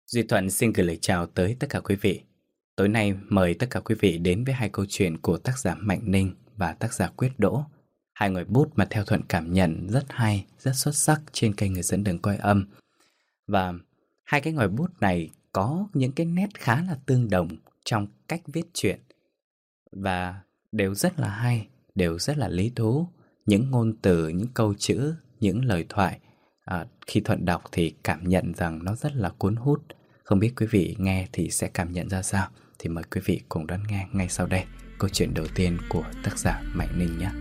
Duy Thuận xin gửi lời chào tới tất cả quý vị. Tối nay mời tất cả quý vị đến với hai câu chuyện của tác giả Mạnh Ninh và tác giả Quyết Đỗ. Hai ngòi bút mà theo Thuận cảm nhận rất hay, rất xuất sắc trên kênh Người Dẫn Đường Coi Âm. Và hai cái ngòi bút này có những cái nét khá là tương đồng trong cách viết chuyện. Và đều rất là hay, đều rất là lý thú. Những ngôn từ, những câu chữ, những lời thoại khi Thuận đọc thì cảm nhận rằng nó rất là cuốn hút. Không biết quý vị nghe thì sẽ cảm nhận ra sao? Thì mời quý vị cùng đón nghe ngay sau đây câu chuyện đầu tiên của tác giả Mạnh Ninh nhé.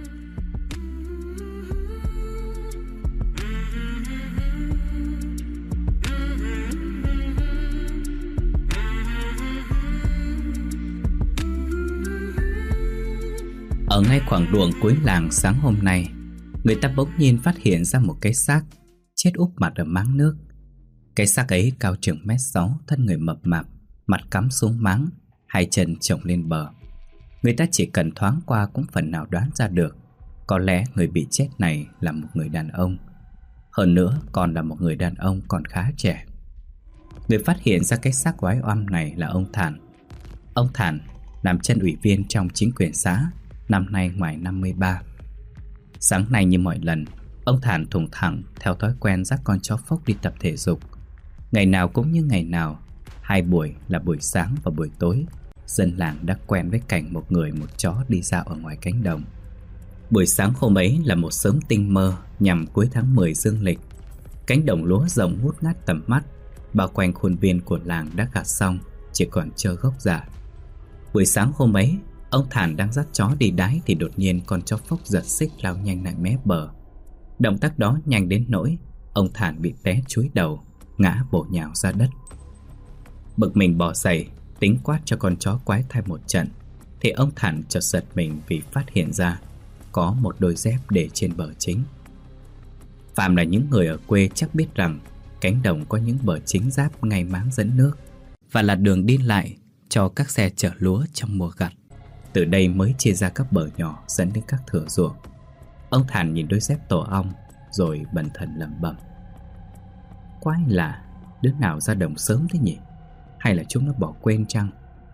Ở ngay khoảng ruộng cuối làng sáng hôm nay, người ta bỗng nhiên phát hiện ra một cái xác chết úp mặt ở máng nước. Cái xác ấy cao chừng 1m6, thân người mập mạp, mặt cắm xuống máng, hai chân chồng lên bờ. Người ta chỉ cần thoáng qua cũng phần nào đoán ra được, có lẽ người bị chết này là một người đàn ông. Hơn nữa còn là một người đàn ông còn khá trẻ. Người phát hiện ra cái xác oái oăm này là ông Thản. Ông Thản làm chân ủy viên trong chính quyền xã, năm nay ngoài 53. Sáng nay như mọi lần, ông Thản thùng thẳng theo thói quen dắt con chó Phốc đi tập thể dục. Ngày nào cũng như ngày nào, hai buổi là buổi sáng và buổi tối, dân làng đã quen với cảnh một người một chó đi dạo ở ngoài cánh đồng. Buổi sáng hôm ấy là một sớm tinh mơ nhằm cuối tháng 10 dương lịch. Cánh đồng lúa rộng ngút ngát tầm mắt, bao quanh khuôn viên của làng đã gặt xong, chỉ còn trơ gốc rạ. Buổi sáng hôm ấy, ông Thản đang dắt chó đi đái thì đột nhiên con chó Phốc giật xích lao nhanh lại mé bờ. Động tác đó nhanh đến nỗi ông Thản bị té chúi đầu, ngã bổ nhào ra đất. Bực mình bò dậy, tính quát cho con chó quái thai một trận, thì ông Thản chợt giật mình vì phát hiện ra có một đôi dép để trên bờ chính. Phạm là những người ở quê chắc biết rằng cánh đồng có những bờ chính giáp ngay máng dẫn nước và là đường đi lại cho các xe chở lúa trong mùa gặt. Từ đây mới chia ra các bờ nhỏ dẫn đến các thửa ruộng. Ông Thản nhìn đôi dép tổ ong rồi bần thần lẩm bẩm: quái lạ, đứa nào ra đồng sớm thế nhỉ? Hay là chúng nó bỏ quên chăng?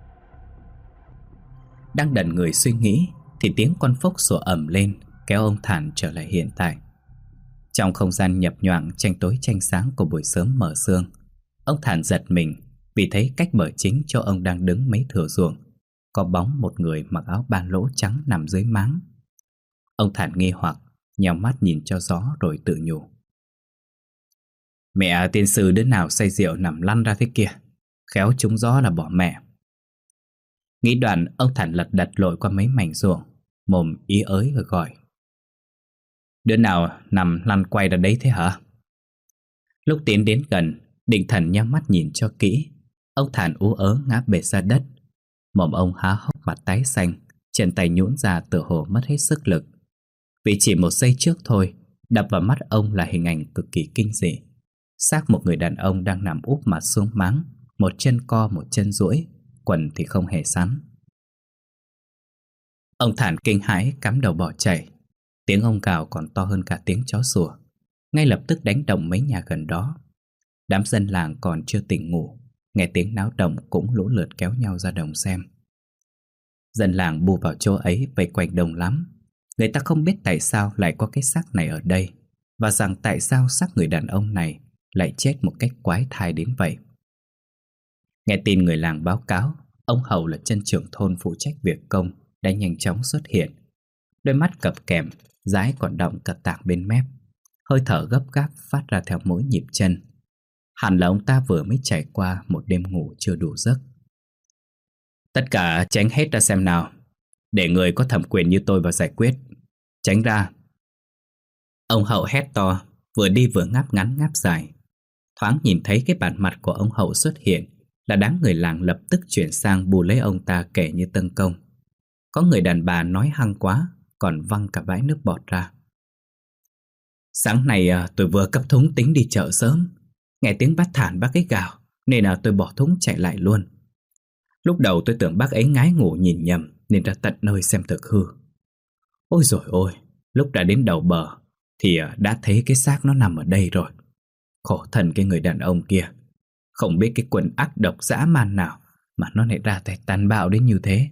Đang đần người suy nghĩ thì tiếng con Phốc sủa ầm lên, kéo ông Thản trở lại hiện tại. Trong không gian nhập nhoạng tranh tối tranh sáng của buổi sớm mở sương, ông Thản giật mình vì thấy cách bờ chính chỗ ông đang đứng mấy thửa ruộng có bóng một người mặc áo ba lỗ trắng nằm dưới máng. Ông Thản nghi hoặc nheo mắt nhìn cho rõ rồi tự nhủ: mẹ tiên sư đứa nào say rượu nằm lăn ra thế kia, khéo trúng gió là bỏ mẹ. Nghĩ đoạn, ông Thản lật đật lội qua mấy mảnh ruộng, mồm ý ới rồi gọi: đứa nào nằm lăn quay ra đấy thế hả? Lúc tiến đến gần, định thần nhắm mắt nhìn cho kỹ, ông Thản ú ớ ngã bệt ra đất. Mồm ông há hốc, mặt tái xanh, chân tay nhũn ra tựa hồ mất hết sức lực. Vì chỉ một giây trước thôi, đập vào mắt ông là hình ảnh cực kỳ kinh dị. Xác một người đàn ông đang nằm úp mặt xuống máng, một chân co một chân duỗi, quần thì không hề sắn. Ông Thản kinh hãi cắm đầu bỏ chạy. Tiếng ông gào còn to hơn cả tiếng chó sủa, ngay lập tức đánh động mấy nhà gần đó. Đám dân làng còn chưa tỉnh ngủ, nghe tiếng náo động cũng lũ lượt kéo nhau ra đồng xem. Dân làng bu vào chỗ ấy vây quanh đông lắm. Người ta không biết tại sao lại có cái xác này ở đây, và rằng tại sao xác người đàn ông này lại chết một cách quái thai đến vậy. Nghe tin người làng báo cáo, ông Hầu là chân trưởng thôn phụ trách việc công đã nhanh chóng xuất hiện. Đôi mắt cập kềm, dái còn đọng cả tạng bên mép, hơi thở gấp gáp phát ra theo mỗi nhịp chân. Hẳn là ông ta vừa mới trải qua một đêm ngủ chưa đủ giấc. Tất cả tránh hết ra xem nào, để người có thẩm quyền như tôi vào giải quyết. Tránh ra. Ông Hậu hét to, vừa đi vừa ngáp ngắn ngáp dài. Thoáng nhìn thấy cái bản mặt của ông Hậu xuất hiện là đám người làng lập tức chuyển sang bù lấy ông ta kể như tân công. Có người đàn bà nói hăng quá, còn văng cả bãi nước bọt ra. Sáng nay tôi vừa cấp thúng tính đi chợ sớm, nghe tiếng bác Thản bác ấy gào, nên tôi bỏ thúng chạy lại luôn. Lúc đầu tôi tưởng bác ấy ngái ngủ nhìn nhầm nên ra tận nơi xem thực hư. Ôi dồi ôi, lúc đã đến đầu bờ thì đã thấy cái xác nó nằm ở đây rồi. Khổ thân cái người đàn ông kia. Không biết cái quần ác độc dã man nào mà nó lại ra tay tàn bạo đến như thế.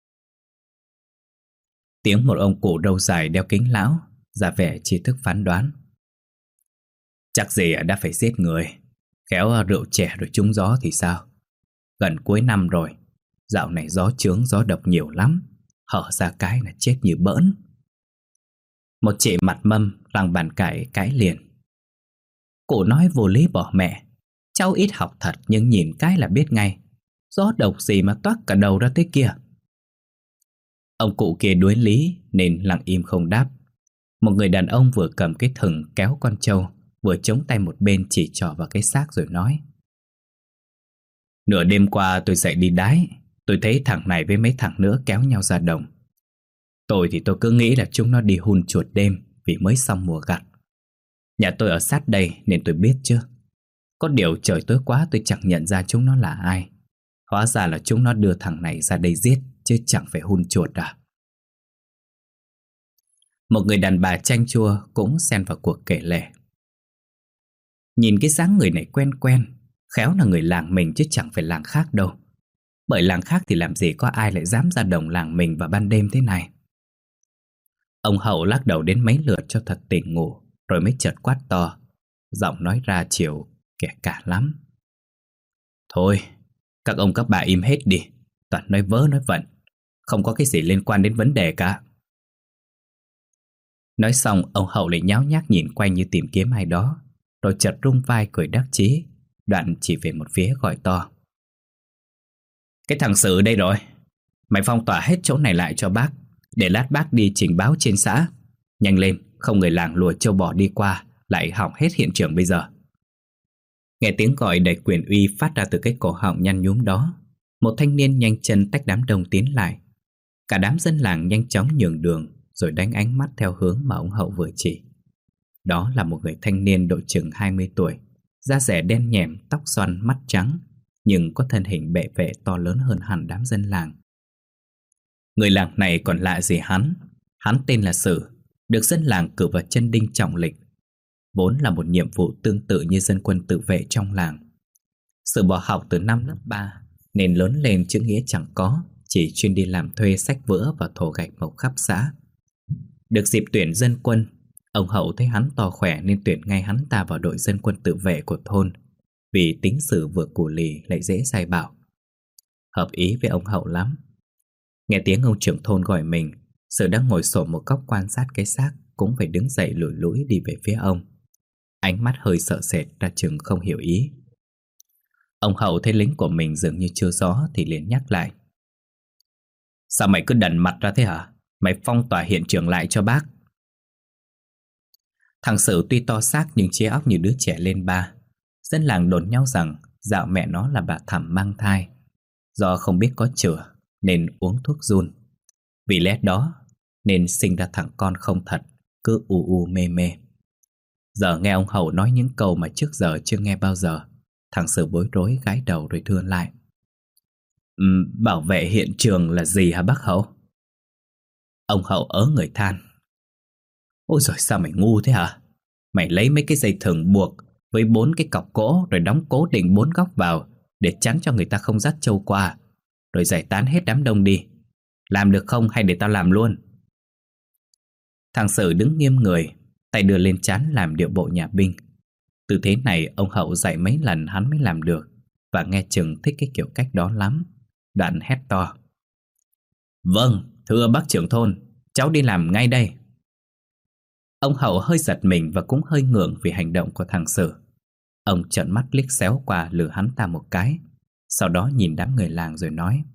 Tiếng một ông cụ râu dài đeo kính lão, ra vẻ trí thức phán đoán. Chắc gì đã phải giết người, khéo rượu chè rồi trúng gió thì sao. Gần cuối năm rồi, dạo này gió chướng gió độc nhiều lắm, hở ra cái là chết như bỡn. Một chị mặt mâm lằng bàn cãi liền. Cụ nói vô lý bỏ mẹ, cháu ít học thật nhưng nhìn cái là biết ngay. Gió độc gì mà toát cả đầu ra thế kia. Ông cụ kia đuối lý nên lặng im không đáp. Một người đàn ông vừa cầm cái thừng kéo con trâu, vừa chống tay một bên chỉ trỏ vào cái xác rồi nói. Nửa đêm qua tôi dậy đi đái, tôi thấy thằng này với mấy thằng nữa kéo nhau ra đồng. Tôi cứ nghĩ là chúng nó đi hun chuột đêm vì mới xong mùa gặt. Nhà tôi ở sát đây nên tôi biết chứ. Có điều trời tối quá tôi chẳng nhận ra chúng nó là ai. Hóa ra là chúng nó đưa thằng này ra đây giết, chứ chẳng phải hun chuột à. Một người đàn bà chanh chua cũng xen vào cuộc kể lể. Nhìn cái dáng người này quen quen, khéo là người làng mình chứ chẳng phải làng khác đâu. Bởi làng khác thì làm gì có ai lại dám ra đồng làng mình vào ban đêm thế này. Ông Hậu lắc đầu đến mấy lượt cho thật tỉnh ngủ, rồi mới chợt quát to, giọng nói ra chiều kẻ cả lắm. Thôi, các ông các bà im hết đi, toàn nói vớ nói vẩn, không có cái gì liên quan đến vấn đề cả. Nói xong, ông Hậu lại nháo nhác nhìn quanh như tìm kiếm ai đó, rồi chợt rung vai cười đắc chí, đoạn chỉ về một phía gọi to. Cái thằng Sự đây rồi, mày phong tỏa hết chỗ này lại cho bác, để lát bác đi trình báo trên xã. Nhanh lên, không người làng lùa trâu bò đi qua lại hỏng hết hiện trường bây giờ. Nghe tiếng gọi đầy quyền uy phát ra từ cái cổ họng nhăn nhúm đó, một thanh niên nhanh chân tách đám đông tiến lại. Cả đám dân làng nhanh chóng nhường đường, rồi đánh ánh mắt theo hướng mà ông Hậu vừa chỉ. Đó là một người thanh niên độ chừng 20 tuổi, da dẻ đen nhẻm, tóc xoăn, mắt trắng, nhưng có thân hình bệ vệ to lớn hơn hẳn đám dân làng. Người làng này còn lạ gì hắn tên là Sử, được dân làng cử vào chân đinh trọng lịch, vốn là một nhiệm vụ tương tự như dân quân tự vệ trong làng. Sử bỏ học từ năm lớp 3 nên lớn lên chữ nghĩa chẳng có, chỉ chuyên đi làm thuê xách vữa và thổ gạch mộc khắp xã. Được dịp tuyển dân quân, ông Hậu thấy hắn to khỏe nên tuyển ngay hắn ta vào đội dân quân tự vệ của thôn, vì tính Sử vừa cù lì lại dễ sai bảo. Hợp ý với ông Hậu lắm. Nghe tiếng ông trưởng thôn gọi mình, Sử đang ngồi xổm một góc quan sát cái xác cũng phải đứng dậy lủi lủi đi về phía ông. Ánh mắt hơi sợ sệt ra chừng không hiểu ý. Ông Hậu thấy lính của mình dường như chưa rõ thì liền nhắc lại. Sao mày cứ đần mặt ra thế hả? Mày phong tỏa hiện trường lại cho bác. Thằng Sử tuy to xác nhưng trí óc như đứa trẻ lên 3. Dân làng đồn nhau rằng dạo mẹ nó là bà Thẩm mang thai. Do không biết có chữa nên uống thuốc giun. Vì lẽ đó nên sinh ra thằng con không thật, cứ u u mê mê. Giờ nghe ông Hậu nói những câu mà trước giờ chưa nghe bao giờ, thằng Sử bối rối gãi đầu rồi thưa lại. Bảo vệ hiện trường là gì hả bác Hậu? Ông Hậu ớ người than. Ôi giời, sao mày ngu thế hả? Mày lấy mấy cái dây thừng buộc với 4 cái cọc gỗ rồi đóng cố định 4 góc vào để chắn cho người ta không dắt trâu qua, rồi giải tán hết đám đông đi. Làm được không hay để tao làm luôn? Thằng Sử đứng nghiêm người, tay đưa lên trán làm điệu bộ nhà binh. Tư thế này ông Hậu dạy mấy lần hắn mới làm được, và nghe chừng thích cái kiểu cách đó lắm. Đoạn hét to. Vâng, thưa bác trưởng thôn, cháu đi làm ngay đây. Ông Hậu hơi giật mình và cũng hơi ngượng vì hành động của thằng Sử. Ông trợn mắt liếc xéo qua lườm hắn ta một cái, sau đó nhìn đám người làng rồi nói.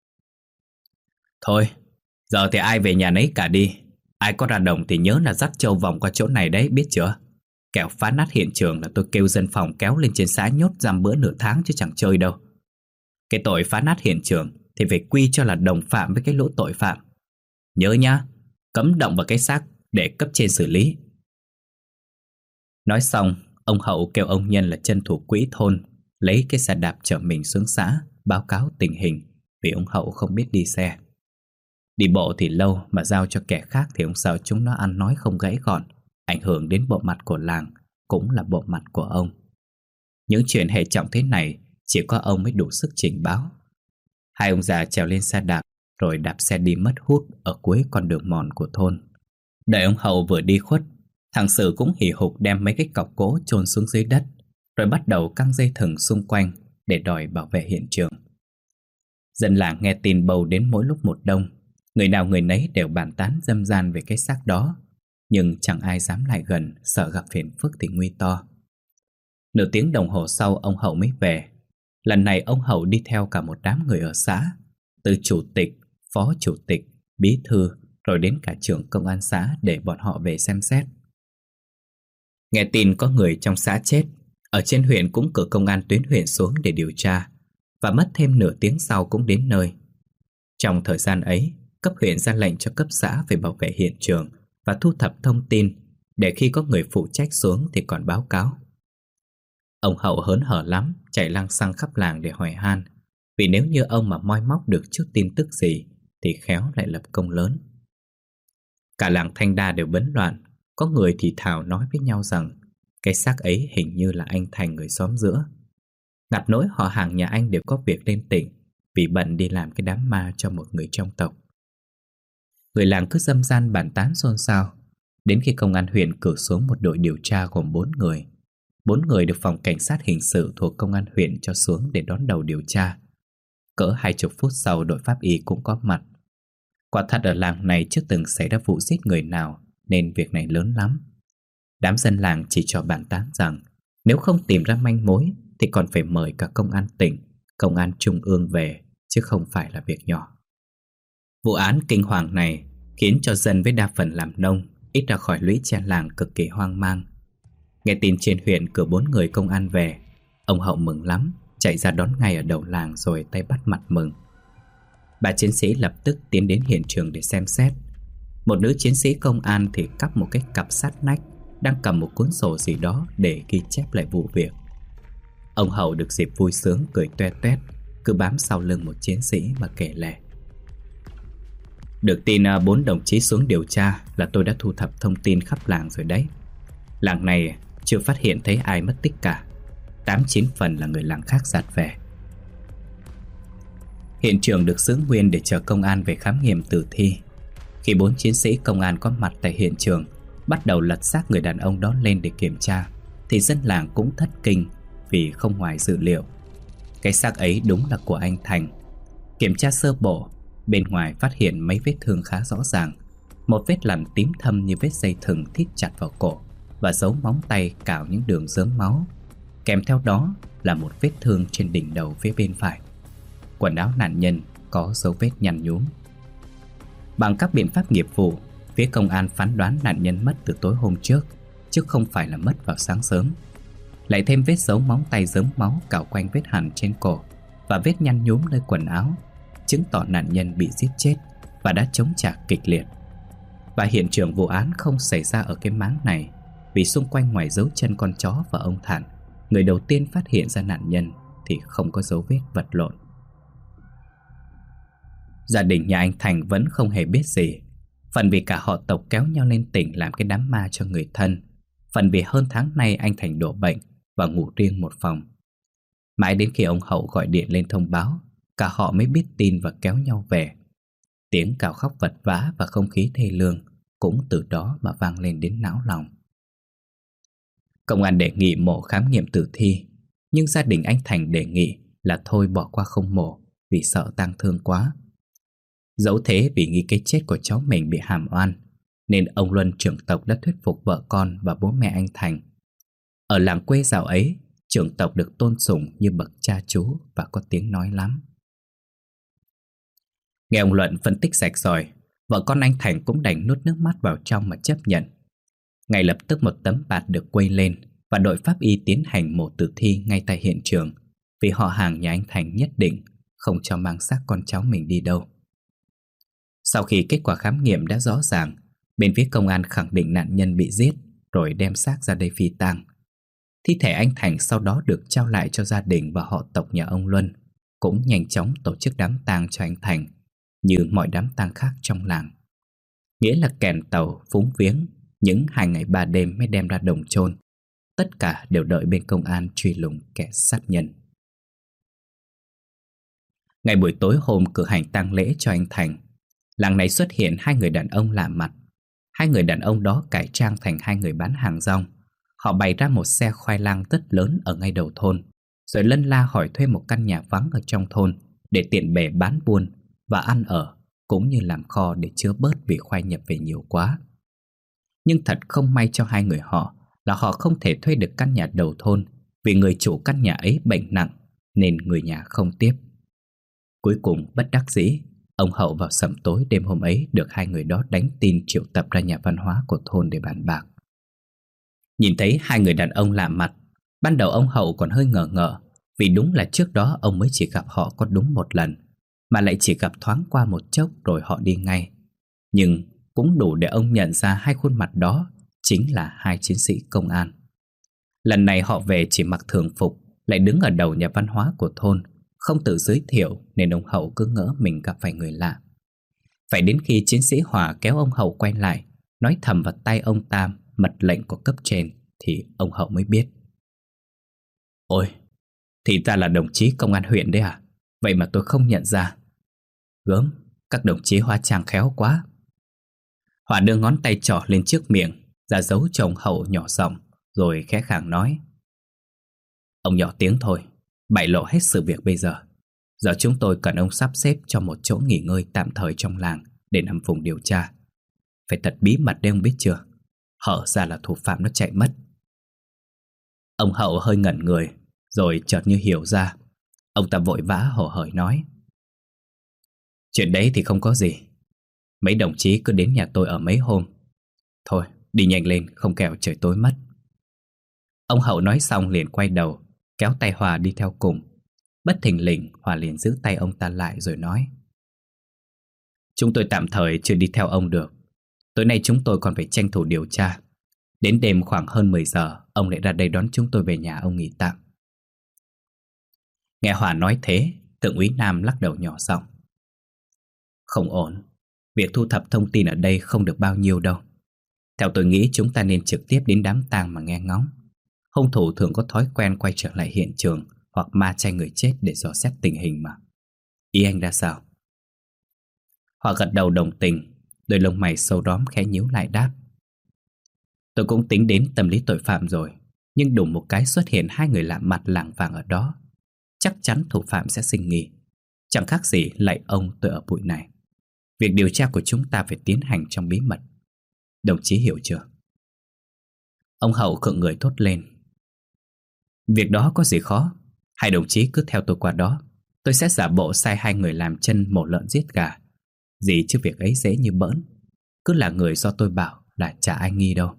Thôi, giờ thì ai về nhà nấy cả đi. Ai có ra đồng thì nhớ là dắt trâu vòng qua chỗ này đấy, biết chưa? Kẻo phá nát hiện trường là tôi kêu dân phòng kéo lên trên xã nhốt giam bữa nửa tháng chứ chẳng chơi đâu. Cái tội phá nát hiện trường thì phải quy cho là đồng phạm với cái lỗi tội phạm. Nhớ nhá, cấm động vào cái xác để cấp trên xử lý. Nói xong, ông Hậu kêu ông Nhân là chân thủ quỹ thôn lấy cái xe đạp chở mình xuống xã báo cáo tình hình, vì ông Hậu không biết đi xe. Đi bộ thì lâu mà giao cho kẻ khác thì ông sợ chúng nó ăn nói không gãy gọn, ảnh hưởng đến bộ mặt của làng, cũng là bộ mặt của ông. Những chuyện hệ trọng thế này chỉ có ông mới đủ sức trình báo. Hai ông già trèo lên xe đạp rồi đạp xe đi mất hút ở cuối con đường mòn của thôn. Đợi ông Hậu vừa đi khuất, thằng Sử cũng hì hục đem mấy cái cọc gỗ chôn xuống dưới đất, rồi bắt đầu căng dây thừng xung quanh để đòi bảo vệ hiện trường. Dân làng nghe tin bầu đến mỗi lúc một đông, người nào người nấy đều bàn tán râm ran về cái xác đó, nhưng chẳng ai dám lại gần, sợ gặp phiền phức thì nguy to. Nửa tiếng đồng hồ sau ông Hậu mới về. Lần này ông Hậu đi theo cả một đám người ở xã, từ chủ tịch, phó chủ tịch, bí thư, rồi đến cả trưởng công an xã để bọn họ về xem xét. Nghe tin có người trong xã chết, ở trên huyện cũng cử công an tuyến huyện xuống để điều tra, và mất thêm nửa tiếng sau cũng đến nơi. Trong thời gian ấy, cấp huyện ra lệnh cho cấp xã phải bảo vệ hiện trường và thu thập thông tin, để khi có người phụ trách xuống thì còn báo cáo. Ông Hậu hớn hở lắm, chạy lăng xăng khắp làng để hỏi han, vì nếu như ông mà moi móc được chút tin tức gì thì khéo lại lập công lớn. Cả làng Thanh Đa đều bấn loạn, có người thì thào nói với nhau rằng cái xác ấy hình như là anh Thành người xóm giữa. Ngặt nỗi họ hàng nhà anh đều có việc lên tỉnh, vì bận đi làm cái đám ma cho một người trong tộc. Người làng cứ râm ran bàn tán xôn xao, đến khi công an huyện cử xuống một đội điều tra gồm 4 người. 4 người được phòng cảnh sát hình sự thuộc công an huyện cho xuống để đón đầu điều tra. Cỡ 20 phút sau, đội pháp y cũng có mặt. Quả thật ở làng này chưa từng xảy ra vụ giết người nào, nên việc này lớn lắm. Đám dân làng chỉ cho bàn tán rằng nếu không tìm ra manh mối thì còn phải mời cả công an tỉnh, công an trung ương về, chứ không phải là việc nhỏ. Vụ án kinh hoàng này khiến cho dân với đa phần làm nông ít ra khỏi lũy tre làng cực kỳ hoang mang. Nghe tin trên huyện cử 4 người công an về, ông Hậu mừng lắm, chạy ra đón ngay ở đầu làng rồi tay bắt mặt mừng. Ba chiến sĩ lập tức tiến đến hiện trường để xem xét. Một nữ chiến sĩ công an thì cắp một cái cặp sát nách, đang cầm một cuốn sổ gì đó để ghi chép lại vụ việc. Ông Hậu được dịp vui sướng cười toe toét, cứ bám sau lưng một chiến sĩ mà kể lể. Được tin 4 đồng chí xuống điều tra là tôi đã thu thập thông tin khắp làng rồi đấy. Làng này chưa phát hiện thấy ai mất tích cả, 8-9 phần là người làng khác dạt về. Hiện trường được giữ nguyên để chờ công an về khám nghiệm tử thi. Khi 4 chiến sĩ công an có mặt tại hiện trường bắt đầu lật xác người đàn ông đó lên để kiểm tra, thì dân làng cũng thất kinh vì không ngoài dự liệu. Cái xác ấy đúng là của anh Thành. Kiểm tra sơ bộ, bên ngoài phát hiện mấy vết thương khá rõ ràng. Một vết lằn tím thâm như vết dây thừng thít chặt vào cổ, và dấu móng tay cào những đường rớm máu. Kèm theo đó là một vết thương trên đỉnh đầu phía bên phải. Quần áo nạn nhân có dấu vết nhăn nhúm. Bằng các biện pháp nghiệp vụ, phía công an phán đoán nạn nhân mất từ tối hôm trước, chứ không phải là mất vào sáng sớm. Lại thêm vết dấu móng tay rớm máu cào quanh vết hằn trên cổ và vết nhăn nhúm nơi quần áo, chứng tỏ nạn nhân bị giết chết và đã chống trả kịch liệt. Và hiện trường vụ án không xảy ra ở cái máng này, vì xung quanh ngoài dấu chân con chó và ông Thản, người đầu tiên phát hiện ra nạn nhân, thì không có dấu vết vật lộn. Gia đình nhà anh Thành vẫn không hề biết gì. Phần vì cả họ tộc kéo nhau lên tỉnh làm cái đám ma cho người thân, phần vì hơn tháng nay anh Thành đổ bệnh và ngủ riêng một phòng. Mãi đến khi ông Hậu gọi điện lên thông báo, cả họ mới biết tin và kéo nhau về. Tiếng gào khóc vật vã và không khí thê lương cũng từ đó mà vang lên đến náo lòng. Công an đề nghị mổ khám nghiệm tử thi, nhưng gia đình anh Thành đề nghị là thôi bỏ qua không mổ vì sợ tang thương quá. Dẫu thế vì nghĩ cái chết của cháu mình bị hàm oan, nên ông Luân trưởng tộc đã thuyết phục vợ con và bố mẹ anh Thành. Ở làng quê dạo ấy, trưởng tộc được tôn sùng như bậc cha chú và có tiếng nói lắm. Nghe ông Luận phân tích rạch ròi, vợ con anh Thành cũng đành nuốt nước mắt vào trong mà chấp nhận. Ngay lập tức một tấm bạt được quây lên và đội pháp y tiến hành mổ tử thi ngay tại hiện trường, vì họ hàng nhà anh Thành nhất định không cho mang xác con cháu mình đi đâu. Sau khi kết quả khám nghiệm đã rõ ràng, bên phía công an khẳng định nạn nhân bị giết rồi đem xác ra đây phi tang. Thi thể anh Thành sau đó được trao lại cho gia đình và họ tộc nhà ông Luân, cũng nhanh chóng tổ chức đám tang cho anh Thành như mọi đám tang khác trong làng. Nghĩa là kèn tàu, phúng viếng, những 2 ngày 3 đêm mới đem ra đồng chôn. Tất cả đều đợi bên công an truy lùng kẻ sát nhân. Ngày buổi tối hôm cử hành tang lễ cho anh Thành, làng này xuất hiện hai người đàn ông lạ mặt. Hai người đàn ông đó cải trang thành hai người bán hàng rong. Họ bày ra một xe khoai lang rất lớn ở ngay đầu thôn, rồi lân la hỏi thuê một căn nhà vắng ở trong thôn để tiện bề bán buôn và ăn ở, cũng như làm kho để chứa bớt vì khoai nhập về nhiều quá. Nhưng thật không may cho hai người họ là họ không thể thuê được căn nhà đầu thôn vì người chủ căn nhà ấy bệnh nặng nên người nhà không tiếp. Cuối cùng bất đắc dĩ, ông Hậu vào sẩm tối đêm hôm ấy được hai người đó đánh tin triệu tập ra nhà văn hóa của thôn để bàn bạc. Nhìn thấy hai người đàn ông lạ mặt, ban đầu ông Hậu còn hơi ngờ ngợ, vì đúng là trước đó ông mới chỉ gặp họ có đúng một lần, mà lại chỉ gặp thoáng qua một chốc rồi họ đi ngay. Nhưng cũng đủ để ông nhận ra hai khuôn mặt đó chính là hai chiến sĩ công an. Lần này họ về chỉ mặc thường phục, lại đứng ở đầu nhà văn hóa của thôn, không tự giới thiệu nên ông Hậu cứ ngỡ mình gặp phải người lạ. Phải đến khi chiến sĩ Hòa kéo ông Hậu quay lại, nói thầm vào tay ông ta mật lệnh của cấp trên, thì ông Hậu mới biết. Ôi, thì ra là đồng chí công an huyện đấy à? Vậy mà tôi không nhận ra. Gớm, các đồng chí hóa trang khéo quá. Hòa đưa ngón tay trỏ lên trước miệng, ra dấu cho ông Hậu nhỏ giọng, rồi khẽ khàng nói. Ông nhỏ tiếng thôi, bại lộ hết sự việc bây giờ. Giờ chúng tôi cần ông sắp xếp cho một chỗ nghỉ ngơi tạm thời trong làng để nằm vùng điều tra. Phải thật bí mật đấy ông biết chưa? Hở ra là thủ phạm nó chạy mất. Ông Hậu hơi ngẩn người, rồi chợt như hiểu ra. Ông ta vội vã hổ hởi nói. Chuyện đấy thì không có gì. Mấy đồng chí cứ đến nhà tôi ở mấy hôm. Thôi, đi nhanh lên, không kẻo trời tối mất. Ông Hậu nói xong liền quay đầu, kéo tay Hòa đi theo cùng. Bất thình lình, Hòa liền giữ tay ông ta lại rồi nói. Chúng tôi tạm thời chưa đi theo ông được. Tối nay chúng tôi còn phải tranh thủ điều tra. Đến đêm khoảng hơn 10 giờ, ông lại ra đây đón chúng tôi về nhà ông nghỉ tạm. Nghe Hòa nói thế, Thượng úy Nam lắc đầu nhỏ giọng. Không ổn. Việc thu thập thông tin ở đây không được bao nhiêu đâu. Theo tôi nghĩ chúng ta nên trực tiếp đến đám tang mà nghe ngóng. Hung thủ thường có thói quen quay trở lại hiện trường hoặc ma chay người chết để dò xét tình hình mà. Ý anh ra sao? Hòa gật đầu đồng tình, đôi lông mày sâu đóm khẽ nhíu lại đáp. Tôi cũng tính đến tâm lý tội phạm rồi, nhưng đùng một cái xuất hiện hai người lạ mặt lảng vảng ở đó. Chắc chắn thủ phạm sẽ sinh nghi. Chẳng khác gì lạy ông tôi ở bụi này. Việc điều tra của chúng ta phải tiến hành trong bí mật. Đồng chí hiểu chưa? Ông Hậu khựng người thốt lên. Việc đó có gì khó. Hai đồng chí cứ theo tôi qua đó. Tôi sẽ giả bộ sai hai người làm chân mổ lợn giết gà. Gì chứ việc ấy dễ như bỡn. Cứ là người do tôi bảo là chả ai nghi đâu.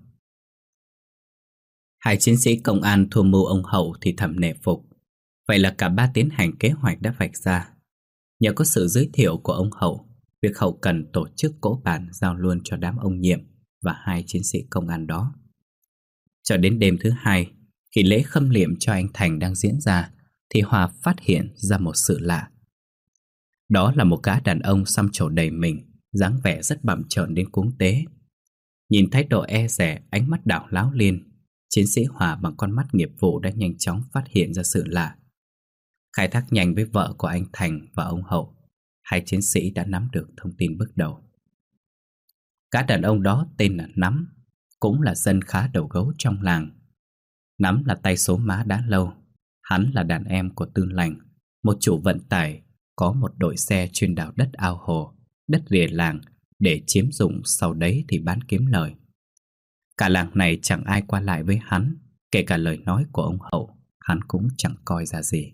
Hai chiến sĩ công an thua mưu ông Hậu thì thầm nể phục. Vậy là cả ba tiến hành kế hoạch đã vạch ra. Nhờ có sự giới thiệu của ông Hậu, việc hậu cần tổ chức cỗ bàn giao luôn cho đám ông Nhiệm và hai chiến sĩ công an đó. Cho đến đêm thứ hai, khi lễ khâm liệm cho anh Thành đang diễn ra, thì Hòa phát hiện ra một sự lạ. Đó là một gã đàn ông xăm trổ đầy mình, dáng vẻ rất bặm trợn đến cuống tế. Nhìn thái độ e dè, ánh mắt đảo láo liên, chiến sĩ Hòa bằng con mắt nghiệp vụ đã nhanh chóng phát hiện ra sự lạ. Khai thác nhanh với vợ của anh Thành và ông Hậu, hai chiến sĩ đã nắm được thông tin bước đầu. Gã đàn ông đó tên là Nắm, cũng là dân khá đầu gấu trong làng. Nắm là tay số má đã lâu. Hắn là đàn em của Tư Lành, một chủ vận tải có một đội xe chuyên đào đất ao hồ, đất rìa làng để chiếm dụng, sau đấy thì bán kiếm lời. Cả làng này chẳng ai qua lại với hắn, kể cả lời nói của ông Hậu, hắn cũng chẳng coi ra gì.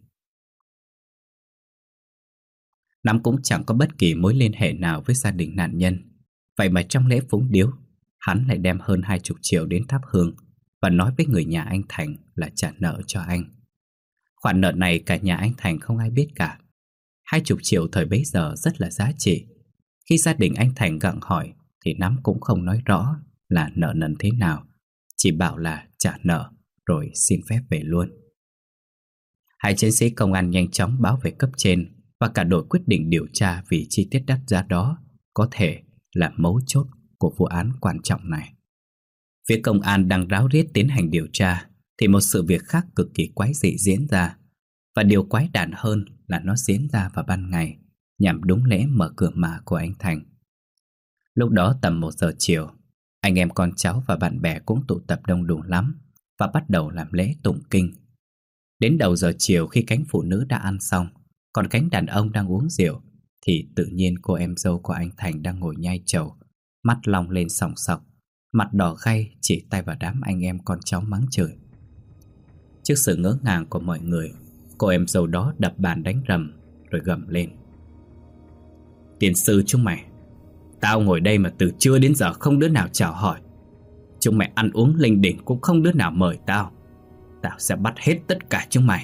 Nắm cũng chẳng có bất kỳ mối liên hệ nào với gia đình nạn nhân. Vậy mà trong lễ phúng điếu, hắn lại đem hơn 20 triệu đến thắp hương và nói với người nhà anh Thành là trả nợ cho anh. Khoản nợ này cả nhà anh Thành không ai biết cả. 20 triệu thời bấy giờ rất là giá trị. Khi gia đình anh Thành gặng hỏi thì Nắm cũng không nói rõ là nợ nần thế nào, chỉ bảo là trả nợ rồi xin phép về luôn. Hai chiến sĩ công an nhanh chóng báo về cấp trên và cả đội quyết định điều tra vì chi tiết đắt giá đó có thể là mấu chốt của vụ án quan trọng này. Phía công an đang ráo riết tiến hành điều tra thì một sự việc khác cực kỳ quái dị diễn ra. Và điều quái đản hơn là nó diễn ra vào ban ngày, nhằm đúng lễ mở cửa mả của anh Thành. Lúc đó tầm 1 giờ chiều, anh em con cháu và bạn bè cũng tụ tập đông đủ lắm và bắt đầu làm lễ tụng kinh. Đến đầu giờ chiều, khi cánh phụ nữ đã ăn xong, còn cánh đàn ông đang uống rượu, thì tự nhiên cô em dâu của anh Thành đang ngồi nhai trầu, mắt long lên sòng sọc, mặt đỏ gay, chỉ tay vào đám anh em con cháu mắng chửi. Trước sự ngỡ ngàng của mọi người, cô em dâu đó đập bàn đánh rầm rồi gầm lên: "Tiền sư chúng mày, tao ngồi đây mà từ trưa đến giờ không đứa nào chào hỏi. Chúng mày ăn uống linh đình cũng không đứa nào mời tao. Tao sẽ bắt hết tất cả chúng mày."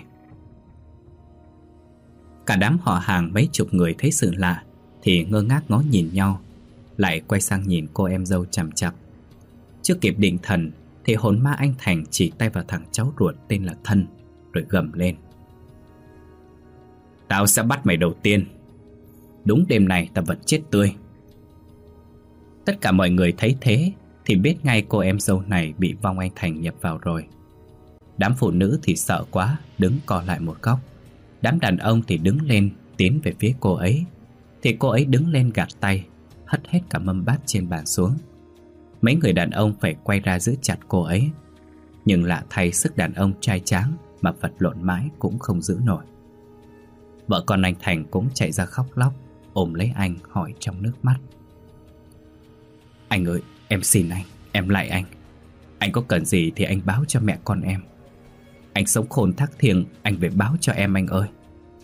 Cả đám họ hàng mấy chục người thấy sự lạ thì ngơ ngác ngó nhìn nhau, lại quay sang nhìn cô em dâu chằm chằm. Chưa kịp định thần thì hồn ma anh Thành chỉ tay vào thằng cháu ruột tên là Thân, rồi gầm lên: "Tao sẽ bắt mày đầu tiên. Đúng đêm này tao vật chết tươi." Tất cả mọi người thấy thế thì biết ngay cô em dâu này bị vong anh Thành nhập vào rồi. Đám phụ nữ thì sợ quá, đứng co lại một góc. Đám đàn ông thì đứng lên tiến về phía cô ấy, thì cô ấy đứng lên gạt tay, hất hết cả mâm bát trên bàn xuống. Mấy người đàn ông phải quay ra giữ chặt cô ấy, nhưng lạ thay sức đàn ông trai tráng mà vật lộn mãi cũng không giữ nổi. Vợ con anh Thành cũng chạy ra khóc lóc, ôm lấy anh hỏi trong nước mắt: "Anh ơi, em xin anh, em lại anh. Anh có cần gì thì anh báo cho mẹ con em. Anh sống khôn thác thiêng, anh về báo cho em anh ơi."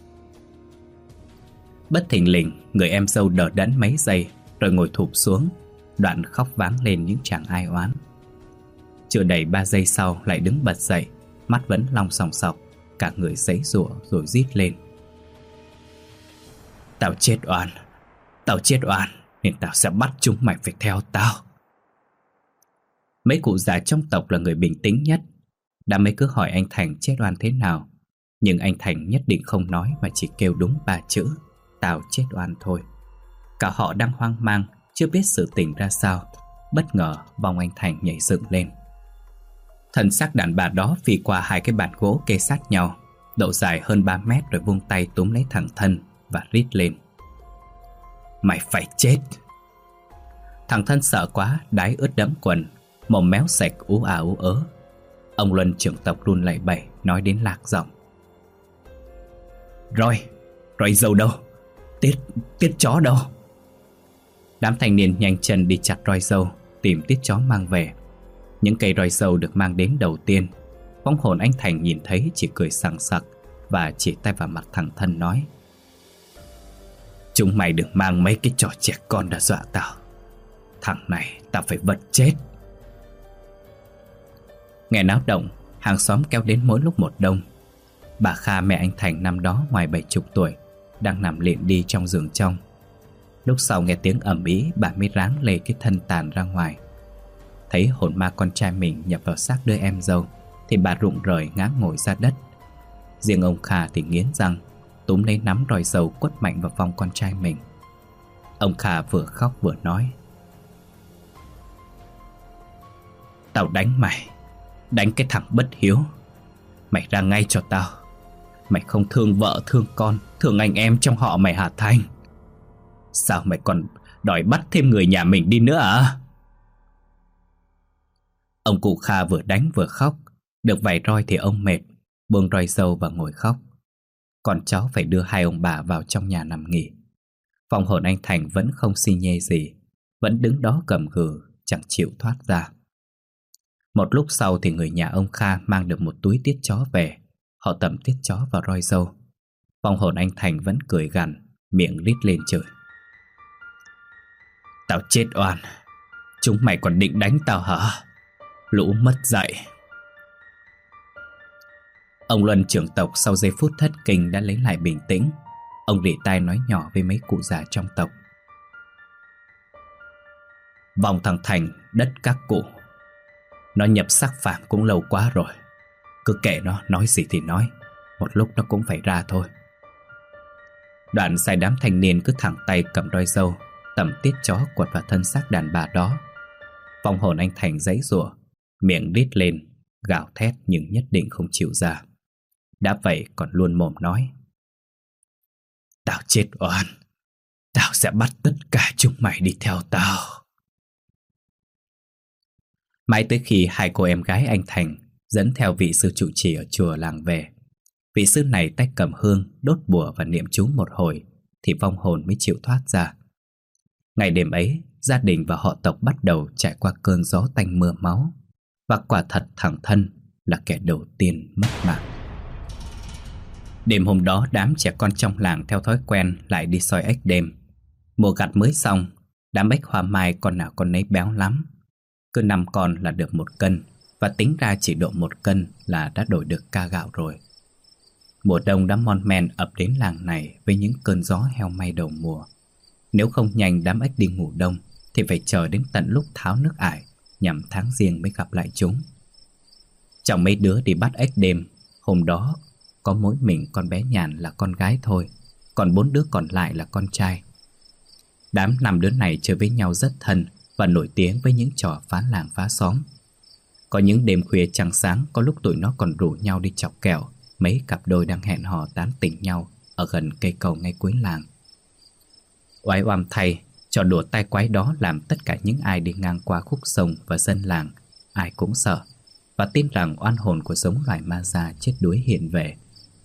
Bất thình lình, người em dâu đờ đẫn mấy giây rồi ngồi thụp xuống, đoạn khóc váng lên những tràng ai oán. Chưa đầy 3 giây sau lại đứng bật dậy, mắt vẫn long sòng sọc, cả người giãy giụa rồi rít lên: "Tao chết oan, tao chết oan, nên tao sẽ bắt chúng mày phải theo tao." Mấy cụ già trong tộc là người bình tĩnh nhất. Đám ấy cứ hỏi anh Thành chết oan thế nào, nhưng anh Thành nhất định không nói mà chỉ kêu đúng 3 chữ: "Tao chết oan" thôi. Cả họ đang hoang mang, chưa biết sự tình ra sao. Bất ngờ vong anh Thành nhảy dựng lên. Thân xác đàn bà đó phi qua 2 cái bàn gỗ kê sát nhau, độ dài hơn 3 mét, rồi vung tay túm lấy thằng Thân và rít lên: "Mày phải chết!" Thằng Thân sợ quá, đái ướt đẫm quần, mồm méo sạch ú à ú ớ. Ông Luân trưởng tộc run lẩy bẩy nói đến lạc giọng: Roi dâu đâu? Tiết chó đâu?" Đám thanh niên nhanh chân đi chặt roi dâu, tìm tiết chó mang về. Những cây roi dâu được mang đến đầu tiên, vong hồn anh Thành nhìn thấy chỉ cười sằng sặc và chỉ tay vào mặt thằng Thân nói: "Chúng mày đừng mang mấy cái trò trẻ con đã dọa tao. Thằng này tao phải vật chết." Nghe náo động, hàng xóm kéo đến mỗi lúc một đông. Bà Kha mẹ anh Thành năm đó ngoài 70 tuổi, đang nằm lịm đi trong giường trong. Lúc sau nghe tiếng ầm ĩ, bà mới ráng lê cái thân tàn ra ngoài. Thấy hồn ma con trai mình nhập vào xác đứa em dâu thì bà rụng rời ngã ngồi ra đất. Riêng ông Kha thì nghiến răng, túm lấy nắm roi dầu quất mạnh vào vong con trai mình. Ông Kha vừa khóc vừa nói: "Tao đánh mày, đánh cái thằng bất hiếu. Mày ra ngay cho tao. Mày không thương vợ, thương con, thương anh em trong họ mày hả Thành? Sao mày còn đòi bắt thêm người nhà mình đi nữa à?" Ông cụ Kha vừa đánh vừa khóc. Được vài roi thì ông mệt, buông roi dâu và ngồi khóc. Còn cháu phải đưa 2 ông bà vào trong nhà nằm nghỉ. Vong hồn anh Thành vẫn không xi nhê gì, vẫn đứng đó gầm gừ, chẳng chịu thoát ra. Một lúc sau thì người nhà ông Kha mang được một túi tiết chó về. Họ tẩm tiết chó vào roi dâu. Vong hồn anh Thành vẫn cười gằn, miệng rít lên chửi: "Tao chết oan, chúng mày còn định đánh tao hả? Lũ mất dạy." Ông Luân trưởng tộc sau giây phút thất kinh đã lấy lại bình tĩnh. Ông rỉ tai nói nhỏ với mấy cụ già trong tộc: "Vong thằng Thành đất các cụ. Nó nhập xác phạm cũng lâu quá rồi. Cứ kệ nó, nói gì thì nói, một lúc nó cũng phải ra thôi." Đoạn sai đám thanh niên cứ thẳng tay cầm roi dâu, tẩm tiết chó quật vào thân xác đàn bà đó. Vong hồn anh Thành giãy giụa, miệng rít lên, gào thét nhưng nhất định không chịu ra. Đã vậy còn luôn mồm nói: Tao chết oan. Tao sẽ bắt tất cả chúng mày đi theo tao. Mãi tới khi hai cô em gái anh Thành dẫn theo vị sư trụ trì ở chùa làng về, vị sư này tay cầm hương, đốt bùa và niệm chú một hồi, thì vong hồn mới chịu thoát ra. Ngày đêm ấy, gia đình và họ tộc bắt đầu trải qua cơn gió tanh mưa máu. Và quả thật thằng Thân là kẻ đầu tiên mất mạng. Đêm hôm đó, đám trẻ con trong làng theo thói quen lại đi soi ếch đêm. Mùa gặt mới xong, đám ếch hoa mai con nào con nấy béo lắm. Cứ 5 con là được 1 cân, và tính ra chỉ độ 1 cân là đã đổi được ca gạo rồi. Mùa đông đã mon men ập đến làng này với những cơn gió heo may đầu mùa. Nếu không nhanh đám ếch đi ngủ đông thì phải chờ đến tận lúc tháo nước ải, nhằm tháng giêng mới gặp lại chúng. Trong mấy đứa đi bắt ếch đêm, hôm đó có mỗi mình con bé Nhàn là con gái thôi, còn 4 đứa còn lại là con trai. Đám 5 đứa này chơi với nhau rất thân và nổi tiếng với những trò phá làng phá xóm. Có những đêm khuya trăng sáng, có lúc tụi nó còn rủ nhau đi chọc kèo mấy cặp đôi đang hẹn hò tán tỉnh nhau ở gần cây cầu ngay cuối làng. Oái oăm thay, trò đùa tai quái đó làm tất cả những ai đi ngang qua khúc sông và dân làng ai cũng sợ và tin rằng oan hồn của giống loài ma da chết đuối hiện về.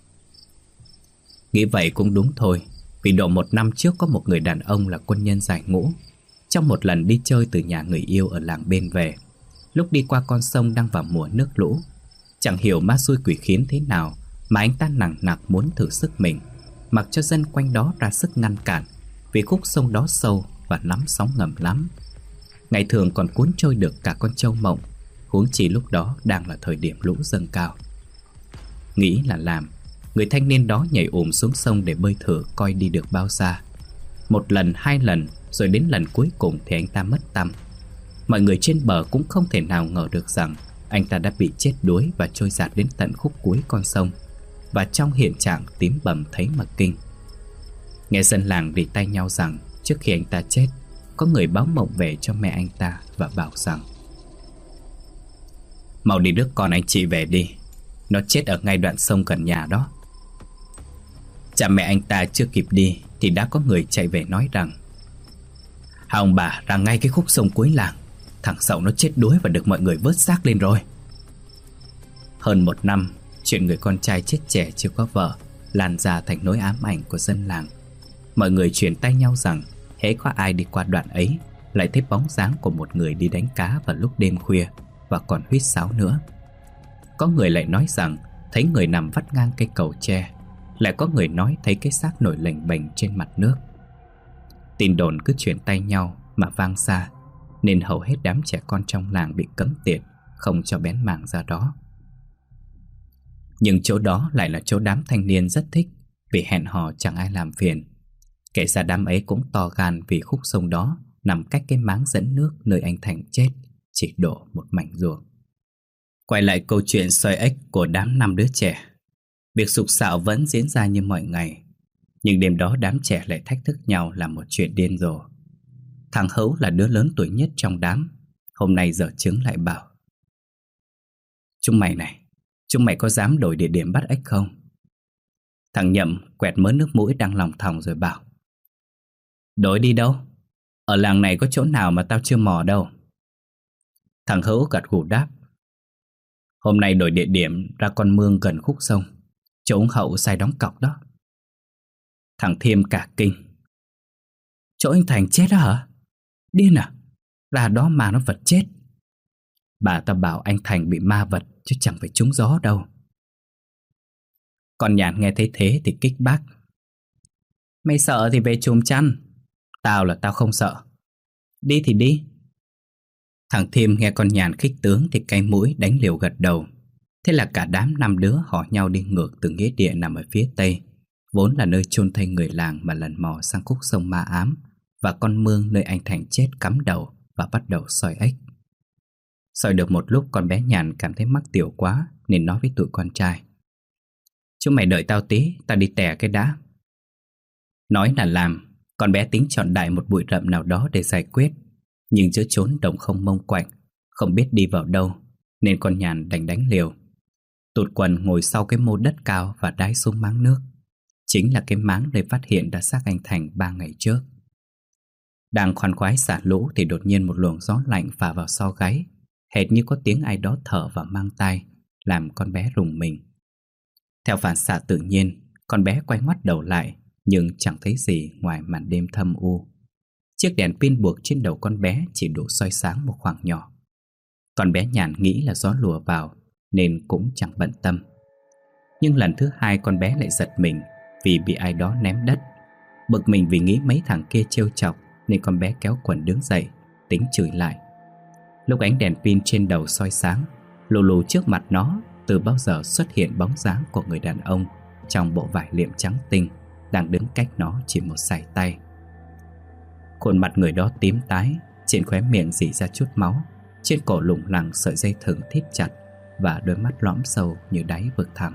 Nghĩ vậy cũng đúng thôi, vì độ 1 năm trước có một người đàn ông là quân nhân giải ngũ. Trong một lần đi chơi từ nhà người yêu ở làng bên về, lúc đi qua con sông đang vào mùa nước lũ, chẳng hiểu ma xui quỷ khiến thế nào mà anh ta nằng nặc muốn thử sức mình, mặc cho dân quanh đó ra sức ngăn cản, vì khúc sông đó sâu và lắm sóng ngầm lắm. Ngày thường còn cuốn trôi được cả con trâu mộng, huống chi lúc đó đang là thời điểm lũ dâng cao. Nghĩ là làm, người thanh niên đó nhảy ùm xuống sông để bơi thử coi đi được bao xa. 1 lần, 2 lần, rồi đến lần cuối cùng thì anh ta mất tăm. Mọi người trên bờ cũng không thể nào ngờ được rằng anh ta đã bị chết đuối và trôi dạt đến tận khúc cuối con sông, và trong hiện trạng tím bầm thấy mà kinh. Nghe dân làng rỉ tai nhau rằng trước khi anh ta chết, có người báo mộng về cho mẹ anh ta và bảo rằng: "Mau đi đứa con anh chị về đi, nó chết ở ngay đoạn sông gần nhà đó." Cha mẹ anh ta chưa kịp đi thì đã có người chạy về nói rằng: "Hai ông bà ra ngay cái khúc sông cuối làng, thằng Sậu nó chết đuối và được mọi người vớt xác lên rồi." Hơn 1 năm, chuyện người con trai chết trẻ chưa có vợ lan ra thành nỗi ám ảnh của dân làng. Mọi người truyền tai nhau rằng hễ có ai đi qua đoạn ấy lại thấy bóng dáng của một người đi đánh cá vào lúc đêm khuya và còn huýt sáo nữa. Có người lại nói rằng thấy người nằm vắt ngang cây cầu tre, lại có người nói thấy cái xác nổi lềnh bềnh trên mặt nước. Tin đồn cứ truyền tai nhau mà vang xa, nên hầu hết đám trẻ con trong làng bị cấm tiệt, không cho bén mảng ra đó. Nhưng chỗ đó lại là chỗ đám thanh niên rất thích, vì hẹn hò chẳng ai làm phiền. Kể ra đám ấy cũng to gan vì khúc sông đó nằm cách cái máng dẫn nước nơi anh Thành chết chỉ độ một mảnh ruộng. Quay lại câu chuyện soi ếch của đám 5 đứa trẻ. Việc sục sạo vẫn diễn ra như mọi ngày, nhưng đêm đó đám trẻ lại thách thức nhau làm một chuyện điên rồ. Thằng Hữu là đứa lớn tuổi nhất trong đám, hôm nay dở chứng lại bảo: "Chúng mày này, chúng mày có dám đổi địa điểm bắt ếch không?" Thằng Nhậm quẹt mớ nước mũi đang lòng thòng rồi bảo: "Đổi đi đâu? Ở làng này có chỗ nào mà tao chưa mò đâu." Thằng Hữu gật gù đáp: "Hôm nay đổi địa điểm ra con mương gần khúc sông, chỗ ông Hậu sai đóng cọc đó." Thằng Thiêm cả kinh: "Chỗ anh Thành chết đó hả? Điên à? Ra đó mà nó vật chết. Bà ta bảo anh Thành bị ma vật chứ chẳng phải trúng gió đâu." Con Nhàn nghe thấy thế thì kích bác: "Mày sợ thì về chùm chăn, tao là tao không sợ. Đi thì đi." Thằng Thiêm nghe con Nhàn khích tướng thì cay mũi đánh liều gật đầu. Thế là cả đám 5 đứa hò nhau đi ngược từ nghĩa địa nằm ở phía tây, vốn là nơi chôn thây người làng, mà lần mò sang khúc sông ma ám và con mương nơi anh Thành chết cắm đầu và bắt đầu soi ếch. Soi được một lúc, con bé Nhàn cảm thấy mắc tiểu quá nên nói với tụi con trai: "Chúng mày đợi tao tí, tao đi tè cái đã." Nói là làm, con bé tính chọn đại một bụi rậm nào đó để giải quyết, nhưng giữa chốn đồng không mông quạnh, không biết đi vào đâu, nên con Nhàn đành đánh liều. Tụt quần ngồi sau cái mô đất cao và đái xuống máng nước. chính là cái máng nơi phát hiện đã xác anh Thành 3 ngày trước. Đang khoan khoái xả lũ thì đột nhiên một luồng gió lạnh phả vào sau gáy, hệt như có tiếng ai đó thở vào mang tai, làm con bé rùng mình. Theo phản xạ tự nhiên, con bé quay ngoắt đầu lại, nhưng chẳng thấy gì ngoài màn đêm thâm u. Chiếc đèn pin buộc trên đầu con bé chỉ đủ soi sáng một khoảng nhỏ. Con bé Nhàn nghĩ là gió lùa vào nên cũng chẳng bận tâm. Nhưng lần thứ hai con bé lại giật mình vì bị ai đó ném đất. Bực mình vì nghĩ mấy thằng kia trêu chọc nên con bé kéo quần đứng dậy, tính chửi lại. Lúc ánh đèn pin trên đầu soi sáng, lù lù trước mặt nó từ bao giờ xuất hiện bóng dáng của người đàn ông trong bộ vải liệm trắng tinh, đang đứng cách nó chỉ một sải tay. Khuôn mặt người đó tím tái, trên khóe miệng rỉ ra chút máu, trên cổ lủng lẳng sợi dây thừng thít chặt và đôi mắt lõm sâu như đáy vực thẳm.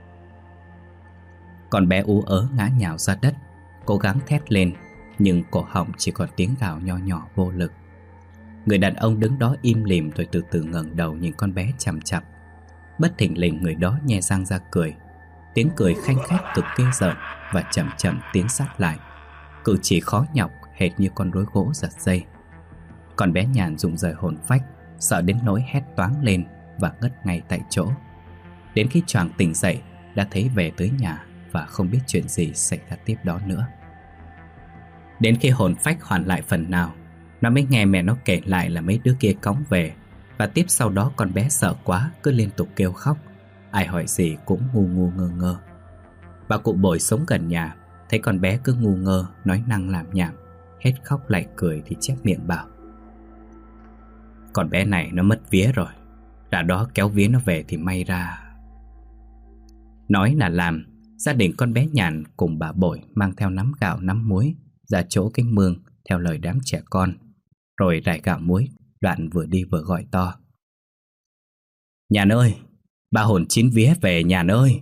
Con bé ú ớ ngã nhào ra đất, cố gắng thét lên, nhưng cổ họng chỉ còn tiếng gào nho nhỏ vô lực. Người đàn ông đứng đó im lìm rồi từ từ ngẩng đầu nhìn con bé chằm chằm. Bất thình lình người đó nhe răng ra cười. Tiếng cười khanh khách cực ghê rợn và chậm chậm tiến sát lại, cử chỉ khó nhọc hệt như con rối gỗ giật dây. Con bé Nhàn rụng rời hồn phách, sợ đến nỗi hét toáng lên và ngất ngay tại chỗ. Đến khi choàng tỉnh dậy đã thấy về tới nhà và không biết chuyện gì xảy ra tiếp đó nữa. Đến khi hồn phách hoàn lại phần nào, nó mới nghe mẹ nó kể lại là mấy đứa kia cõng về. Và tiếp sau đó con bé sợ quá cứ liên tục kêu khóc, ai hỏi gì cũng ngu ngu ngơ ngơ. Bà cụ Bồi sống gần nhà, thấy con bé cứ ngu ngơ, nói năng làm nhảm, hết khóc lại cười thì chép miệng bảo: con bé này nó mất vía rồi, đã đó kéo vía nó về thì may ra. Nói là làm, gia đình con bé Nhàn cùng bà Bồi mang theo nắm gạo nắm muối ra chỗ cái mương theo lời đám trẻ con, rồi rải gạo muối, đoạn vừa đi vừa gọi to: Nhàn ơi, ba hồn chín vía về Nhàn ơi.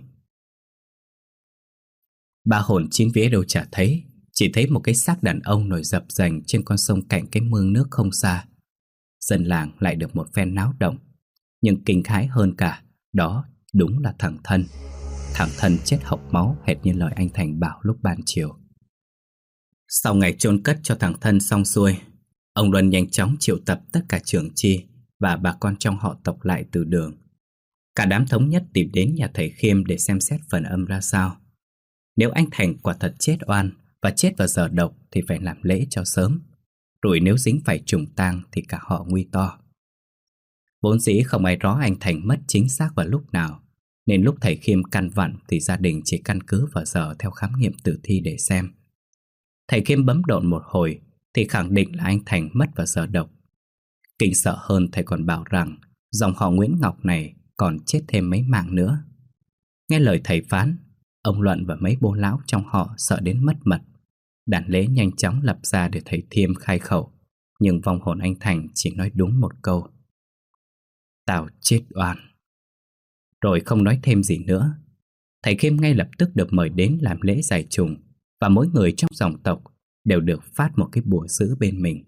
Ba hồn chín vía đâu chả thấy, chỉ thấy một cái xác đàn ông nổi dập dềnh trên con sông cạnh cái mương nước không xa. Dân làng lại được một phen náo động, nhưng kinh khái hơn cả đó đúng là thằng Thân. Thằng Thân chết hộc máu hệt như lời anh Thành bảo lúc ban chiều. Sau ngày chôn cất cho thằng Thân xong xuôi, ông Luân nhanh chóng triệu tập tất cả trưởng chi và bà con trong họ tộc lại từ đường. Cả đám thống nhất tìm đến nhà thầy Khiêm để xem xét phần âm ra sao. Nếu anh Thành quả thật chết oan và chết vào giờ độc thì phải làm lễ cho sớm, rồi nếu dính phải trùng tang thì cả họ nguy to. Vốn dĩ không ai rõ anh Thành mất chính xác vào lúc nào, nên lúc thầy Khiêm căn vặn thì gia đình chỉ căn cứ vào giờ theo khám nghiệm tử thi để xem. Thầy Khiêm bấm độn một hồi thì khẳng định là anh Thành mất vào giờ độc. Kinh sợ hơn, thầy còn bảo rằng dòng họ Nguyễn Ngọc này còn chết thêm mấy mạng nữa. Nghe lời thầy phán, ông Luận và mấy bố lão trong họ sợ đến mất mật. Đàn lễ nhanh chóng lập ra để thầy Thiêm khai khẩu, nhưng vong hồn anh Thành chỉ nói đúng một câu: tao chết oan. Rồi không nói thêm gì nữa. Thầy Khiêm ngay lập tức được mời đến làm lễ giải trùng, và mỗi người trong dòng tộc đều được phát một cái bùa giữ bên mình.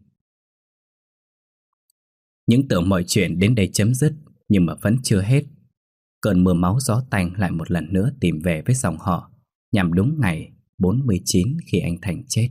Những tưởng mọi chuyện đến đây chấm dứt, nhưng mà vẫn chưa hết. Cơn mưa máu gió tanh lại một lần nữa tìm về với dòng họ, nhằm đúng ngày 49 khi anh Thành chết.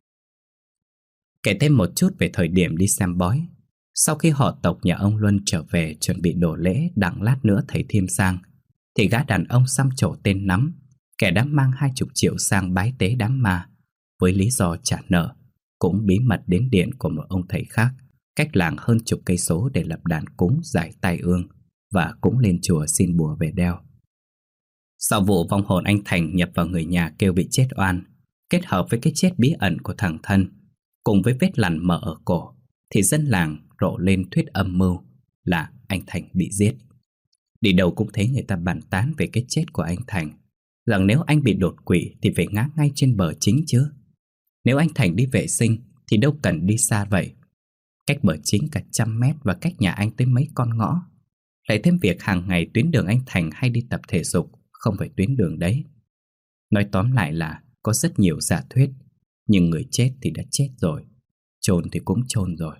Kể thêm một chút về thời điểm đi xem bói. Sau khi họ tộc nhà ông Luân trở về chuẩn bị đổ lễ đặng lát nữa thầy Thiêm sang, thì gã đàn ông xăm trổ tên Nắm, kẻ đã mang 20 triệu sang bái tế đám ma với lý do trả nợ, cũng bí mật đến điện của một ông thầy khác cách làng hơn chục cây số để lập đàn cúng giải tai ương, và cũng lên chùa xin bùa về đeo. Sau vụ vong hồn anh Thành nhập vào người nhà kêu bị chết oan, kết hợp với cái chết bí ẩn của thằng Thân cùng với vết lằn mở ở cổ, thì dân làng rộ lên thuyết âm mưu là anh Thành bị giết. Đi đâu cũng thấy người ta bàn tán về cái chết của anh Thành, rằng nếu anh bị đột quỵ thì phải ngã ngay trên bờ chính chứ. Nếu anh Thành đi vệ sinh thì đâu cần đi xa vậy, cách bờ chính cả 100 mét và cách nhà anh tới mấy con ngõ. Lại thêm việc hàng ngày tuyến đường anh Thành hay đi tập thể dục không phải tuyến đường đấy. Nói tóm lại là có rất nhiều giả thuyết, nhưng người chết thì đã chết rồi, chôn thì cũng chôn rồi.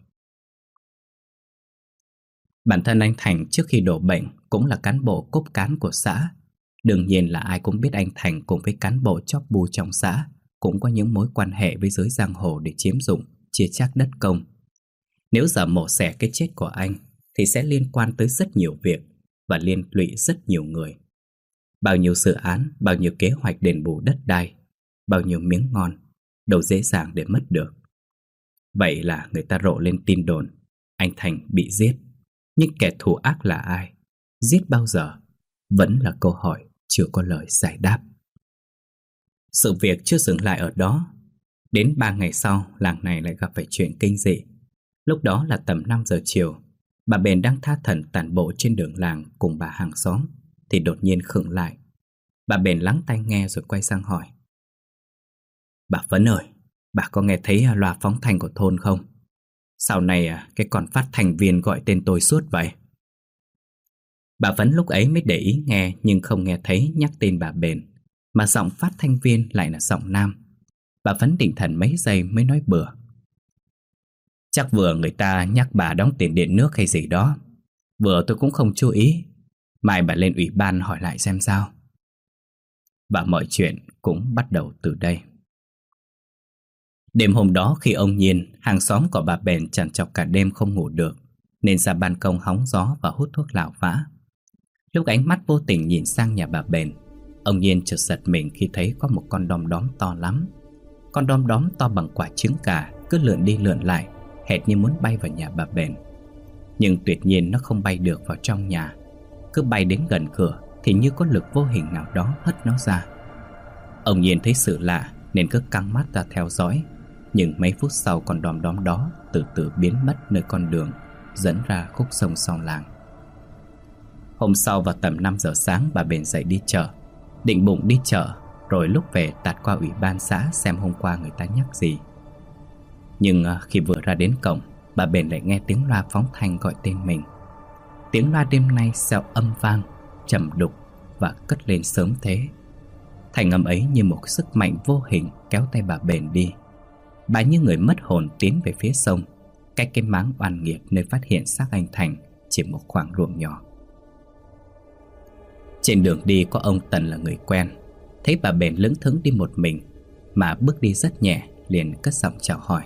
Bản thân anh Thành trước khi đổ bệnh cũng là cán bộ cốt cán của xã. Đương nhiên là ai cũng biết anh Thành cùng với cán bộ chóp bu trong xã cũng có những mối quan hệ với giới giang hồ để chiếm dụng, chia chác đất công. Nếu giờ mổ xẻ cái chết của anh thì sẽ liên quan tới rất nhiều việc và liên lụy rất nhiều người. Bao nhiêu dự án, bao nhiêu kế hoạch đền bù đất đai, bao nhiêu miếng ngon, đâu dễ dàng để mất được. Vậy là người ta rộ lên tin đồn anh Thành bị giết. Nhưng kẻ thù ác là ai? Giết bao giờ? Vẫn là câu hỏi chưa có lời giải đáp. Sự việc chưa dừng lại ở đó. Đến 3 ngày sau, làng này lại gặp phải chuyện kinh dị. Lúc đó là tầm 5 giờ chiều. Bà Bền đang tha thẩn tản bộ trên đường làng cùng bà hàng xóm thì đột nhiên khựng lại. Bà Bền lắng tai nghe rồi quay sang hỏi: "Bà Phấn ơi, bà có nghe thấy loa phóng thanh của thôn không? Sau này cái con phát thanh viên gọi tên tôi suốt vậy?" Bà Phấn lúc ấy mới để ý nghe nhưng không nghe thấy nhắc tên bà Bền, mà giọng phát thanh viên lại là giọng nam. Bà Phấn định thần mấy giây mới nói bừa: "Chắc vừa người ta nhắc bà đóng tiền điện nước hay gì đó. Vừa tôi cũng không chú ý. Mai bà lên ủy ban hỏi lại xem sao." Và mọi chuyện cũng bắt đầu từ đây. Đêm hôm đó khi ông Nhiên, hàng xóm của bà Bền trằn trọc cả đêm không ngủ được, nên ra ban công hóng gió và hút thuốc lào vã. Lúc ánh mắt vô tình nhìn sang nhà bà Bền, ông Nhiên chợt giật mình khi thấy có một con đom đóm to lắm. Con đom đóm to bằng quả trứng gà cứ lượn đi lượn lại, hệt như muốn bay vào nhà bà Bền. Nhưng tuyệt nhiên nó không bay được vào trong nhà. Cứ bay đến gần cửa thì như có lực vô hình nào đó hất nó ra. Ông Nhiên thấy sự lạ nên cứ căng mắt ra theo dõi. Nhưng mấy phút sau con đom đóm đó từ từ biến mất nơi con đường dẫn ra khúc sông sau làng. Hôm sau vào tầm 5 giờ sáng, bà Bền dậy đi chợ. Định bụng đi chợ rồi lúc về tạt qua ủy ban xã xem hôm qua người ta nhắc gì. Nhưng khi vừa ra đến cổng, bà Bền lại nghe tiếng loa phóng thanh gọi tên mình. Tiếng loa đêm nay xeo âm vang, trầm đục và cất lên sớm thế. Thành âm ấy như một sức mạnh vô hình kéo tay bà Bền đi. Bà như người mất hồn tiến về phía sông, cách cái máng oan nghiệt nơi phát hiện xác anh Thành chỉ một khoảng ruộng nhỏ. Trên đường đi có ông Tần là người quen. Thấy bà Bền lững thững đi một mình mà bước đi rất nhẹ, liền cất giọng chào hỏi: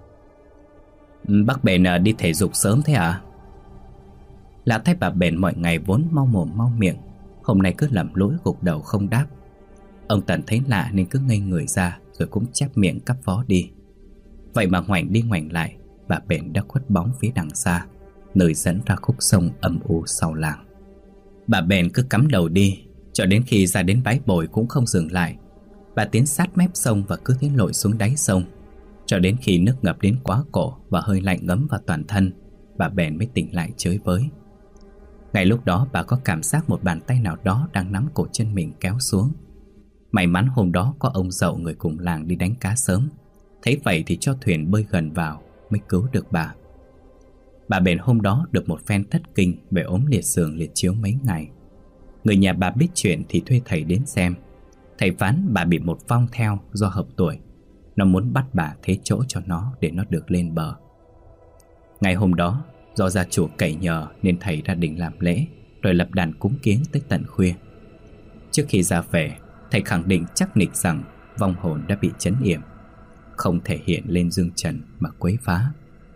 "Bác Bền đi thể dục sớm thế à?" Lão thấy bà Bền mọi ngày vốn mau mồm mau miệng, hôm nay cứ lẩm lũi gục đầu không đáp. Ông Tần thấy lạ nên cứ ngây người ra rồi cũng chép miệng cắp phó đi. Vậy mà ngoảnh đi ngoảnh lại, bà Bền đã khuất bóng phía đằng xa, nơi dẫn ra khúc sông âm u sau làng. Bà Bền cứ cắm đầu đi, cho đến khi ra đến bãi bồi cũng không dừng lại. Bà tiến sát mép sông và cứ thế lội xuống đáy sông, cho đến khi nước ngập đến quá cổ và hơi lạnh ngấm vào toàn thân, bà Bền mới tỉnh lại chới với. Ngay lúc đó bà có cảm giác một bàn tay nào đó đang nắm cổ chân mình kéo xuống. May mắn hôm đó có ông Dậu người cùng làng đi đánh cá sớm, thấy vậy thì cho thuyền bơi gần vào mới cứu được bà. Bà Bền hôm đó được một phen thất kinh về ốm liệt giường liệt chiếu mấy ngày. Người nhà bà biết chuyện thì thuê thầy đến xem. Thầy phán bà bị một vong theo do hợp tuổi. Nó muốn bắt bà thế chỗ cho nó để nó được lên bờ. Ngày hôm đó, do gia chủ cậy nhờ nên thầy ra đình làm lễ, rồi lập đàn cúng kiến tới tận khuya. Trước khi ra về, thầy khẳng định chắc nịch rằng vong hồn đã bị trấn yểm, không thể hiện lên dương trần mà quấy phá.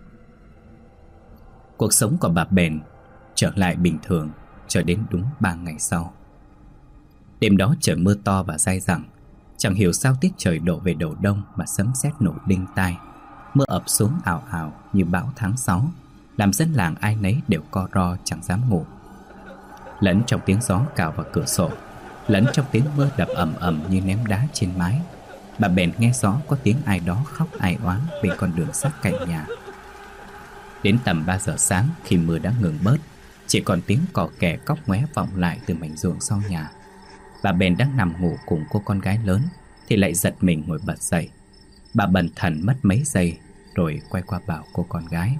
Cuộc sống của bà Bền trở lại bình thường cho đến đúng 3 ngày sau. Đêm đó trời mưa to và dai dẳng. Chẳng hiểu sao tiết trời đổ về đầu đông mà sấm sét nổ đinh tai. Mưa ập xuống ào ào như bão tháng 6, làm dân làng ai nấy đều co ro chẳng dám ngủ. Lẫn trong tiếng gió cào vào cửa sổ, lẫn trong tiếng mưa đập ầm ầm như ném đá trên mái, bà Bền nghe rõ có tiếng ai đó khóc ai oán bên con đường sát cạnh nhà. Đến tầm 3 giờ sáng, khi mưa đã ngừng bớt, chỉ còn tiếng cò kè cóc ngoé vọng lại từ mảnh ruộng sau nhà. Bà Bền đang nằm ngủ cùng cô con gái lớn thì lại giật mình ngồi bật dậy. Bà bần thần mất mấy giây rồi quay qua bảo cô con gái: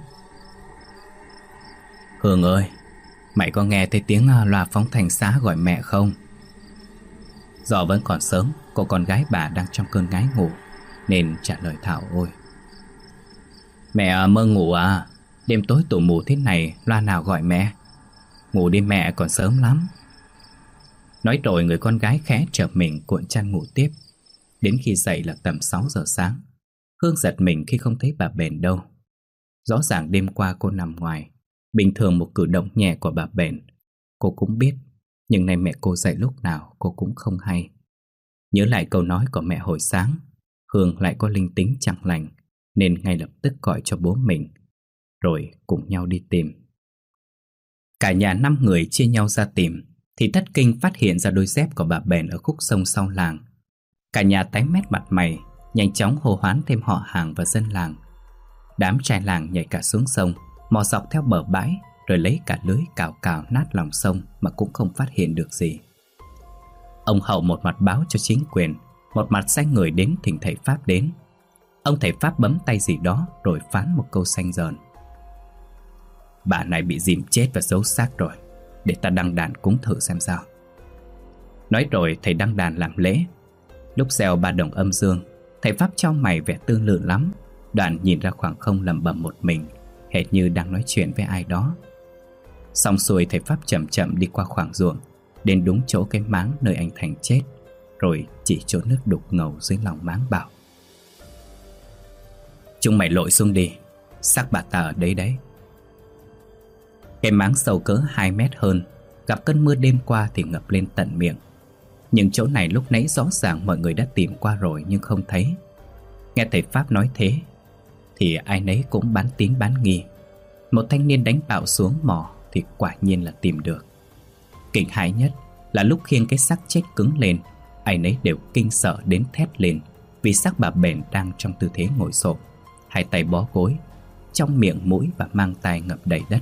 "Hương ơi, mày có nghe thấy tiếng loa phóng thanh xã gọi mẹ không?" Do vẫn còn sớm, cô con gái bà đang trong cơn ngái ngủ nên trả lời thảo ôi: "Mẹ mơ ngủ à? Đêm tối tù mù thế này loa nào gọi mẹ? Ngủ đi mẹ, còn sớm lắm." Nói rồi người con gái khẽ chợp mình cuộn chăn ngủ tiếp. Đến khi dậy là tầm 6 giờ sáng. Hương giật mình khi không thấy bà Bền đâu. Rõ ràng đêm qua cô nằm ngoài. Bình thường một cử động nhẹ của bà Bền cô cũng biết, nhưng nay mẹ cô dậy lúc nào cô cũng không hay. Nhớ lại câu nói của mẹ hồi sáng, Hương lại có linh tính chẳng lành, nên ngay lập tức gọi cho bố mình, rồi cùng nhau đi tìm. Cả nhà 5 người chia nhau ra tìm, thì thất kinh phát hiện ra đôi dép của bà Bền ở khúc sông sau làng. Cả nhà tái mét mặt mày, nhanh chóng hô hoán thêm họ hàng và dân làng. Đám trai làng nhảy cả xuống sông, mò dọc theo bờ bãi, rồi lấy cả lưới cào cào nát lòng sông mà cũng không phát hiện được gì. Ông Hậu một mặt báo cho chính quyền, một mặt sai người đến thỉnh thầy Pháp đến. Ông thầy Pháp bấm tay gì đó rồi phán một câu xanh dờn: bà này bị dìm chết và giấu xác rồi, để ta đăng đàn cúng thử xem sao. Nói rồi thầy đăng đàn làm lễ. Lúc gieo 3 đồng âm dương, thầy Pháp trong mày vẻ tư lự lắm. Đoạn nhìn ra khoảng không lẩm bẩm một mình, hệt như đang nói chuyện với ai đó. Xong xuôi thầy Pháp chậm chậm đi qua khoảng ruộng, đến đúng chỗ cái máng nơi anh Thành chết, rồi chỉ chỗ nước đục ngầu dưới lòng máng bảo: chúng mày lội xuống đi, xác bà ta ở đấy đấy. Cái máng sâu cỡ 2 mét hơn, gặp cơn mưa đêm qua thì ngập lên tận miệng. Nhưng chỗ này lúc nãy rõ ràng mọi người đã tìm qua rồi nhưng không thấy. Nghe thầy Pháp nói thế thì ai nấy cũng bán tín bán nghi. Một thanh niên đánh bạo xuống mò thì quả nhiên là tìm được. Kinh hãi nhất là lúc khiêng cái xác chết cứng lên, ai nấy đều kinh sợ đến thét lên, vì xác bà Bền đang trong tư thế ngồi xổm, hai tay bó gối, trong miệng mũi và mang tai ngập đầy đất.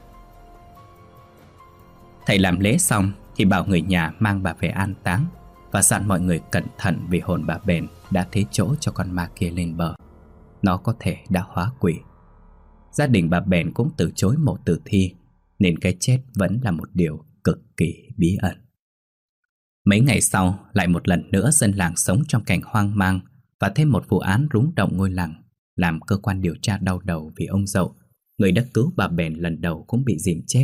Thầy làm lễ xong thì bảo người nhà mang bà về an táng và dặn mọi người cẩn thận vì hồn bà Bền đã thế chỗ cho con ma kia lên bờ. Nó có thể đã hóa quỷ. Gia đình bà Bền cũng từ chối mộ tử thi, nên cái chết vẫn là một điều cực kỳ bí ẩn. Mấy ngày sau, lại một lần nữa dân làng sống trong cảnh hoang mang và thêm một vụ án rúng động ngôi làng, làm cơ quan điều tra đau đầu vì ông Dậu, người đã cứu bà Bền lần đầu, cũng bị dìm chết.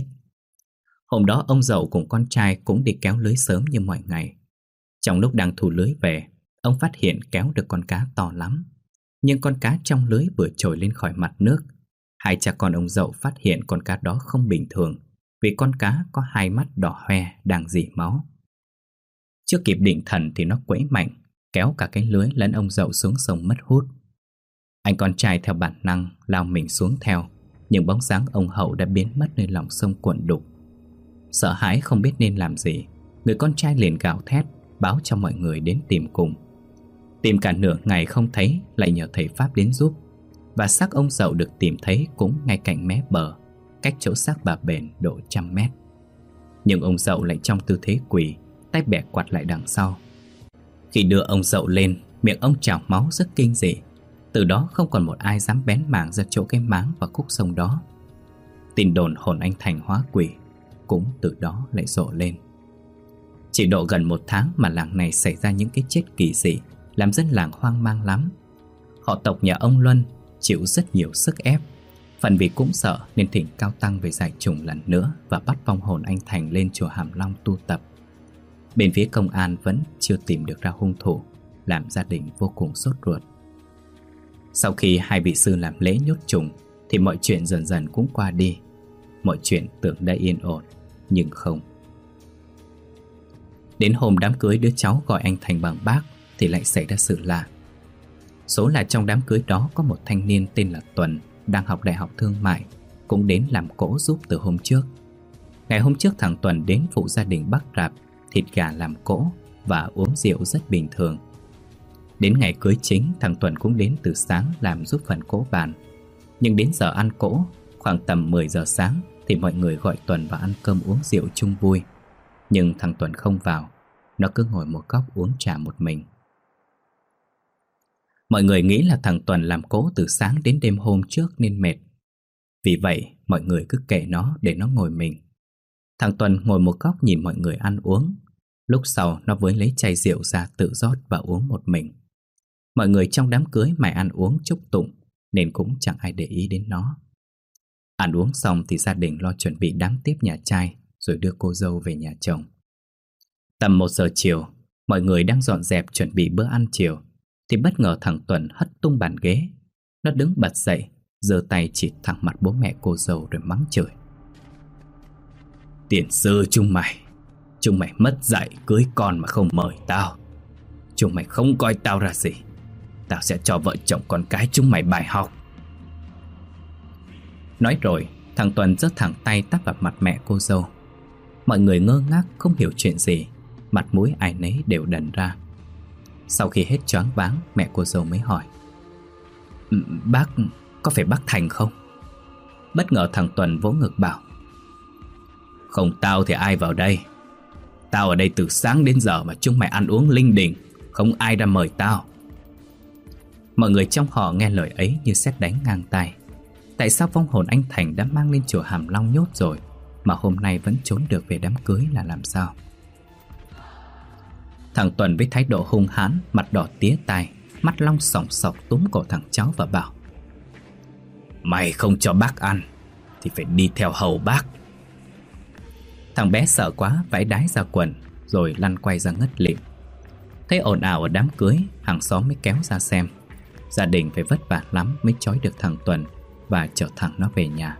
Hôm đó ông Dậu cùng con trai cũng đi kéo lưới sớm như mọi ngày. Trong lúc đang thu lưới về, ông phát hiện kéo được con cá to lắm. Nhưng con cá trong lưới vừa trồi lên khỏi mặt nước, hai cha con ông Dậu phát hiện con cá đó không bình thường, vì con cá có 2 mắt đỏ hoe đang rỉ máu. Chưa kịp định thần thì nó quẫy mạnh, kéo cả cái lưới lẫn ông Dậu xuống sông mất hút. Anh con trai theo bản năng lao mình xuống theo, nhưng bóng dáng ông Hậu đã biến mất nơi lòng sông cuộn đục. Sợ hãi không biết nên làm gì, người con trai liền gào thét báo cho mọi người đến tìm cùng. Tìm cả nửa ngày không thấy, lại nhờ thầy Pháp đến giúp, và xác ông Dậu được tìm thấy cũng ngay cạnh mé bờ, cách chỗ xác bà Bền độ 100 mét. Nhưng ông Dậu lại trong tư thế quỳ, tay bẻ quạt lại đằng sau. Khi đưa ông Dậu lên, miệng ông trào máu rất kinh dị. Từ đó không còn một ai dám bén mảng ra chỗ cái máng và khúc sông đó. Tin đồn hồn anh Thành hóa quỷ cũng từ đó lại rộ lên. Chỉ độ gần 1 tháng mà làng này xảy ra những cái chết kỳ dị, làm dân làng hoang mang lắm. Họ tộc nhà ông Luân chịu rất nhiều sức ép, phần vì cũng sợ nên thỉnh Cao Tăng về giải trùng lần nữa và bắt vong hồn anh Thành lên chùa Hàm Long tu tập. Bên phía công an vẫn chưa tìm được ra hung thủ, làm gia đình vô cùng sốt ruột. Sau khi 2 vị sư làm lễ nhốt trùng thì mọi chuyện dần dần cũng qua đi. Mọi chuyện tưởng đã yên ổn, nhưng không. Đến hôm đám cưới đứa cháu gọi anh Thành bằng bác thì lại xảy ra sự lạ. Số là trong đám cưới đó có một thanh niên tên là Tuần, đang học đại học thương mại, cũng đến làm cỗ giúp từ hôm trước. Ngày hôm trước thằng Tuần đến phụ gia đình bắt rạp thịt gà làm cỗ và uống rượu rất bình thường. Đến ngày cưới chính, thằng Tuần cũng đến từ sáng làm giúp phần cỗ bàn. Nhưng đến giờ ăn cỗ, khoảng tầm 10 giờ sáng, thì mọi người gọi Tuần vào ăn cơm uống rượu chung vui. Nhưng thằng Tuần không vào, nó cứ ngồi một góc uống trà một mình. Mọi người nghĩ là thằng Tuần làm cỗ từ sáng đến đêm hôm trước nên mệt. Vì vậy, mọi người cứ kệ nó để nó ngồi mình. Thằng Tuần ngồi một góc nhìn mọi người ăn uống. Lúc sau nó mới lấy chai rượu ra tự rót và uống một mình. Mọi người trong đám cưới mải ăn uống chúc tụng nên cũng chẳng ai để ý đến nó. Ăn uống xong thì gia đình lo chuẩn bị đám tiếp nhà trai rồi đưa cô dâu về nhà chồng. Tầm 1 giờ chiều, mọi người đang dọn dẹp chuẩn bị bữa ăn chiều, thì bất ngờ thằng Tuần hất tung bàn ghế. Nó đứng bật dậy, giơ tay chỉ thẳng mặt bố mẹ cô dâu rồi mắng chửi: "Tiền sư chúng mày mất dạy cưới con mà không mời tao. Chúng mày không coi tao ra gì. Tao sẽ cho vợ chồng con cái chúng mày bài học." Nói rồi, thằng Tuần giơ thẳng tay tát vào mặt mẹ cô dâu. Mọi người ngơ ngác không hiểu chuyện gì, mặt mũi ai nấy đều đần ra. Sau khi hết choáng váng, mẹ cô dâu mới hỏi: "Bác, có phải bác Thành không?" Bất ngờ thằng Tuần vỗ ngực bảo: "Không tao thì ai vào đây? Tao ở đây từ sáng đến giờ mà chúng mày ăn uống linh đình, không ai ra mời tao." Mọi người trong họ nghe lời ấy như sét đánh ngang tai. Tại sao vong hồn anh Thành đã mang lên chùa Hàm Long nhốt rồi mà hôm nay vẫn trốn được về đám cưới là làm sao? Thằng Tuần với thái độ hung hãn, mặt đỏ tía tai, mắt long sòng sọc túm cổ thằng cháu và bảo: "Mày không cho bác ăn thì phải đi theo hầu bác." Thằng bé sợ quá vẫy đái ra quần, rồi lăn quay ra ngất lịm. Thấy ồn ào ở đám cưới, hàng xóm mới kéo ra xem. Gia đình phải vất vả lắm mới trói được thằng Tuần và chở thẳng nó về nhà.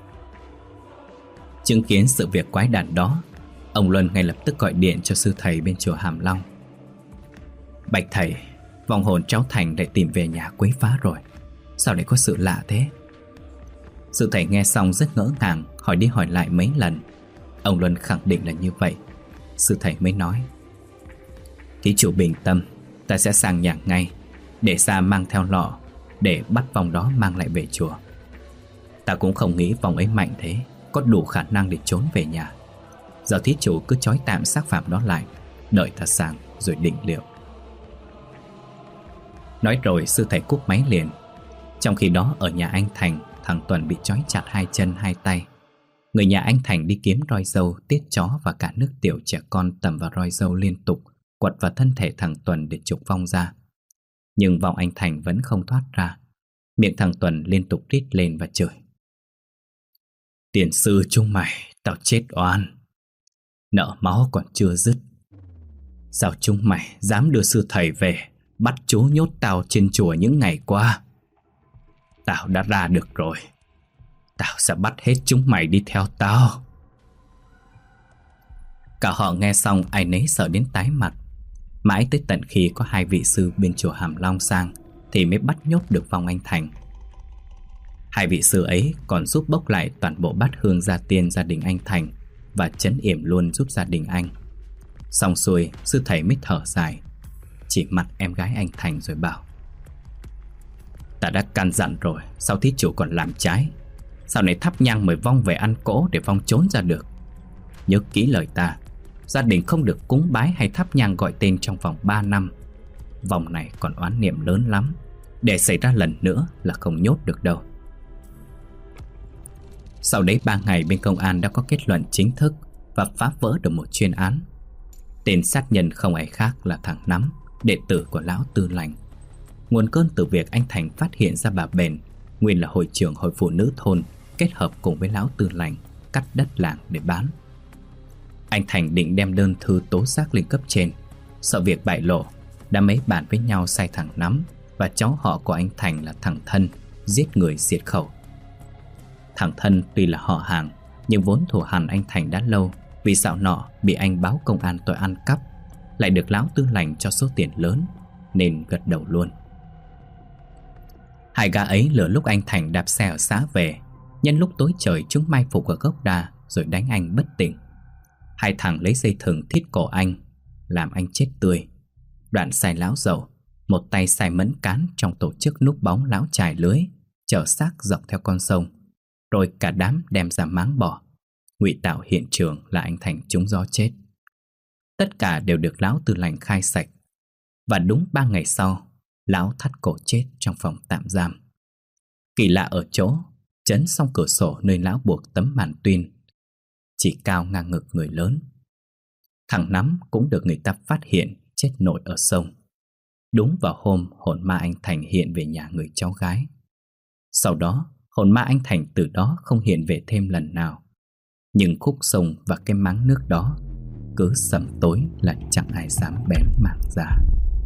Chứng kiến sự việc quái đản đó, ông Luân ngay lập tức gọi điện cho sư thầy bên chùa Hàm Long: "Bạch thầy, vong hồn cháu Thành lại tìm về nhà quấy phá rồi. Sao lại có sự lạ thế?" Sư thầy nghe xong rất ngỡ ngàng, hỏi đi hỏi lại mấy lần. Ông Luân khẳng định là như vậy. Sư thầy mới nói: "Thí chủ bình tâm, ta sẽ sang nhà ngay, để Sa mang theo lọ để bắt vong đó mang lại về chùa. Ta cũng không nghĩ vong ấy mạnh thế, có đủ khả năng để trốn về nhà. Giờ thí chủ cứ trói tạm xác phạm đó lại, đợi ta sang rồi định liệu." Nói rồi sư thầy cúp máy liền. Trong khi đó ở nhà anh Thành, thằng Tuần bị trói chặt 2 chân 2 tay. Người nhà anh Thành đi kiếm roi dâu, tiết chó và cả nước tiểu trẻ con tẩm vào roi dâu liên tục, quật vào thân thể thằng Tuần để trục vong ra. Nhưng vong anh Thành vẫn không thoát ra. Miệng thằng Tuần liên tục rít lên và chửi: "Tiền sư chúng mày, tao chết oan. Nợ máu còn chưa dứt. Sao chúng mày dám đưa sư thầy về bắt chú nhốt tao trên chùa những ngày qua? Tao đã ra được rồi. Tao sẽ bắt hết chúng mày đi theo tao." Cả họ nghe xong ai nấy sợ đến tái mặt. Mãi tới tận khi có 2 vị sư bên chùa Hàm Long sang thì mới bắt nhốt được vong anh Thành. 2 vị sư ấy còn giúp bốc lại toàn bộ bát hương gia tiên gia đình anh Thành và trấn yểm luôn giúp gia đình anh. Xong xuôi, sư thầy mới thở dài, chỉ mặt em gái anh Thành rồi bảo: "Ta đã căn dặn rồi, sao thí chủ còn làm trái? Sau này thắp nhang mời vong về ăn cỗ để vong trốn ra được. Nhớ kỹ lời ta, gia đình không được cúng bái hay thắp nhang gọi tên trong vòng 3 năm. Vòng này còn oán niệm lớn lắm, để xảy ra lần nữa là không nhốt được đâu." Sau đấy 3 ngày bên công an đã có kết luận chính thức và phá vỡ được một chuyên án. Tên sát nhân không ai khác là thằng Nắm, đệ tử của lão Tư Lành. Nguồn cơn từ việc anh Thành phát hiện ra bà Bền, nguyên là hội trưởng hội phụ nữ thôn, kết hợp cùng với lão Tư Lành cắt đất làng để bán. Anh Thành định đem đơn thư tố giác lên cấp trên. Sợ việc bại lộ, đã mấy bàn với nhau sai thằng Nắm và cháu họ của anh Thành là thằng Thân giết người diệt khẩu. Thằng Thân tuy là họ hàng, nhưng vốn thù hằn anh Thành đã lâu, vì dạo nọ bị anh báo công an tội ăn cắp, lại được lão Tư Lành cho số tiền lớn, nên gật đầu luôn. Hai gã ấy lừa lúc anh Thành đạp xe ở xã về, nhân lúc tối trời chúng mai phục ở gốc đa rồi đánh anh bất tỉnh. Hai thằng lấy dây thừng thít cổ anh, làm anh chết tươi. Đoạn sai lão dậu, một tay sai mẫn cán trong tổ chức núp bóng lão chài lưới, chở xác dọc theo con sông, rồi cả đám đem ra máng bỏ, ngụy tạo hiện trường là anh Thành trúng gió chết. Tất cả đều được lão Tư Lành khai sạch. Và đúng 3 ngày sau, lão thắt cổ chết trong phòng tạm giam. Kỳ lạ ở chỗ, chấn xong cửa sổ nơi lão buộc tấm màn tuyên chỉ cao ngang ngực người lớn. Thằng Nắm cũng được người ta phát hiện chết nổi ở sông, đúng vào hôm hồn ma anh Thành hiện về nhà người cháu gái. Sau đó, hồn ma anh Thành từ đó không hiện về thêm lần nào. Nhưng khúc sông và cái máng nước đó cứ sầm tối là chẳng ai dám bén mảng ra.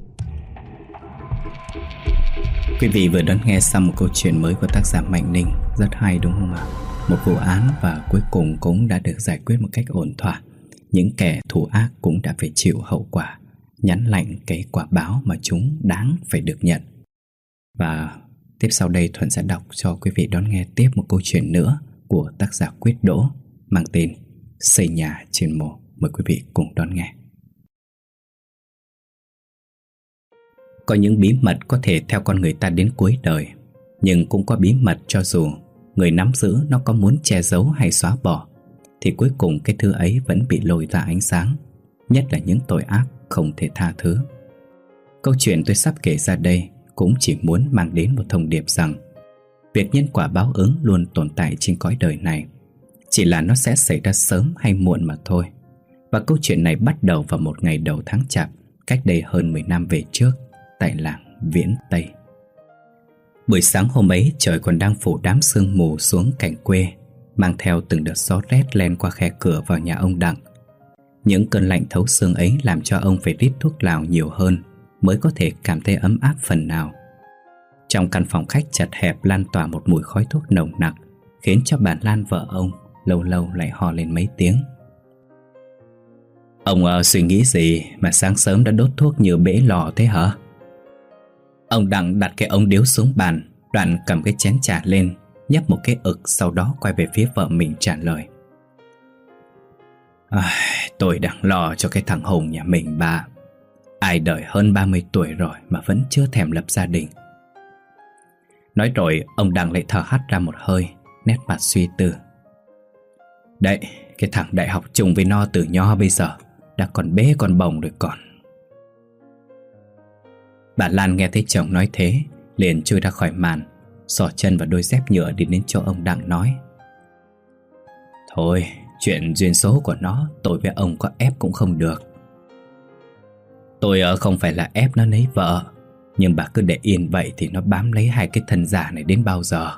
Quý vị vừa đón nghe xong một câu chuyện mới của tác giả Mạnh Ninh. Rất hay đúng không ạ? Một vụ án và cuối cùng cũng đã được giải quyết một cách ổn thỏa. Những kẻ thù ác cũng đã phải chịu hậu quả, nhắn lạnh cái quả báo mà chúng đáng phải được nhận. Và tiếp sau đây Thuận sẽ đọc cho quý vị đón nghe tiếp một câu chuyện nữa của tác giả Quyết Đỗ mang tên Xây Nhà Trên Mồ. Mời quý vị cùng đón nghe. Có những bí mật có thể theo con người ta đến cuối đời, nhưng cũng có bí mật cho dù người nắm giữ nó có muốn che giấu hay xóa bỏ thì cuối cùng cái thứ ấy vẫn bị lôi ra ánh sáng, nhất là những tội ác không thể tha thứ. Câu chuyện tôi sắp kể ra đây cũng chỉ muốn mang đến một thông điệp rằng việc nhân quả báo ứng luôn tồn tại trên cõi đời này, chỉ là nó sẽ xảy ra sớm hay muộn mà thôi. Và câu chuyện này bắt đầu vào một ngày đầu tháng Chạp, cách đây hơn 10 năm về trước, tại làng Viễn Tây. Buổi sáng hôm ấy trời còn đang phủ đám sương mù xuống cảnh quê, mang theo từng đợt gió rét len qua khe cửa vào nhà ông Đặng. Những cơn lạnh thấu xương ấy làm cho ông phải rít thuốc lào nhiều hơn mới có thể cảm thấy ấm áp phần nào. Trong căn phòng khách chật hẹp lan tỏa một mùi khói thuốc nồng nặc, khiến cho bà Lan vợ ông lâu lâu lại ho lên mấy tiếng. Ông suy nghĩ gì mà sáng sớm đã đốt thuốc như bể lò thế hả? Ông Đặng đặt cái ống điếu xuống bàn, đoạn cầm cái chén trà lên, nhấp một cái ực, sau đó quay về phía vợ mình trả lời. Tôi đang lo cho cái thằng Hùng nhà mình bà. Ai đời hơn 30 tuổi rồi mà vẫn chưa thèm lập gia đình. Nói rồi ông Đặng lại thở hắt ra một hơi, nét mặt suy tư. Đấy, cái thằng đại học chung với nó từ nho bây giờ đã còn bế con bồng rồi còn. Bà Lan nghe thấy chồng nói thế liền chui ra khỏi màn, xỏ chân vào đôi dép nhựa đi đến chỗ ông Đặng nói. Thôi, chuyện duyên số của nó tôi với ông có ép cũng không được. Tôi không phải là ép nó lấy vợ, nhưng bà cứ để yên vậy thì nó bám lấy hai cái thân giả này đến bao giờ?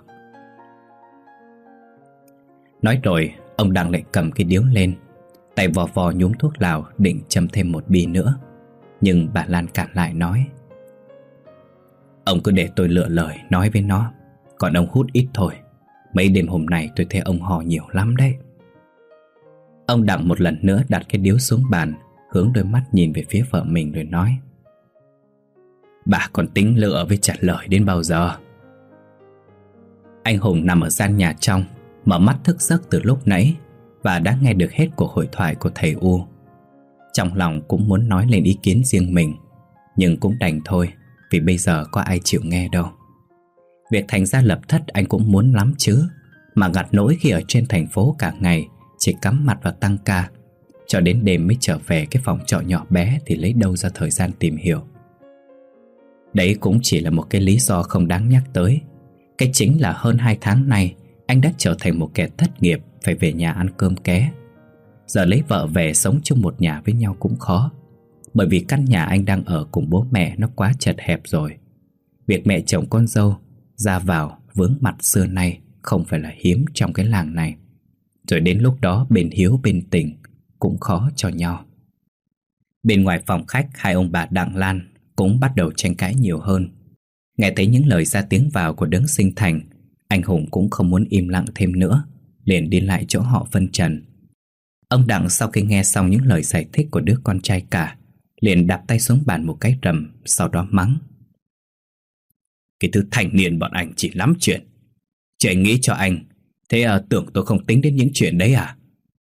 Nói rồi ông Đặng lại cầm cái điếu lên, tay vò vò nhúm thuốc lào định châm thêm một bi nữa. Nhưng bà Lan cản lại nói. Ông cứ để tôi lựa lời nói với nó, còn ông hút ít thôi. Mấy đêm hôm nay tôi thấy ông hò nhiều lắm đấy. Ông Đặng một lần nữa đặt cái điếu xuống bàn, hướng đôi mắt nhìn về phía vợ mình rồi nói. Bà còn tính lựa với trả lời đến bao giờ? Anh Hùng nằm ở gian nhà trong, mở mắt thức giấc từ lúc nãy và đã nghe được hết cuộc hội thoại của thầy U. Trong lòng cũng muốn nói lên ý kiến riêng mình, nhưng cũng đành thôi, vì bây giờ có ai chịu nghe đâu. Việc thành gia lập thất anh cũng muốn lắm chứ, mà ngặt nỗi khi ở trên thành phố cả ngày chỉ cắm mặt vào tăng ca, cho đến đêm mới trở về cái phòng trọ nhỏ bé thì lấy đâu ra thời gian tìm hiểu. Đấy cũng chỉ là một cái lý do không đáng nhắc tới. Cái chính là hơn 2 tháng nay anh đã trở thành một kẻ thất nghiệp, phải về nhà ăn cơm ké. Giờ lấy vợ về sống chung một nhà với nhau cũng khó, bởi vì căn nhà anh đang ở cùng bố mẹ nó quá chật hẹp rồi. Việc mẹ chồng con dâu ra vào vướng mặt xưa nay không phải là hiếm trong cái làng này. Rồi đến lúc đó bên hiếu bên tình cũng khó cho nhau. Bên ngoài phòng khách, hai ông bà Đặng Lan cũng bắt đầu tranh cãi nhiều hơn. Nghe thấy những lời ra tiếng vào của đấng sinh thành, anh Hùng cũng không muốn im lặng thêm nữa, liền đi lại chỗ họ phân trần. Ông Đặng sau khi nghe xong những lời giải thích của đứa con trai cả, liền đạp tay xuống bàn một cái rầm, sau đó mắng. Cái thứ thanh niên bọn anh chỉ lắm chuyện. Chị anh nghĩ cho anh, thế tưởng tôi không tính đến những chuyện đấy à?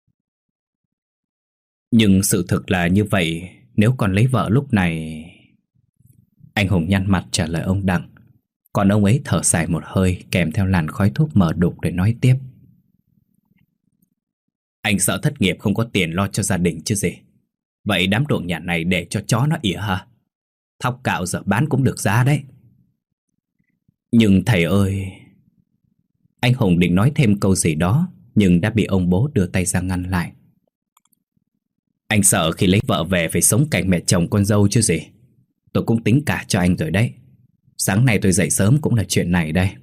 Nhưng sự thực là như vậy, nếu còn lấy vợ lúc này... Anh Hùng nhăn mặt trả lời ông Đặng, còn ông ấy thở dài một hơi kèm theo làn khói thuốc mờ đục để nói tiếp. Anh sợ thất nghiệp không có tiền lo cho gia đình chứ gì. Vậy đám ruộng nhà này để cho chó nó ỉa hả? Thóc cạo giờ bán cũng được giá đấy. Nhưng thầy ơi... Anh Hùng định nói thêm câu gì đó, nhưng đã bị ông bố đưa tay ra ngăn lại. Anh sợ khi lấy vợ về phải sống cạnh mẹ chồng con dâu chứ gì. Tôi cũng tính cả cho anh rồi đấy. Sáng nay tôi dậy sớm cũng là chuyện này đây.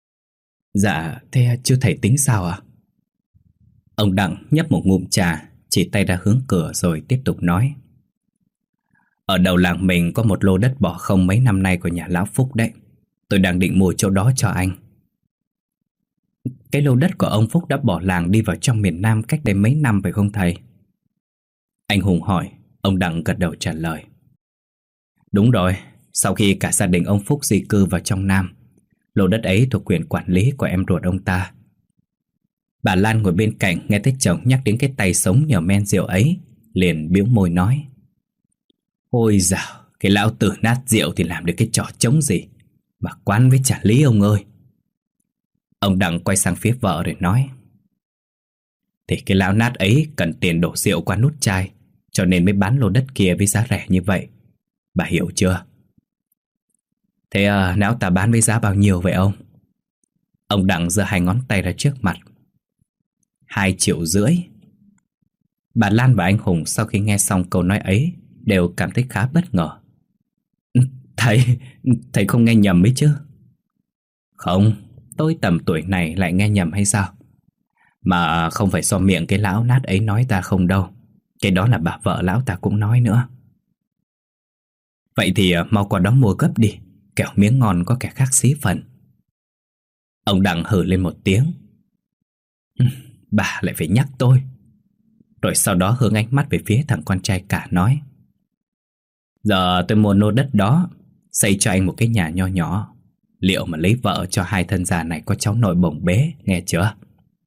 Dạ, thế chứ thầy tính sao à? Ông Đặng nhấp một ngụm trà, chỉ tay ra hướng cửa rồi tiếp tục nói. Ở đầu làng mình có một lô đất bỏ không mấy năm nay của nhà lão Phúc đấy. Tôi đang định mua chỗ đó cho anh. Cái lô đất của ông Phúc đã bỏ làng đi vào trong miền Nam cách đây mấy năm phải không thầy? Anh Hùng hỏi. Ông Đặng gật đầu trả lời. Đúng rồi, sau khi cả gia đình ông Phúc di cư vào trong Nam, lô đất ấy thuộc quyền quản lý của em ruột ông ta. Bà Lan ngồi bên cạnh nghe thấy chồng nhắc đến cái tay sống nhờ men rượu ấy, liền bĩu môi nói. Ôi dào, cái lão tử nát rượu thì làm được cái trò trống gì mà quán với chả lý ông ơi. Ông Đặng quay sang phía vợ rồi nói. Thì cái lão nát ấy cần tiền đổ rượu qua nút chai, cho nên mới bán lô đất kia với giá rẻ như vậy. Bà hiểu chưa? Thế lão ta bán với giá bao nhiêu vậy ông? Ông Đặng giơ hai ngón tay ra trước mặt. 2,5 triệu. Bà Lan và anh Hùng sau khi nghe xong câu nói ấy đều cảm thấy khá bất ngờ. Thầy không nghe nhầm ấy chứ? Không, tôi tầm tuổi này lại nghe nhầm hay sao? Mà không phải do miệng cái lão nát ấy nói ta không đâu. Cái đó là bà vợ lão ta cũng nói nữa. Vậy thì mau qua đó mua gấp đi, kẻo miếng ngon có kẻ khác xí phần. Ông Đặng hừ lên một tiếng. Bà lại phải nhắc tôi. Rồi sau đó hướng ánh mắt về phía thằng con trai cả nói. Giờ tôi mua lô đất đó, xây cho anh một cái nhà nho nhỏ. Liệu mà lấy vợ cho hai thân già này có cháu nội bồng bế, nghe chưa?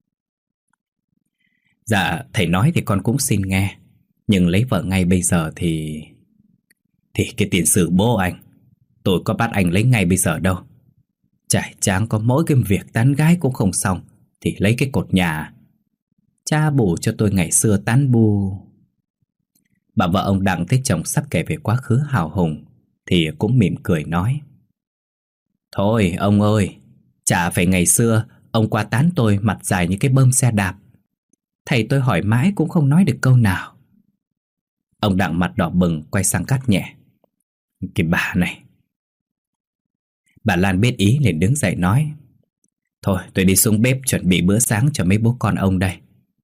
Dạ, thầy nói thì con cũng xin nghe. Nhưng lấy vợ ngay bây giờ thì cái tiền sử bố anh, tôi có bắt anh lấy ngay bây giờ đâu. Trải tráng có mỗi cái việc tán gái cũng không xong thì lấy cái cột nhà. Cha bù cho tôi ngày xưa tán bu. Bà vợ ông Đặng thấy chồng sắp kể về quá khứ hào hùng thì cũng mỉm cười nói. Thôi ông ơi, chả phải ngày xưa ông qua tán tôi mặt dài như cái bơm xe đạp. Thầy tôi hỏi mãi cũng không nói được câu nào. Ông Đặng mặt đỏ bừng quay sang cắt nhẹ. Cái bà này. Bà Lan biết ý liền đứng dậy nói. Thôi tôi đi xuống bếp chuẩn bị bữa sáng cho mấy bố con ông đây.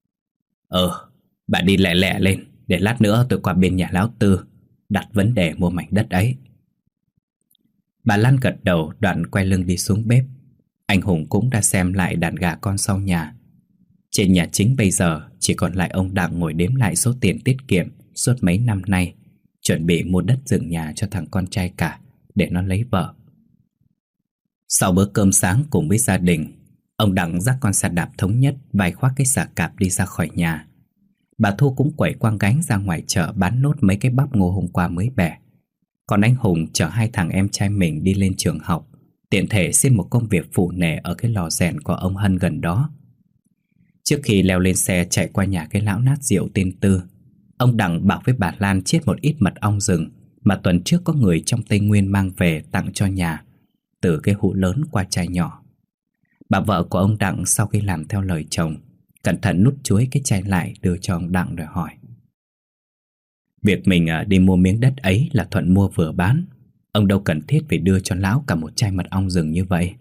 Bà đi lẹ lẹ lên, để lát nữa tôi qua bên nhà lão Tư đặt vấn đề mua mảnh đất ấy. Bà Lan gật đầu đoạn quay lưng đi xuống bếp. Anh Hùng cũng đã xem lại đàn gà con sau nhà. Trên nhà chính bây giờ chỉ còn lại ông Đặng ngồi đếm lại số tiền tiết kiệm suốt mấy năm nay, chuẩn bị mua đất dựng nhà cho thằng con trai cả để nó lấy vợ. Sau bữa cơm sáng cùng với gia đình, ông Đặng dắt con xe đạp thống nhất vai khoác cái xà cạp đi ra khỏi nhà. Bà Thu cũng quẩy quang gánh ra ngoài chợ bán nốt mấy cái bắp ngô hôm qua mới bẻ. Còn anh Hùng chở hai thằng em trai mình đi lên trường học, tiện thể xin một công việc phụ nề ở cái lò rèn của ông Hân gần đó. Trước khi leo lên xe chạy qua nhà cái lão nát rượu tên Tư, ông Đặng bảo với bà Lan chiết một ít mật ong rừng mà tuần trước có người trong Tây Nguyên mang về tặng cho nhà, từ cái hũ lớn qua chai nhỏ. Bà vợ của ông Đặng sau khi làm theo lời chồng, cẩn thận nút chuối cái chai lại đưa cho ông Đặng rồi hỏi. Việc mình đi mua miếng đất ấy là thuận mua vừa bán, ông đâu cần thiết phải đưa cho lão cả một chai mật ong rừng như vậy.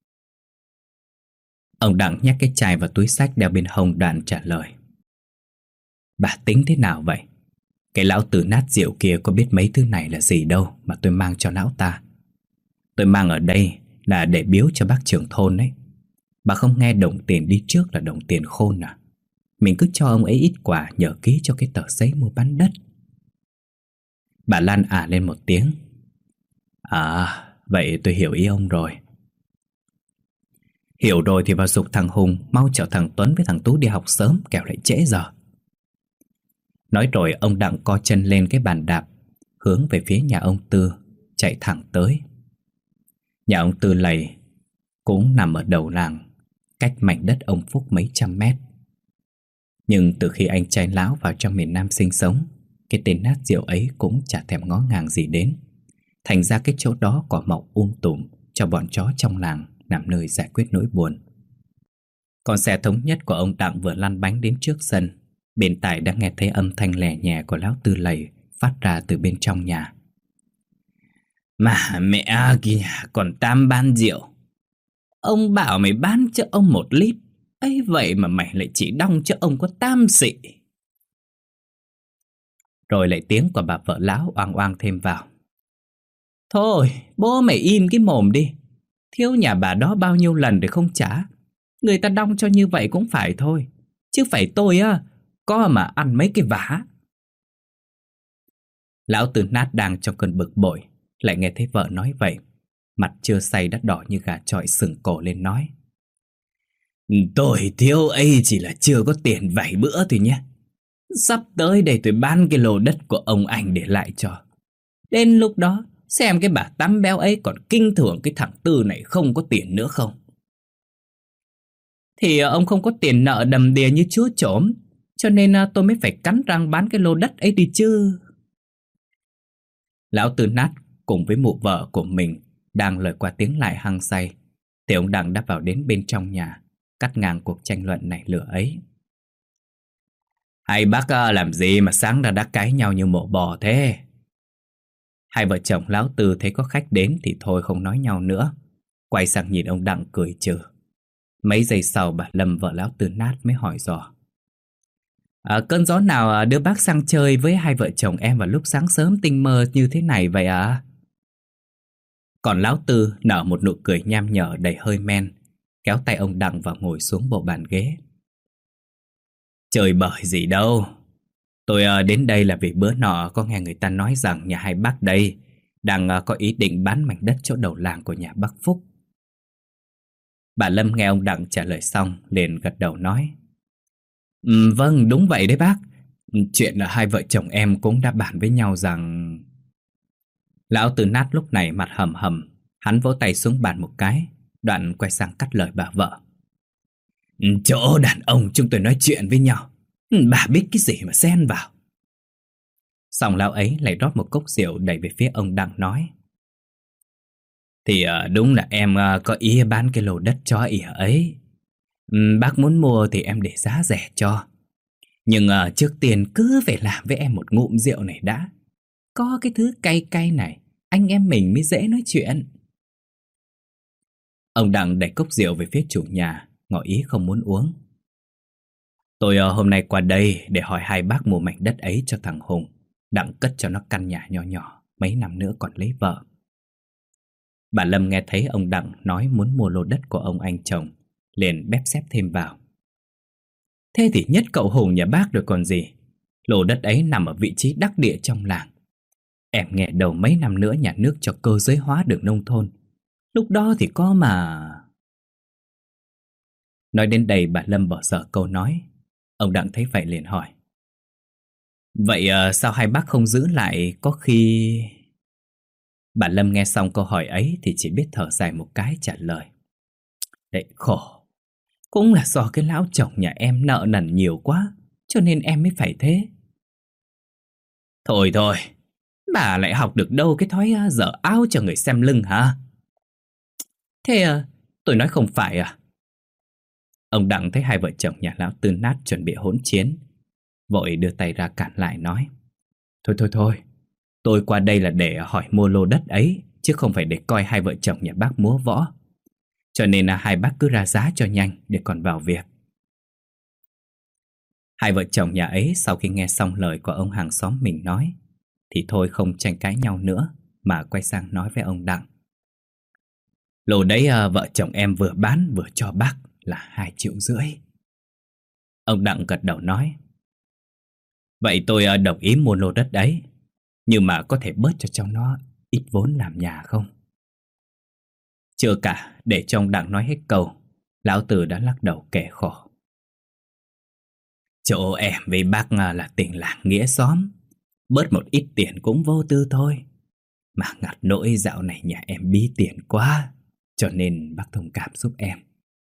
Ông Đặng nhắc cái chai vào túi xách đeo bên hông đoạn trả lời. Bà tính thế nào vậy? Cái lão tử nát rượu kia có biết mấy thứ này là gì đâu mà tôi mang cho lão ta. Tôi mang ở đây là để biếu cho bác trưởng thôn ấy. Bà không nghe đồng tiền đi trước là đồng tiền khôn à? Mình cứ cho ông ấy ít quả nhờ ký cho cái tờ giấy mua bán đất. Bà Lan lên một tiếng. Vậy tôi hiểu ý ông rồi. Hiểu rồi thì vào giục thằng Hùng mau chở thằng Tuấn với thằng Tú đi học sớm, kẻo lại trễ giờ. Nói rồi ông Đặng co chân lên cái bàn đạp, hướng về phía nhà ông Tư, chạy thẳng tới. Nhà ông Tư lầy cũng nằm ở đầu làng, cách mảnh đất ông Phúc mấy trăm mét. Nhưng từ khi anh trai lão vào trong miền Nam sinh sống, cái tên nát rượu ấy cũng chả thèm ngó ngàng gì đến. Thành ra cái chỗ đó cỏ mọc tùm cho bọn chó trong làng làm nơi giải quyết nỗi buồn. Con xe thống nhất của ông Đặng vừa lăn bánh đến trước sân. Bên tài đang nghe thấy âm thanh lè nhẹ của lão Tư lầy phát ra từ bên trong nhà. Mà mẹ kìa, còn Tam bán rượu. Ông bảo mày bán cho ông 1 lít, ấy vậy mà mày lại chỉ đong cho ông có 8 xị. Rồi lại tiếng của bà vợ lão oang oang thêm vào. Thôi, bố mày im cái mồm đi. Thiếu nhà bà đó bao nhiêu lần để không trả. Người ta đong cho như vậy cũng phải thôi. Chứ phải tôi á, có mà ăn mấy cái vả. Lão Tư Nát đang trong cơn bực bội, lại nghe thấy vợ nói vậy. Mặt chưa say đã đỏ như gà chọi, sừng cổ lên nói. Tôi thiếu ấy chỉ là chưa có tiền vài bữa thôi nhé. Sắp tới đây tôi bán cái lô đất của ông anh để lại cho. Đến lúc đó xem cái bà tắm béo ấy còn kinh thường cái thằng Tư này không có tiền nữa không. Thì ông không có tiền nợ đầm đìa như chúa trổm, cho nên tôi mới phải cắn răng bán cái lô đất ấy đi chứ. Lão Tư Nát cùng với mụ vợ của mình đang lời qua tiếng lại hăng say, thì ông Đặng đã vào đến bên trong nhà, cắt ngang cuộc tranh luận này lửa ấy. Hai bác làm gì mà sáng ra đã cãi nhau như mổ bò thế? Hai vợ chồng lão Tư thấy có khách đến thì thôi không nói nhau nữa, quay sang nhìn ông Đặng cười trừ. Mấy giây sau bà Lâm vợ lão Tư Nát mới hỏi dò. Cơn gió nào đưa bác sang chơi với hai vợ chồng em vào lúc sáng sớm tinh mơ như thế này vậy ạ? Còn lão Tư nở một nụ cười nham nhở đầy hơi men, kéo tay ông Đặng vào ngồi xuống bộ bàn ghế. Chơi bời gì đâu. Tôi đến đây là vì bữa nọ có nghe người ta nói rằng nhà hai bác đây đang có ý định bán mảnh đất chỗ đầu làng của nhà bác Phúc. Bà Lâm nghe ông Đặng trả lời xong liền gật đầu nói. Vâng, đúng vậy đấy bác. Chuyện là hai vợ chồng em cũng đã bàn với nhau rằng... Lão Tư Nát lúc này mặt hầm hầm, hắn vỗ tay xuống bàn một cái, đoạn quay sang cắt lời bà vợ. Chỗ đàn ông chúng tôi nói chuyện với nhau, bà biết cái gì mà xen vào. Xong lão ấy lại rót một cốc rượu đẩy về phía ông Đặng nói. Thì đúng là em có ý bán cái lô đất cho ỉa ấy. Bác muốn mua thì em để giá rẻ cho. Nhưng trước tiên cứ phải làm với em một ngụm rượu này đã. Có cái thứ cay cay này, anh em mình mới dễ nói chuyện. Ông Đặng đẩy cốc rượu về phía chủ nhà, ngỏ ý không muốn uống. Tôi hôm nay qua đây để hỏi hai bác mua mảnh đất ấy cho thằng Hùng, đặng cất cho nó căn nhà nhỏ nhỏ, mấy năm nữa còn lấy vợ. Bà Lâm nghe thấy ông Đặng nói muốn mua lô đất của ông anh chồng, liền bép xép thêm vào. Thế thì nhất cậu Hùng nhà bác rồi còn gì. Lô đất ấy nằm ở vị trí đắc địa trong làng. Em nghe đầu mấy năm nữa nhà nước cho cơ giới hóa đường nông thôn. Lúc đó thì có mà... Nói đến đây bà Lâm bỏ dở câu nói. Ông Đặng thấy vậy liền hỏi. Vậy sao hai bác không giữ lại có khi... Bà Lâm nghe xong câu hỏi ấy thì chỉ biết thở dài một cái trả lời. Đấy khổ. Cũng là do cái lão chồng nhà em nợ nần nhiều quá, cho nên em mới phải thế. Thôi thôi, bà lại học được đâu cái thói dở áo cho người xem lưng hả? Thế tôi nói không phải à? Ông Đặng thấy hai vợ chồng nhà lão Tư Nát chuẩn bị hỗn chiến, vội đưa tay ra cản lại nói. Thôi, tôi qua đây là để hỏi mua lô đất ấy, chứ không phải để coi hai vợ chồng nhà bác múa võ. Cho nên là hai bác cứ ra giá cho nhanh để còn vào việc. Hai vợ chồng nhà ấy sau khi nghe xong lời của ông hàng xóm mình nói thì thôi không tranh cãi nhau nữa, mà quay sang nói với ông Đặng. Lô đấy vợ chồng em vừa bán vừa cho bác là 2,5 triệu. Ông Đặng gật đầu nói. Vậy tôi đồng ý mua lô đất đấy, nhưng mà có thể bớt cho cháu nó ít vốn làm nhà không? Chưa cả để cho ông Đặng nói hết câu, lão Tư đã lắc đầu kể khổ. Chỗ em với bác là tình làng nghĩa xóm, bớt một ít tiền cũng vô tư thôi. Mà ngặt nỗi dạo này nhà em bí tiền quá, cho nên bác thông cảm giúp em.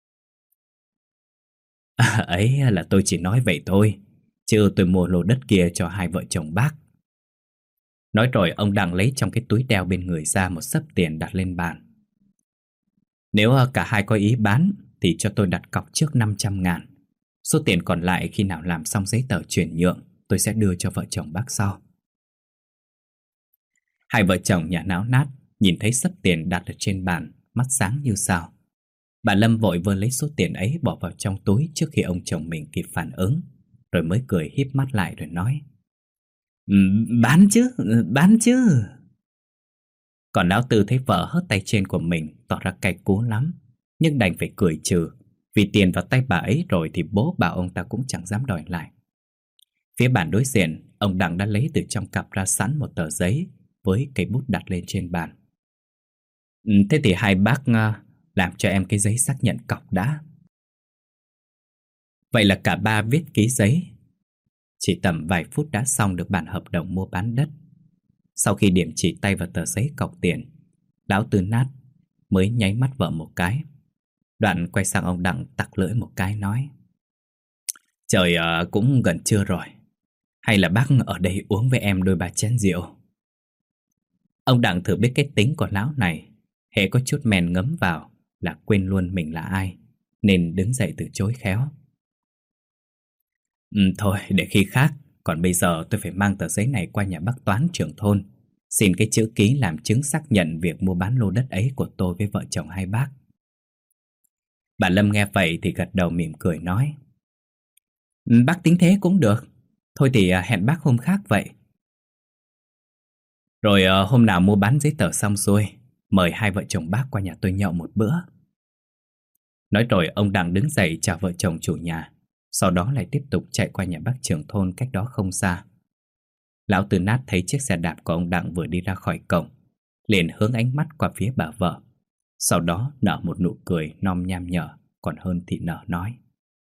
Ấy là tôi chỉ nói vậy thôi, chứ tôi mua lô đất kia cho hai vợ chồng bác. Nói rồi ông Đặng lấy trong cái túi đeo bên người ra một xấp tiền đặt lên bàn. Nếu cả hai có ý bán thì cho tôi đặt cọc trước 500.000. Số tiền còn lại khi nào làm xong giấy tờ chuyển nhượng tôi sẽ đưa cho vợ chồng bác sau. Hai vợ chồng nhà náo nát nhìn thấy xấp tiền đặt ở trên bàn, mắt sáng như sao. Bà Lâm vội vơ lấy số tiền ấy bỏ vào trong túi trước khi ông chồng mình kịp phản ứng, rồi mới cười híp mắt lại rồi nói. Bán chứ, bán chứ. Còn lão Tư thấy vợ hớt tay trên của mình tỏ ra cay cú lắm, nhưng đành phải cười trừ. Vì tiền vào tay bà ấy rồi thì bố bà ông ta cũng chẳng dám đòi lại. Phía bàn đối diện, ông Đặng đã lấy từ trong cặp ra sẵn một tờ giấy với cây bút đặt lên trên bàn. Thế thì hai bác làm cho em cái giấy xác nhận cọc đã. Vậy là cả ba viết ký giấy. Chỉ tầm vài phút đã xong được bản hợp đồng mua bán đất. Sau khi điểm chỉ tay vào tờ giấy cọc tiền, lão Tư Nát mới nháy mắt vợ một cái. Đoạn quay sang ông Đặng tặc lưỡi một cái nói: Trời cũng gần trưa rồi, hay là bác ở đây uống với em đôi ba chén rượu. Ông Đặng thử biết cái tính của lão này, hễ có chút men ngấm vào là quên luôn mình là ai, nên đứng dậy từ chối khéo. Thôi để khi khác, còn bây giờ tôi phải mang tờ giấy này qua nhà bác Toán trưởng thôn, xin cái chữ ký làm chứng xác nhận việc mua bán lô đất ấy của tôi với vợ chồng hai bác. Bà Lâm nghe vậy thì gật đầu mỉm cười nói: Bác tính thế cũng được. Thôi thì hẹn bác hôm khác vậy. Rồi hôm nào mua bán giấy tờ xong xuôi, mời hai vợ chồng bác qua nhà tôi nhậu một bữa. Nói rồi ông Đặng đứng dậy chào vợ chồng chủ nhà, sau đó lại tiếp tục chạy qua nhà bác trưởng thôn cách đó không xa. Lão Tư Nát thấy chiếc xe đạp của ông Đặng vừa đi ra khỏi cổng, liền hướng ánh mắt qua phía bà vợ, sau đó nở một nụ cười nom nham nhở còn hơn thị nở nói: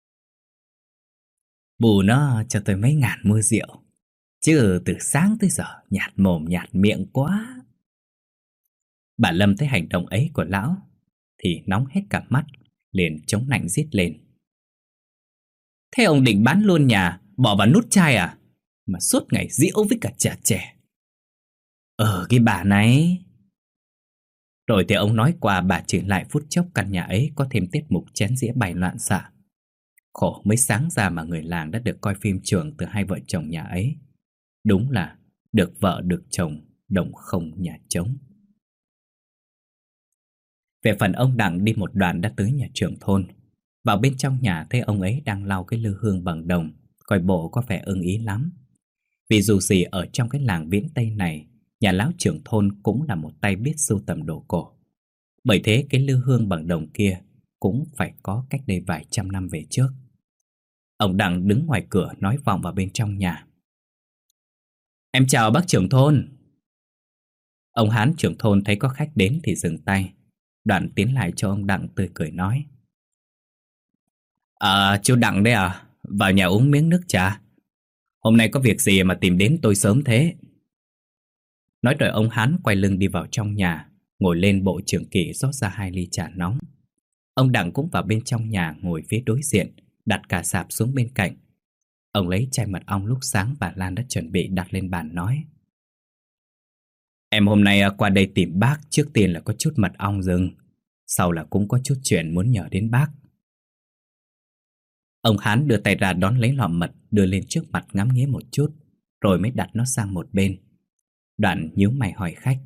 Bù nó cho tôi mấy ngàn mua rượu, chứ từ sáng tới giờ nhạt mồm nhạt miệng quá. Bà Lâm thấy hành động ấy của lão thì nóng hết cả mắt, liền chống nạnh rít lên: Thế ông định bán luôn nhà, bỏ vào nút chai à? Mà suốt ngày giễu với cả trẻ trẻ. Cái bà này. Rồi thì ông nói qua bà chỉnh lại phút chốc căn nhà ấy có thêm tiết mục chén dĩa bày loạn xạ. Khổ mới sáng ra mà người làng đã được coi phim trường từ hai vợ chồng nhà ấy. Đúng là được vợ được chồng, đồng không nhà trống. Về phần ông Đặng đi một đoạn đã tới nhà trưởng thôn. Vào bên trong nhà thấy ông ấy đang lau cái lư hương bằng đồng, coi bộ có vẻ ưng ý lắm. Vì dù gì ở trong cái làng Viễn Tây này, nhà lão trưởng thôn cũng là một tay biết sưu tầm đồ cổ. Bởi thế cái lư hương bằng đồng kia cũng phải có cách đây vài trăm năm về trước. Ông Đặng đứng ngoài cửa nói vọng vào bên trong nhà: Em chào bác trưởng thôn. Ông Hán trưởng thôn thấy có khách đến thì dừng tay, đoạn tiến lại cho ông Đặng tươi cười nói: Chú Đặng đấy à? Vào nhà uống miếng nước trà. Hôm nay có việc gì mà tìm đến tôi sớm thế? Nói rồi ông Hán quay lưng đi vào trong nhà, ngồi lên bộ trưởng kỷ rót ra 2 ly trà nóng. Ông Đặng cũng vào bên trong nhà ngồi phía đối diện, đặt cả sạp xuống bên cạnh. Ông lấy chai mật ong lúc sáng bà Lan đã chuẩn bị đặt lên bàn nói: Em hôm nay qua đây tìm bác, trước tiên là có chút mật ong rừng, sau là cũng có chút chuyện muốn nhờ đến bác. Ông Hán đưa tay ra đón lấy lọ mật, đưa lên trước mặt ngắm nghía một chút, rồi mới đặt nó sang một bên. Đoạn nhíu mày hỏi khách: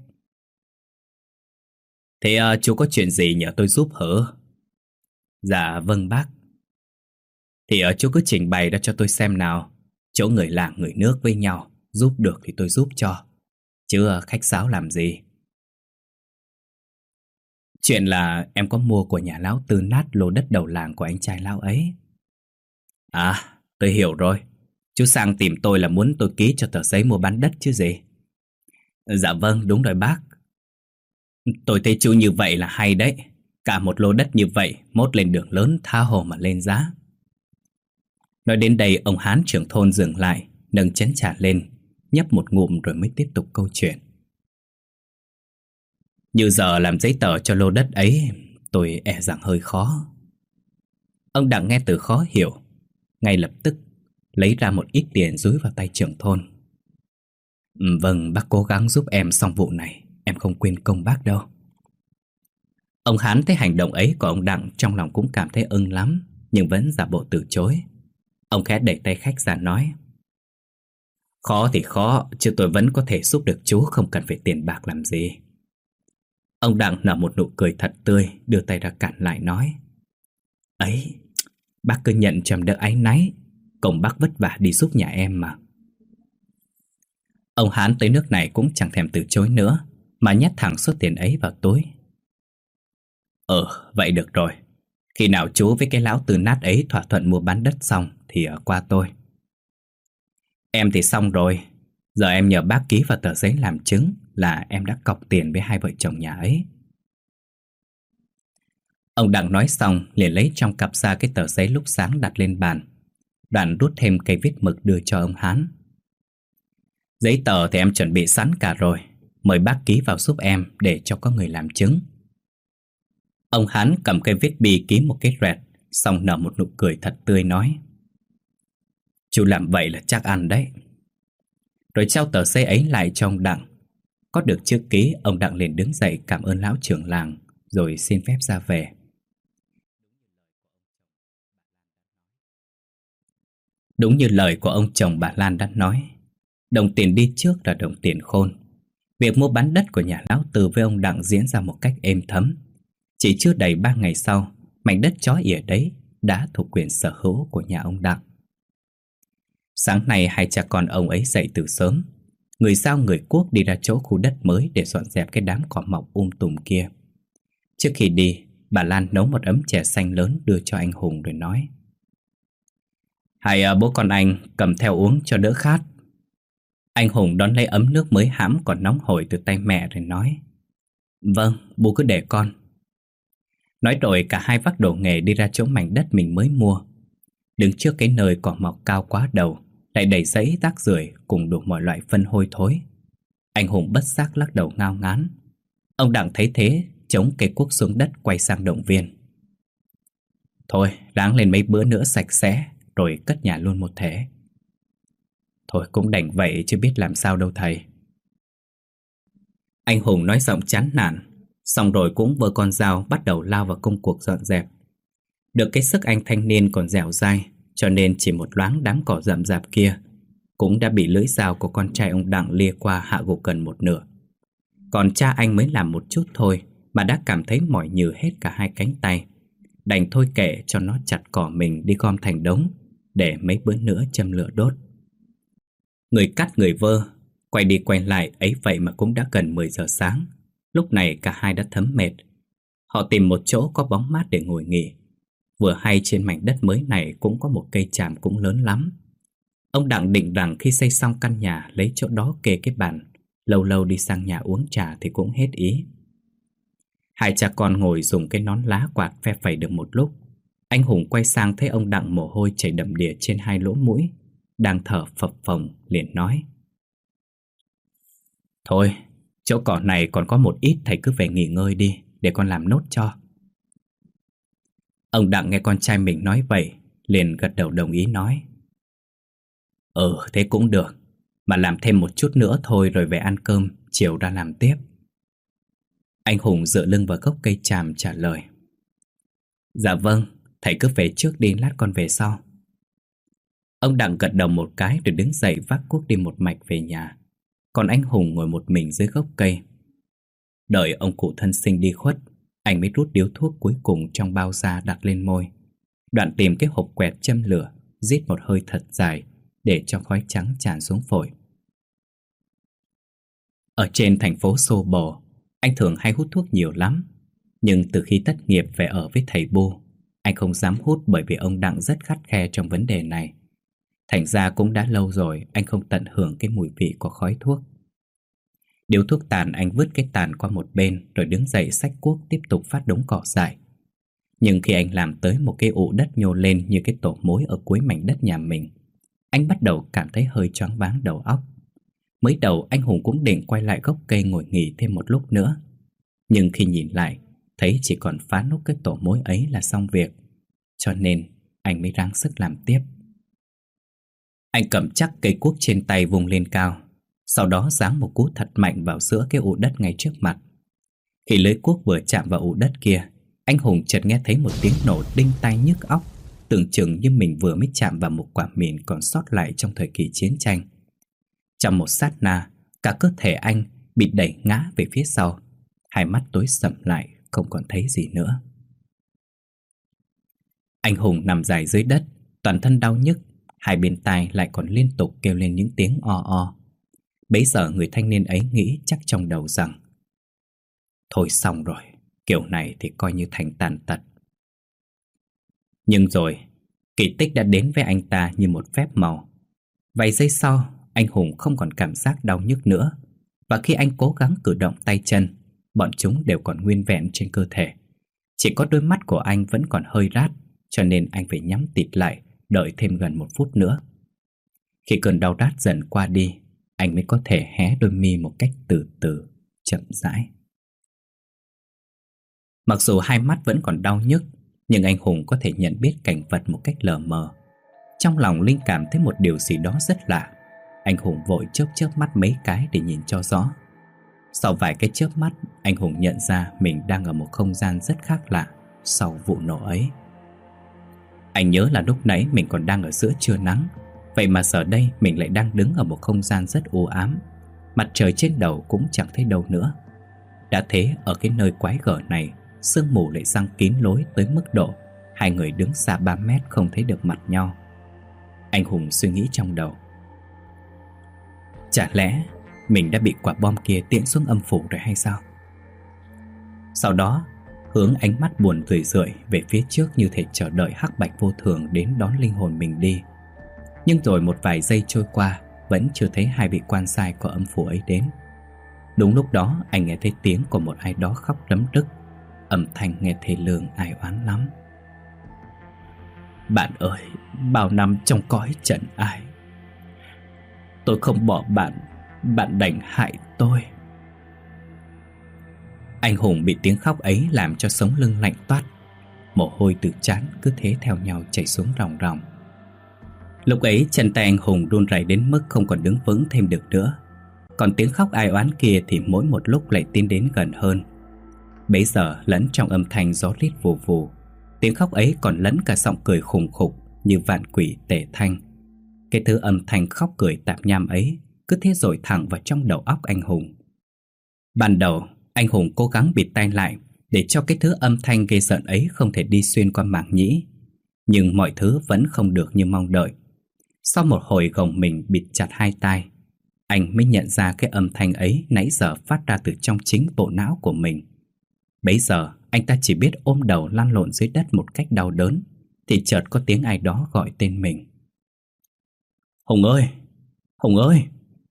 Thế chú có chuyện gì nhờ tôi giúp hả? Dạ vâng bác. Thì chú cứ trình bày ra cho tôi xem nào. Chỗ người làng người nước với nhau, giúp được thì tôi giúp cho, chứ khách sáo làm gì. Chuyện là em có mua của nhà lão Tư Nát lô đất đầu làng của anh trai lão ấy. À, tôi hiểu rồi. Chú sang tìm tôi là muốn tôi ký cho tờ giấy mua bán đất chứ gì. Dạ vâng, đúng rồi bác. Tôi thấy chú như vậy là hay đấy. Cả một lô đất như vậy, mốt lên đường lớn tha hồ mà lên giá. Nói đến đây, ông Hán trưởng thôn dừng lại, nâng chén trà lên, nhấp một ngụm rồi mới tiếp tục câu chuyện. Như giờ làm giấy tờ cho lô đất ấy, tôi e rằng hơi khó. Ông Đặng nghe từ khó hiểu, ngay lập tức lấy ra một ít tiền dúi vào tay trưởng thôn. Vâng, bác cố gắng giúp em xong vụ này, em không quên công bác đâu. Ông Hán thấy hành động ấy của ông Đặng trong lòng cũng cảm thấy ưng lắm, nhưng vẫn giả bộ từ chối. Ông khẽ đẩy tay khách ra nói: Khó thì khó, chứ tôi vẫn có thể giúp được chú, không cần phải tiền bạc làm gì. Ông Đặng nở một nụ cười thật tươi, đưa tay ra cản lại nói: Ấy, bác cứ nhận cho em đỡ áy náy, công bác vất vả đi giúp nhà em mà. Ông Hán tới nước này cũng chẳng thèm từ chối nữa, mà nhét thẳng số tiền ấy vào túi. Vậy được rồi. Khi nào chú với cái lão Tư nát ấy thỏa thuận mua bán đất xong thì qua tôi. Em thì xong rồi. Giờ em nhờ bác ký vào tờ giấy làm chứng là em đã cọc tiền với hai vợ chồng nhà ấy. Ông Đặng nói xong liền lấy trong cặp ra cái tờ giấy lúc sáng đặt lên bàn. Đoạn rút thêm cây viết mực đưa cho ông Hán. Giấy tờ thì em chuẩn bị sẵn cả rồi. Mời bác ký vào giúp em để cho có người làm chứng. Ông Hán cầm cây viết bi ký một cái rẹt, xong nở một nụ cười thật tươi nói: Chú làm vậy là chắc ăn đấy. Rồi trao tờ giấy ấy lại cho ông Đặng. Có được chữ ký, ông Đặng liền đứng dậy cảm ơn lão trưởng làng, rồi xin phép ra về. Đúng như lời của ông chồng bà Lan đã nói, đồng tiền đi trước là đồng tiền khôn. Việc mua bán đất của nhà lão Tư với ông Đặng diễn ra một cách êm thấm. Chỉ chưa đầy 3 ngày sau, mảnh đất chó ỉa đấy đã thuộc quyền sở hữu của nhà ông Đặng. Sáng nay hai cha con ông ấy dậy từ sớm. Người Dao người Cuốc đi ra chỗ khu đất mới để dọn dẹp cái đám cỏ mọc tùm kia. Trước khi đi, bà Lan nấu một ấm chè xanh lớn đưa cho anh Hùng rồi nói: Hay bố con anh cầm theo uống cho đỡ khát. Anh Hùng đón lấy ấm nước mới hãm còn nóng hổi từ tay mẹ rồi nói: Vâng, bố cứ để con. Nói rồi cả hai vác đồ nghề đi ra chỗ mảnh đất mình mới mua. Đứng trước cái nơi cỏ mọc cao quá đầu, lại đầy rẫy rác rưởi cùng đủ mọi loại phân hôi thối. Anh Hùng bất giác lắc đầu ngao ngán. Ông Đặng thấy thế, chống cây cuốc xuống đất quay sang động viên: Thôi, ráng lên mấy bữa nữa sạch sẽ, rồi cất nhà luôn một thể. Thôi cũng đành vậy chứ biết làm sao đâu thầy. Anh Hùng nói giọng chán nản, xong rồi cũng vơ con dao bắt đầu lao vào công cuộc dọn dẹp. Được cái sức anh thanh niên còn dẻo dai, cho nên chỉ một loáng đám cỏ rậm rạp kia cũng đã bị lưỡi dao của con trai ông Đặng lia qua hạ gục gần một nửa. Còn cha anh mới làm một chút thôi mà đã cảm thấy mỏi nhừ hết cả hai cánh tay. Đành thôi kệ cho nó chặt cỏ mình đi gom thành đống, để mấy bữa nữa châm lửa đốt. Người cắt người vơ, quay đi quay lại ấy vậy mà cũng đã gần 10 giờ sáng. Lúc này cả hai đã thấm mệt. Họ tìm một chỗ có bóng mát để ngồi nghỉ. Vừa hay trên mảnh đất mới này cũng có một cây tràm cũng lớn lắm. Ông Đặng định rằng khi xây xong căn nhà lấy chỗ đó kê cái bàn, lâu lâu đi sang nhà uống trà thì cũng hết ý. Hai cha con ngồi dùng cái nón lá quạt phe phẩy được một lúc. Anh Hùng quay sang thấy ông Đặng mồ hôi chảy đầm đìa trên hai lỗ mũi, đang thở phập phồng, liền nói: Thôi, chỗ cỏ này còn có một ít, thầy cứ về nghỉ ngơi đi, để con làm nốt cho. Ông Đặng nghe con trai mình nói vậy, liền gật đầu đồng ý nói: Thế cũng được, mà làm thêm một chút nữa thôi rồi về ăn cơm, chiều ra làm tiếp. Anh Hùng dựa lưng vào gốc cây tràm trả lời: Dạ vâng, thầy cứ về trước đi, lát con về sau. Ông Đặng gật đầu một cái rồi đứng dậy vác cuốc đi một mạch về nhà. Còn anh Hùng ngồi một mình dưới gốc cây. Đợi ông cụ thân sinh đi khuất, anh mới rút điếu thuốc cuối cùng trong bao ra đặt lên môi. Đoạn tìm cái hộp quẹt châm lửa, rít một hơi thật dài để cho khói trắng tràn xuống phổi. Ở trên thành phố xô bồ, anh thường hay hút thuốc nhiều lắm. Nhưng từ khi tất nghiệp về ở với thầy Bu, anh không dám hút bởi vì ông Đặng rất khắt khe trong vấn đề này. Thành ra cũng đã lâu rồi anh không tận hưởng cái mùi vị của khói thuốc. Điếu thuốc tàn anh vứt cái tàn qua một bên, rồi đứng dậy xách cuốc tiếp tục phát đống cỏ dại. Nhưng khi anh làm tới một cái ụ đất nhô lên như cái tổ mối ở cuối mảnh đất nhà mình, anh bắt đầu cảm thấy hơi choáng váng đầu óc. Mới đầu anh Hùng cũng định quay lại gốc cây ngồi nghỉ thêm một lúc nữa. Nhưng khi nhìn lại, thấy chỉ còn phá nốt cái tổ mối ấy là xong việc. Cho nên anh mới ráng sức làm tiếp. Anh cầm chắc cây cuốc trên tay vùng lên cao, sau đó giáng một cú thật mạnh vào giữa cái ụ đất ngay trước mặt. Khi lưỡi cuốc vừa chạm vào ụ đất kia, anh Hùng chợt nghe thấy một tiếng nổ đinh tai nhức óc, tưởng chừng như mình vừa mới chạm vào một quả mìn còn sót lại trong thời kỳ chiến tranh. Trong một sát na, cả cơ thể anh bị đẩy ngã về phía sau, hai mắt tối sầm lại, không còn thấy gì nữa. Anh Hùng nằm dài dưới đất, toàn thân đau nhức, hai bên tai lại còn liên tục kêu lên những tiếng o o. Bấy giờ người thanh niên ấy nghĩ chắc trong đầu rằng thôi xong rồi, kiểu này thì coi như thành tàn tật. Nhưng rồi, kỳ tích đã đến với anh ta như một phép màu. Vài giây sau, anh Hùng không còn cảm giác đau nhức nữa. Và khi anh cố gắng cử động tay chân, bọn chúng đều còn nguyên vẹn trên cơ thể. Chỉ có đôi mắt của anh vẫn còn hơi rát, cho nên anh phải nhắm tịt lại, đợi thêm gần 1 phút nữa. Khi cơn đau rát dần qua đi, anh mới có thể hé đôi mi một cách từ từ, chậm rãi. Mặc dù hai mắt vẫn còn đau nhức, nhưng anh Hùng có thể nhận biết cảnh vật một cách lờ mờ. Trong lòng linh cảm thấy một điều gì đó rất lạ. Anh Hùng vội chớp chớp mắt mấy cái để nhìn cho rõ. Sau vài cái chớp mắt, anh Hùng nhận ra mình đang ở một không gian rất khác lạ sau vụ nổ ấy. Anh nhớ là lúc nãy mình còn đang ở giữa trưa nắng, vậy mà giờ đây mình lại đang đứng ở một không gian rất u ám. Mặt trời trên đầu cũng chẳng thấy đâu nữa. Đã thế, ở cái nơi quái gở này, sương mù lại giăng kín lối tới mức độ hai người đứng xa 3 mét không thấy được mặt nhau. Anh Hùng suy nghĩ trong đầu, chả lẽ mình đã bị quả bom kia tiễn xuống âm phủ rồi hay sao? Sau đó, hướng ánh mắt buồn rười rượi về phía trước như thể chờ đợi hắc bạch vô thường đến đón linh hồn mình đi. Nhưng rồi một vài giây trôi qua, vẫn chưa thấy hai vị quan sai của âm phủ ấy đến. Đúng lúc đó, anh nghe thấy tiếng của một ai đó khóc đấm đứt. Âm thanh nghe thê lương ai oán lắm. Bạn ơi, bao năm trong cõi trần ai, tôi không bỏ bạn, bạn đành hại tôi. Anh Hùng bị tiếng khóc ấy làm cho sống lưng lạnh toát. Mồ hôi từ trán cứ thế theo nhau chảy xuống ròng ròng. Lúc ấy chân tay anh Hùng run rẩy đến mức không còn đứng vững thêm được nữa. Còn tiếng khóc ai oán kia thì mỗi một lúc lại tiến đến gần hơn. Bấy giờ lẫn trong âm thanh gió rít vù vù, tiếng khóc ấy còn lẫn cả giọng cười khùng khục như vạn quỷ tề thanh. Cái thứ âm thanh khóc cười tạp nham ấy cứ thế dội thẳng vào trong đầu óc anh Hùng. Ban đầu anh Hùng cố gắng bịt tai lại để cho cái thứ âm thanh ghê rợn ấy không thể đi xuyên qua màng nhĩ. Nhưng mọi thứ vẫn không được như mong đợi. Sau một hồi gồng mình bịt chặt hai tai, anh mới nhận ra cái âm thanh ấy nãy giờ phát ra từ trong chính bộ não của mình. Bấy giờ anh ta chỉ biết ôm đầu lăn lộn dưới đất một cách đau đớn, thì chợt có tiếng ai đó gọi tên mình. Hùng ơi! Hùng ơi!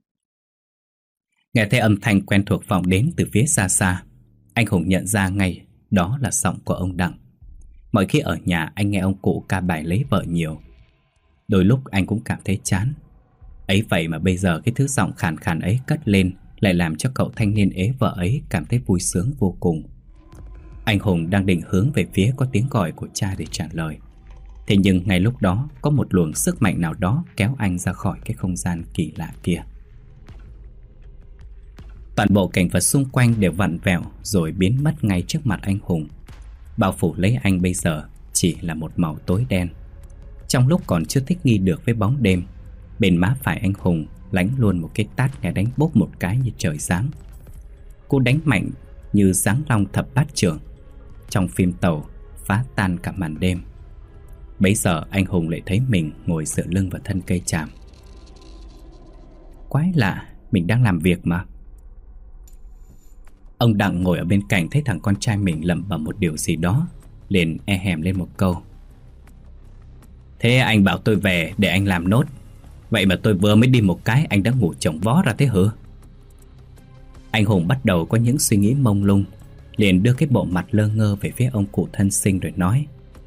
Nghe thấy âm thanh quen thuộc vọng đến từ phía xa xa, anh Hùng nhận ra ngay đó là giọng của ông Đặng. Mọi khi ở nhà anh nghe ông cụ ca bài lấy vợ nhiều. Đôi lúc anh cũng cảm thấy chán. Ấy vậy mà bây giờ cái thứ giọng khàn khàn ấy cất lên lại làm cho cậu thanh niên ế vợ ấy cảm thấy vui sướng vô cùng. Anh Hùng đang định hướng về phía có tiếng gọi của cha để trả lời. Thế nhưng ngay lúc đó có một luồng sức mạnh nào đó kéo anh ra khỏi cái không gian kỳ lạ kia. Toàn bộ cảnh vật xung quanh đều vặn vẹo rồi biến mất ngay trước mặt anh Hùng. Bao phủ lấy anh bây giờ chỉ là một màu tối đen. Trong lúc còn chưa thích nghi được với bóng đêm, bên má phải anh Hùng lánh luôn một cái tát nghe đánh bốp một cái như trời giáng. Cú đánh mạnh như giáng long thập bát trưởng, trong phim tàu phá tan cả màn đêm. Bấy giờ anh Hùng lại thấy mình ngồi dựa lưng vào thân cây tràm. Quái lạ, mình đang làm việc mà. Ông Đặng ngồi ở bên cạnh thấy thằng con trai mình lẩm bẩm một điều gì đó, liền e hèm lên một câu. Thế anh bảo tôi về để anh làm nốt, vậy mà tôi vừa mới đi một cái anh đã ngủ chồng vó ra thế hử? Anh Hùng bắt đầu có những suy nghĩ mông lung, liền đưa cái bộ mặt lơ ngơ về phía ông cụ thân sinh rồi nói.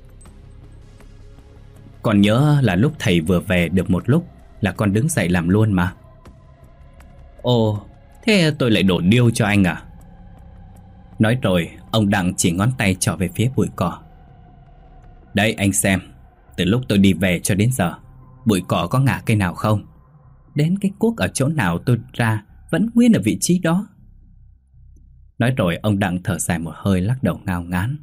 Con nhớ là lúc thầy vừa về được một lúc là con đứng dậy làm luôn mà. Ồ, thế tôi lại đổ điêu cho anh à? Nói rồi ông Đặng chỉ ngón tay trỏ về phía bụi cỏ. Đấy anh xem, từ lúc tôi đi về cho đến giờ, bụi cỏ có ngả cây nào không? Đến cái cuốc ở chỗ nào tôi ra vẫn nguyên ở vị trí đó. Nói rồi ông Đặng thở dài một hơi, lắc đầu ngao ngán.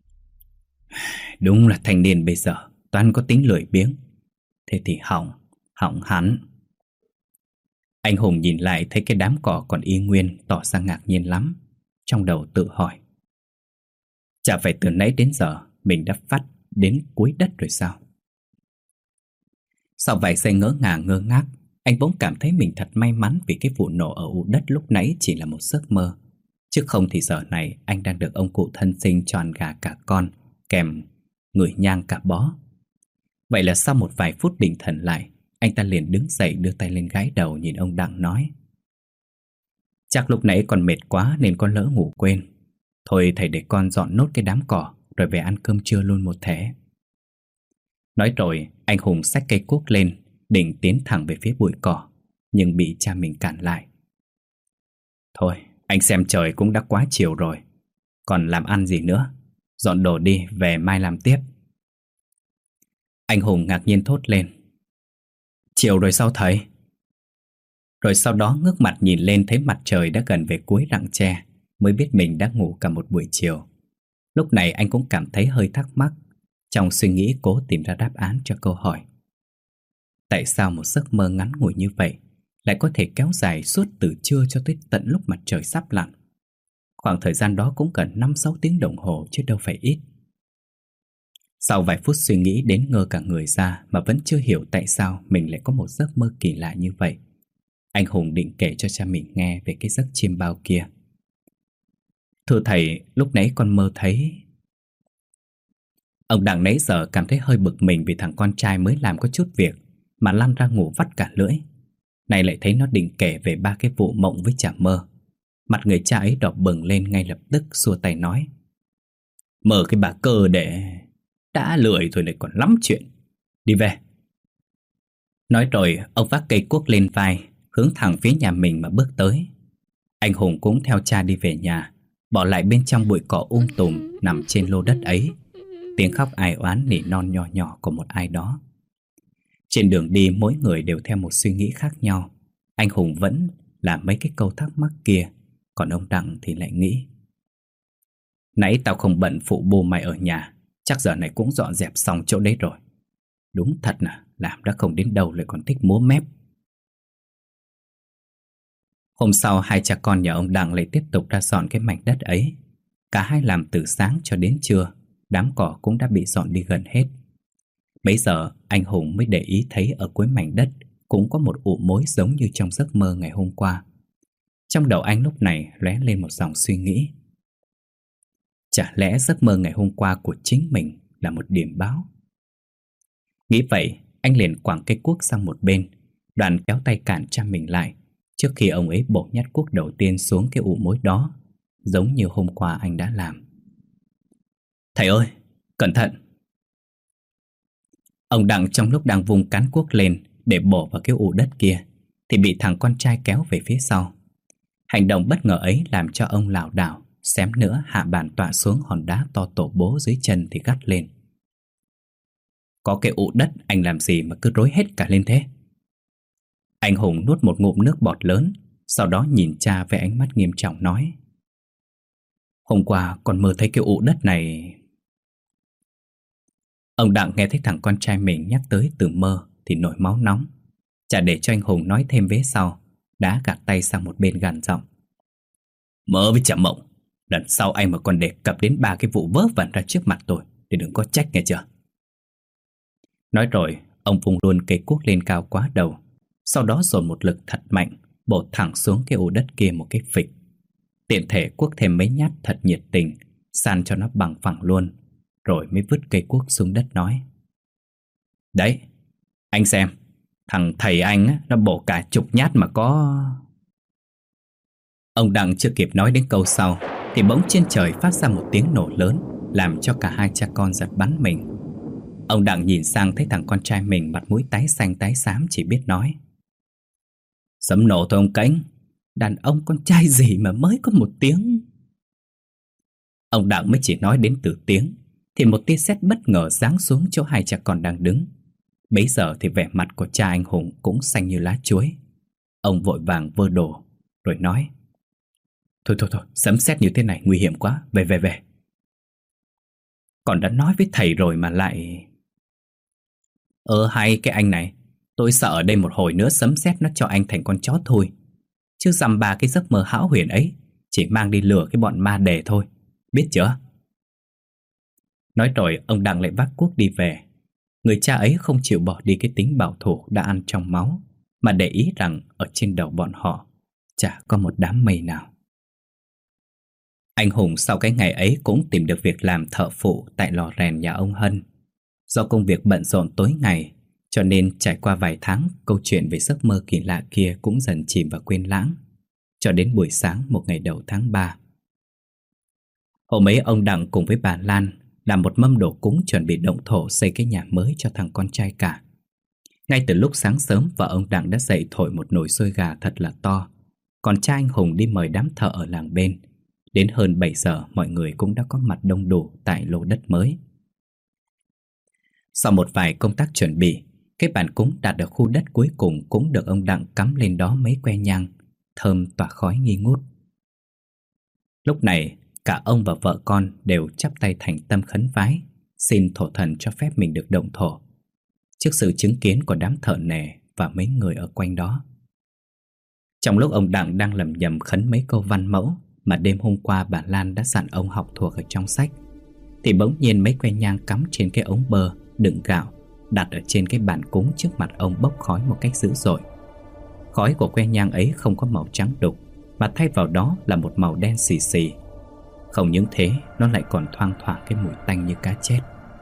Đúng là thanh niên bây giờ toàn có tính lười biếng. Thế thì hỏng hẳn. Anh Hùng nhìn lại thấy cái đám cỏ còn y nguyên, tỏ ra ngạc nhiên lắm. Trong đầu tự hỏi, chả phải từ nãy đến giờ mình đã phát đến cuối đất rồi sao? Sau vài giây ngỡ ngàng ngơ ngác, Anh bỗng cảm thấy mình thật may mắn vì cái vụ nổ ở ụ đất lúc nãy chỉ là một giấc mơ. Chứ không thì giờ này anh đang được ông cụ thân sinh tròn gà cả con, kèm ngửi nhang cả bó. Vậy là sau một vài phút định thần lại, anh ta liền đứng dậy đưa tay lên gãi đầu nhìn ông Đặng nói: Chắc lúc nãy con mệt quá nên con lỡ ngủ quên. Thôi thầy để con dọn nốt cái đám cỏ rồi về ăn cơm trưa luôn một thể. Nói rồi anh Hùng xách cây cuốc lên, định tiến thẳng về phía bụi cỏ, nhưng bị cha mình cản lại. Thôi anh xem trời cũng đã quá chiều rồi, còn làm ăn gì nữa. Dọn đồ đi, về mai làm tiếp. Anh Hùng ngạc nhiên thốt lên: Chiều rồi sao thầy? Rồi sau đó ngước mặt nhìn lên thấy mặt trời đã gần về cuối rặng tre, mới biết mình đã ngủ cả một buổi chiều. Lúc này anh cũng cảm thấy hơi thắc mắc, trong suy nghĩ cố tìm ra đáp án cho câu hỏi. Tại sao một giấc mơ ngắn ngủi như vậy lại có thể kéo dài suốt từ trưa cho tới tận lúc mặt trời sắp lặn? Khoảng thời gian đó cũng cần 5-6 tiếng đồng hồ chứ đâu phải ít. Sau vài phút suy nghĩ đến ngơ cả người ra mà vẫn chưa hiểu tại sao mình lại có một giấc mơ kỳ lạ như vậy, anh Hùng định kể cho cha mình nghe về cái giấc chiêm bao kia. Thưa thầy, lúc nãy con mơ thấy... Ông Đặng nãy giờ cảm thấy hơi bực mình vì thằng con trai mới làm có chút việc mà lăn ra ngủ vắt cả lưỡi. Này lại thấy nó định kể về 3 cái vụ mộng với chả mơ. Mặt người cha ấy đỏ bừng lên ngay lập tức, xua tay nói: Mơ cái bà cơ để... Đã lười rồi lại còn lắm chuyện. Đi về. Nói rồi ông vác cây cuốc lên vai, hướng thẳng phía nhà mình mà bước tới. Anh Hùng cũng theo cha đi về nhà, bỏ lại bên trong bụi cỏ tùm nằm trên lô đất ấy tiếng khóc ai oán nỉ non nhỏ nhỏ của một ai đó. Trên đường đi mỗi người đều theo một suy nghĩ khác nhau. Anh Hùng vẫn là mấy cái câu thắc mắc kia, còn ông Đặng thì lại nghĩ: Nãy tao không bận phụ bố mày ở nhà, chắc giờ này cũng dọn dẹp xong chỗ đấy rồi. Đúng thật là làm đã không đến đâu lại còn thích múa mép. Hôm sau hai cha con nhà ông Đặng lại tiếp tục ra dọn cái mảnh đất ấy. Cả hai làm từ sáng cho đến trưa, đám cỏ cũng đã bị dọn đi gần hết. Bấy giờ anh Hùng mới để ý thấy ở cuối mảnh đất cũng có một ụ mối giống như trong giấc mơ ngày hôm qua. Trong đầu anh lúc này lóe lên một dòng suy nghĩ: chả lẽ giấc mơ ngày hôm qua của chính mình là một điểm báo? Nghĩ vậy, anh liền quẳng cây cuốc sang một bên, đoạn kéo tay cản cha mình lại, trước khi ông ấy bổ nhát cuốc đầu tiên xuống cái ụ mối đó, giống như hôm qua anh đã làm. Thầy ơi, cẩn thận! Ông Đặng trong lúc đang vung cán cuốc lên để bổ vào cái ụ đất kia thì bị thằng con trai kéo về phía sau. Hành động bất ngờ ấy làm cho ông lảo đảo, xém nữa hạ bàn tọa xuống hòn đá to tổ bố dưới chân thì gắt lên: Có cái ụ đất anh làm gì mà cứ rối hết cả lên thế? Anh Hùng nuốt một ngụm nước bọt lớn, sau đó nhìn cha với ánh mắt nghiêm trọng nói: Hôm qua con mơ thấy cái ụ đất này. Ông Đặng nghe thấy thằng con trai mình nhắc tới từ mơ thì nổi máu nóng. Chả để cho anh Hùng nói thêm vế sau, đã gạt tay sang một bên gằn giọng: Mơ với chả mộng, lần sau anh mà còn đề cập đến 3 cái vụ vớ vẩn ra trước mặt tôi thì đừng có trách nghe chưa. Nói rồi ông vung luôn cây cuốc lên cao quá đầu, sau đó dồn một lực thật mạnh, bổ thẳng xuống cái ụ đất kia một cái phịch. Tiện thể cuốc thêm mấy nhát thật nhiệt tình, san cho nó bằng phẳng luôn, rồi mới vứt cây cuốc xuống đất nói: Đấy, anh xem, thằng thầy anh á, nó bổ cả chục nhát mà có... Ông Đặng chưa kịp nói đến câu sau thì bỗng trên trời phát ra một tiếng nổ lớn, làm cho cả hai cha con giật bắn mình. Ông Đặng nhìn sang thấy thằng con trai mình mặt mũi tái xanh tái xám, chỉ biết nói: Sấm nổ thôi ông Cánh, đàn ông con trai gì mà mới có một tiếng. Ông Đặng mới chỉ nói đến từ tiếng thì một tia sét bất ngờ giáng xuống chỗ hai cha con đang đứng. Bấy giờ thì vẻ mặt của cha anh Hùng cũng xanh như lá chuối. Ông vội vàng vơ đồ rồi nói: Thôi, sấm sét như thế này nguy hiểm quá, về. Còn đã nói với thầy rồi mà lại... Hay cái anh này, tôi sợ ở đây một hồi nữa sấm sét nó cho anh thành con chó thôi. Chứ dăm ba cái giấc mơ hão huyền ấy chỉ mang đi lừa cái bọn ma đề thôi, biết chưa? Nói rồi ông Đặng lại vác cuốc đi về. Người cha ấy không chịu bỏ đi cái tính bảo thủ đã ăn trong máu, mà để ý rằng ở trên đầu bọn họ chả có một đám mây nào. Anh Hùng sau cái ngày ấy cũng tìm được việc làm thợ phụ tại lò rèn nhà ông Hân. Do công việc bận rộn tối ngày, cho nên trải qua vài tháng, câu chuyện về giấc mơ kỳ lạ kia cũng dần chìm và quên lãng. Cho đến buổi sáng một ngày đầu tháng 3. Hôm ấy ông Đặng cùng với bà Lan làm một mâm đồ cúng chuẩn bị động thổ xây cái nhà mới cho thằng con trai cả. Ngay từ lúc sáng sớm, vợ ông Đặng đã dậy thổi một nồi xôi gà thật là to. Còn cha anh Hùng đi mời đám thợ ở làng bên. Đến hơn 7 giờ, mọi người cũng đã có mặt đông đủ tại lô đất mới. Sau một vài công tác chuẩn bị, cái bàn cúng đặt ở khu đất cuối cùng cũng được ông Đặng cắm lên đó mấy que nhang, thơm tỏa khói nghi ngút. Lúc này, cả ông và vợ con đều chắp tay thành tâm khấn vái, xin thổ thần cho phép mình được động thổ, trước sự chứng kiến của đám thợ nề và mấy người ở quanh đó. Trong lúc ông Đặng đang lẩm nhẩm khấn mấy câu văn mẫu mà đêm hôm qua bà Lan đã dặn ông học thuộc ở trong sách, thì bỗng nhiên mấy que nhang cắm trên cái ống bơ đựng gạo đặt ở trên cái bàn cúng trước mặt ông bốc khói một cách dữ dội. Khói của que nhang ấy không có màu trắng đục, mà thay vào đó là một màu đen xì xì. Không những thế, nó lại còn thoang thoảng cái mùi tanh như cá chết.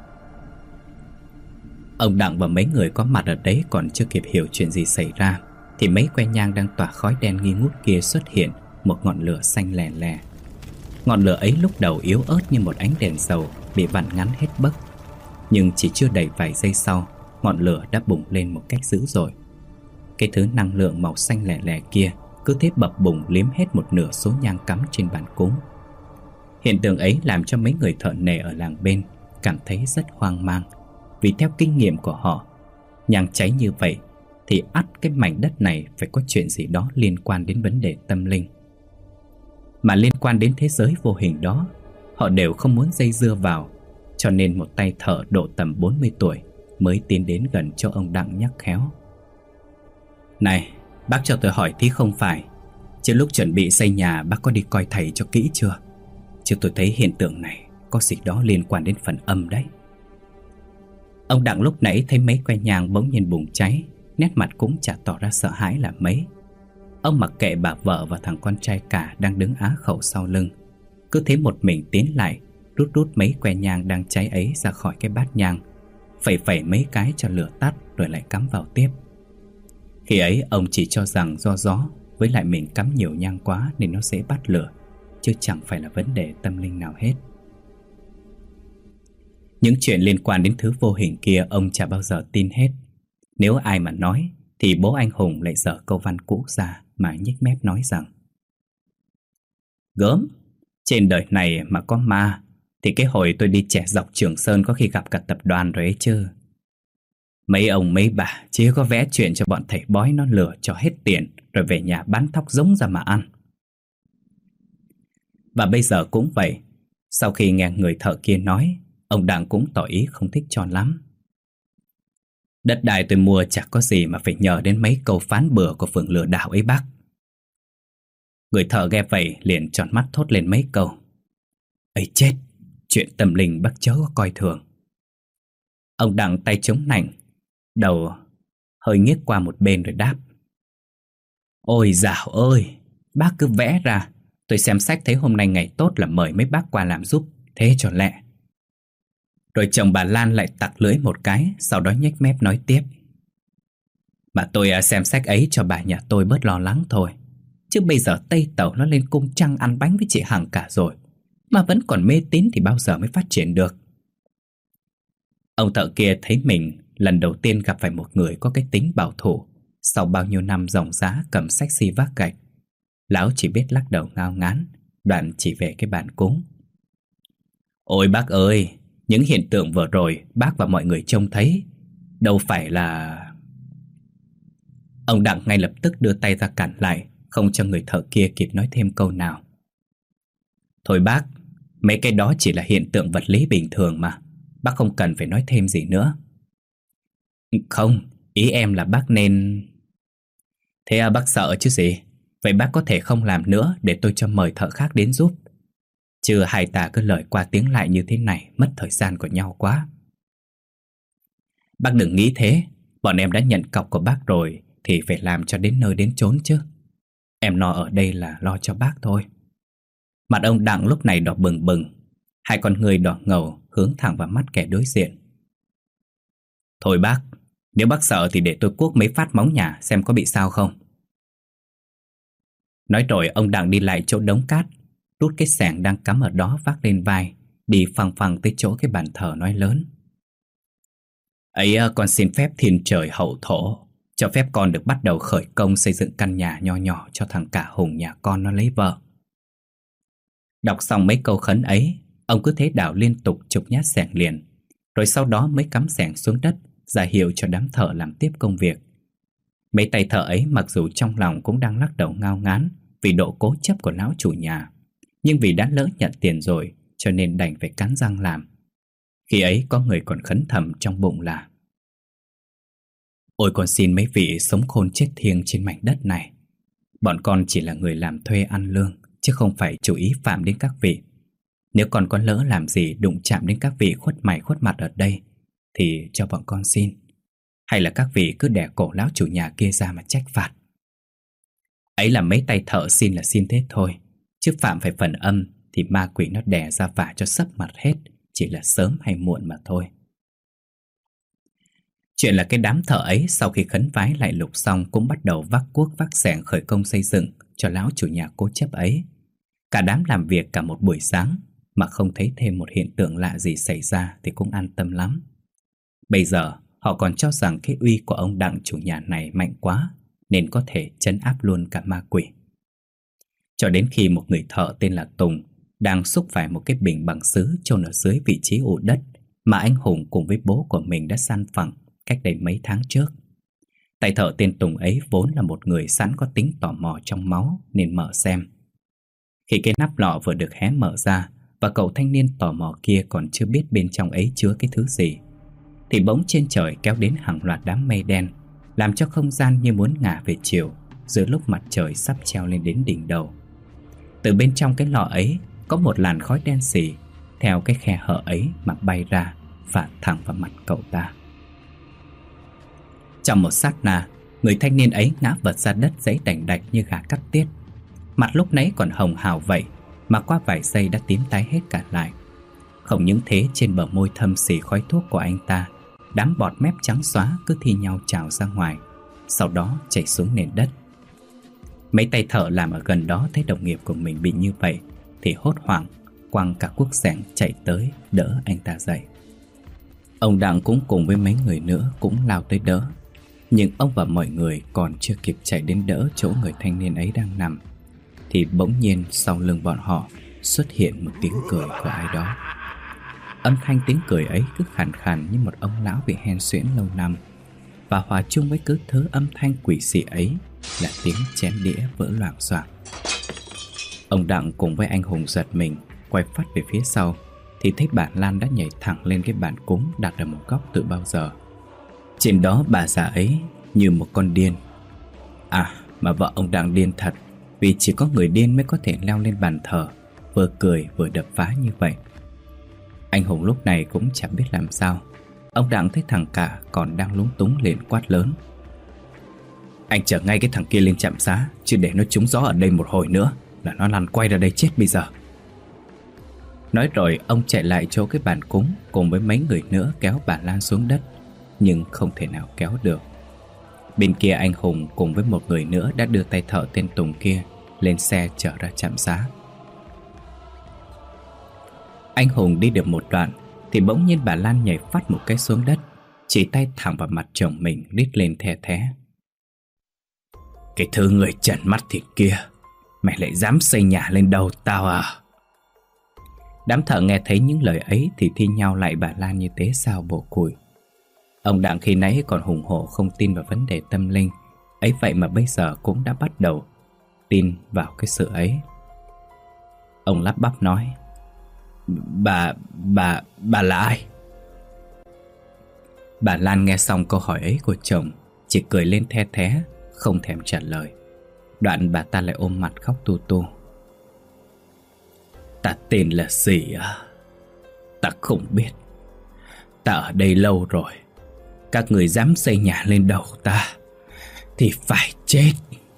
Ông Đặng và mấy người có mặt ở đấy còn chưa kịp hiểu chuyện gì xảy ra, thì mấy que nhang đang tỏa khói đen nghi ngút kia xuất hiện một ngọn lửa xanh lè lè. Ngọn lửa ấy lúc đầu yếu ớt như một ánh đèn dầu bị vặn ngắn hết bấc, nhưng chỉ chưa đầy vài giây sau, ngọn lửa đã bùng lên một cách dữ dội. Cái thứ năng lượng màu xanh lè lè kia cứ thế bập bùng liếm hết một nửa số nhang cắm trên bàn cúng. Hiện tượng ấy làm cho mấy người thợ nề ở làng bên cảm thấy rất hoang mang, vì theo kinh nghiệm của họ, nhang cháy như vậy thì ắt cái mảnh đất này phải có chuyện gì đó liên quan đến vấn đề tâm linh. Mà liên quan đến thế giới vô hình đó, họ đều không muốn dây dưa vào, cho nên một tay thợ độ tầm 40 tuổi mới tiến đến gần cho ông Đặng nhắc khéo. Này, bác cho tôi hỏi tí không phải, chứ lúc chuẩn bị xây nhà bác có đi coi thầy cho kỹ chưa? Chứ tôi thấy hiện tượng này có gì đó liên quan đến phần âm đấy. Ông Đặng lúc nãy thấy mấy que nhang bỗng nhiên bùng cháy, nét mặt cũng chả tỏ ra sợ hãi là mấy. Ông mặc kệ bà vợ và thằng con trai cả đang đứng á khẩu sau lưng, cứ thế một mình tiến lại, rút mấy que nhang đang cháy ấy ra khỏi cái bát nhang, phẩy mấy cái cho lửa tắt rồi lại cắm vào tiếp. Khi ấy ông chỉ cho rằng do gió, với lại mình cắm nhiều nhang quá nên nó dễ bắt lửa, chứ chẳng phải là vấn đề tâm linh nào hết. Những chuyện liên quan đến thứ vô hình kia ông chả bao giờ tin hết. Nếu ai mà nói thì bố anh Hùng lại dở câu văn cũ ra mà nhếch mép nói rằng: Gớm, trên đời này mà có ma thì cái hồi tôi đi chẻ dọc Trường Sơn có khi gặp cả tập đoàn rồi ấy chứ. Mấy ông mấy bà chỉ có vẽ chuyện cho bọn thầy bói nó lừa cho hết tiền rồi về nhà bán thóc giống ra mà ăn. Và bây giờ cũng vậy. Sau khi nghe người thợ kia nói, ông Đặng cũng tỏ ý không thích cho lắm. Đất đai tôi mua chẳng có gì mà phải nhờ đến mấy câu phán bừa của Phượng lừa đảo ấy bác. Người thợ nghe vậy liền tròn mắt thốt lên mấy câu: Ấy chết, chuyện tâm linh bác chớ có coi thường. Ông Đặng tay chống nạnh, đầu hơi nghiêng qua một bên rồi đáp: Ôi dào ơi, bác cứ vẽ ra, tôi xem sách thấy hôm nay ngày tốt là mời mấy bác qua làm giúp, thế cho lẹ. Rồi chồng bà Lan lại tặc lưỡi một cái, sau đó nhếch mép nói tiếp: Mà tôi xem sách ấy cho bà nhà tôi bớt lo lắng thôi. Chứ bây giờ Tây Tẩu nó lên cung trăng ăn bánh với chị Hằng cả rồi, mà vẫn còn mê tín thì bao giờ mới phát triển được. Ông thợ kia thấy mình lần đầu tiên gặp phải một người có cái tính bảo thủ. Sau bao nhiêu năm ròng rã cầm sách xi vác gạch, lão chỉ biết lắc đầu ngao ngán, đoạn chỉ về cái bàn cúng. Ôi bác ơi, những hiện tượng vừa rồi bác và mọi người trông thấy đâu phải là... Ông Đặng ngay lập tức đưa tay ra cản lại, không cho người thợ kia kịp nói thêm câu nào. Thôi bác, mấy cái đó chỉ là hiện tượng vật lý bình thường mà, bác không cần phải nói thêm gì nữa. Không, ý em là bác nên... Thế à, bác sợ chứ gì. Vậy bác có thể không làm nữa để tôi cho mời thợ khác đến giúp. Chứ hai ta cứ lời qua tiếng lại như thế này mất thời gian của nhau quá. Bác đừng nghĩ thế. Bọn em đã nhận cọc của bác rồi thì phải làm cho đến nơi đến chốn chứ. Em lo ở đây là lo cho bác thôi. Mặt ông Đặng lúc này đỏ bừng bừng, hai con người đỏ ngầu hướng thẳng vào mắt kẻ đối diện. Thôi bác, nếu bác sợ thì để tôi cuốc mấy phát móng nhà xem có bị sao không. Nói rồi ông Đặng đi lại chỗ đống cát, rút cái xẻng đang cắm ở đó vác lên vai, đi phăng phăng tới chỗ cái bàn thờ nói lớn. Ấy, con xin phép thiên trời hậu thổ, cho phép con được bắt đầu khởi công xây dựng căn nhà nho nhỏ cho thằng Cả Hùng nhà con nó lấy vợ. Đọc xong mấy câu khấn ấy, ông cứ thế đảo liên tục chục nhát xẻng liền, rồi sau đó mới cắm xẻng xuống đất, ra hiệu cho đám thợ làm tiếp công việc. Mấy tay thợ ấy mặc dù trong lòng cũng đang lắc đầu ngao ngán vì độ cố chấp của lão chủ nhà, nhưng vì đã lỡ nhận tiền rồi cho nên đành phải cắn răng làm. Khi ấy có người còn khấn thầm trong bụng là: Ôi con xin mấy vị sống khôn chết thiêng trên mảnh đất này, bọn con chỉ là người làm thuê ăn lương, chứ không phải chủ ý phạm đến các vị. Nếu con có lỡ làm gì đụng chạm đến các vị khuất mày khuất mặt ở đây thì cho bọn con xin, hay là các vị cứ đè cổ lão chủ nhà kia ra mà trách phạt. Ấy là mấy tay thợ xin là xin thế thôi, chứ phạm phải phần âm thì ma quỷ nó đè ra vả cho sấp mặt hết, chỉ là sớm hay muộn mà thôi. Chuyện là cái đám thợ ấy sau khi khấn vái lại lục xong cũng bắt đầu vác cuốc vác xẻng khởi công xây dựng cho lão chủ nhà cố chấp ấy. Cả đám làm việc cả một buổi sáng mà không thấy thêm một hiện tượng lạ gì xảy ra thì cũng an tâm lắm. Bây giờ họ còn cho rằng cái uy của ông Đặng chủ nhà này mạnh quá nên có thể trấn áp luôn cả ma quỷ. Cho đến khi một người thợ tên là Tùng đang xúc phải một cái bình bằng sứ chôn ở dưới vị trí ụ đất mà anh Hùng cùng với bố của mình đã san phẳng cách đây mấy tháng trước. Tay thợ tên Tùng ấy vốn là một người sẵn có tính tò mò trong máu nên mở xem. Khi cái nắp lọ vừa được hé mở ra và cậu thanh niên tò mò kia còn chưa biết bên trong ấy chứa cái thứ gì, thì bỗng trên trời kéo đến hàng loạt đám mây đen, làm cho không gian như muốn ngả về chiều giữa lúc mặt trời sắp treo lên đến đỉnh đầu. Từ bên trong cái lọ ấy có một làn khói đen xì theo cái khe hở ấy mà bay ra, phả thẳng vào mặt cậu ta. Trong một sát na, người thanh niên ấy ngã vật ra đất giấy đành đạch như gà cắt tiết. Mặt lúc nãy còn hồng hào vậy mà qua vài giây đã tím tái hết cả lại. Không những thế, trên bờ môi thâm xì khói thuốc của anh ta, đám bọt mép trắng xóa cứ thi nhau trào ra ngoài, sau đó chảy xuống nền đất. Mấy tay thợ làm ở gần đó thấy đồng nghiệp của mình bị như vậy thì hốt hoảng quăng cả cuốc xẻng chạy tới đỡ anh ta dậy. Ông Đặng cũng cùng với mấy người nữa cũng lao tới đỡ, nhưng ông và mọi người còn chưa kịp chạy đến đỡ chỗ người thanh niên ấy đang nằm thì bỗng nhiên sau lưng bọn họ xuất hiện một tiếng cười của ai đó. Âm thanh tiếng cười ấy cứ khàn khàn như một ông lão bị hen suyễn lâu năm, và hòa chung với cứ thứ âm thanh quỷ dị ấy là tiếng chén đĩa vỡ loảng xoảng. Ông Đặng cùng với anh Hùng giật mình quay phát về phía sau thì thấy bà Lan đã nhảy thẳng lên cái bàn cúng đặt ở một góc từ bao giờ. Trên đó bà già ấy như một con điên. À, mà vợ ông Đặng điên thật, vì chỉ có người điên mới có thể leo lên bàn thờ, vừa cười vừa đập phá như vậy. Anh Hùng lúc này cũng chẳng biết làm sao. Ông Đặng thấy thằng Cả còn đang lúng túng liền quát lớn: Anh chở ngay cái thằng kia lên trạm xá, chứ để nó trúng gió ở đây một hồi nữa là nó lăn quay ra đây chết bây giờ. Nói rồi ông chạy lại chỗ cái bàn cúng cùng với mấy người nữa kéo bà Lan xuống đất, nhưng không thể nào kéo được. Bên kia anh Hùng cùng với một người nữa đã đưa tay thợ tên Tùng kia lên xe chở ra trạm xá. Anh Hùng đi được một đoạn thì bỗng nhiên bà Lan nhảy phát một cái xuống đất, chỉ tay thẳng vào mặt chồng mình rít lên the thé: Cái thứ người trần mắt thịt kia, mày lại dám xây nhà lên đầu tao à? Đám thợ nghe thấy những lời ấy thì thi nhau lại bà Lan như thế sao bộ củi. Ông Đặng khi nãy còn hùng hổ không tin vào vấn đề tâm linh ấy, vậy mà bây giờ cũng đã bắt đầu tin vào cái sự ấy. Ông lắp bắp nói: Bà là ai? Bà Lan nghe xong câu hỏi ấy của chồng chỉ cười lên the thé, không thèm trả lời. Đoạn bà ta lại ôm mặt khóc tu tu: Ta tên là gì à? Ta không biết. Ta ở đây lâu rồi, các người dám xây nhà lên đầu ta, thì phải chết.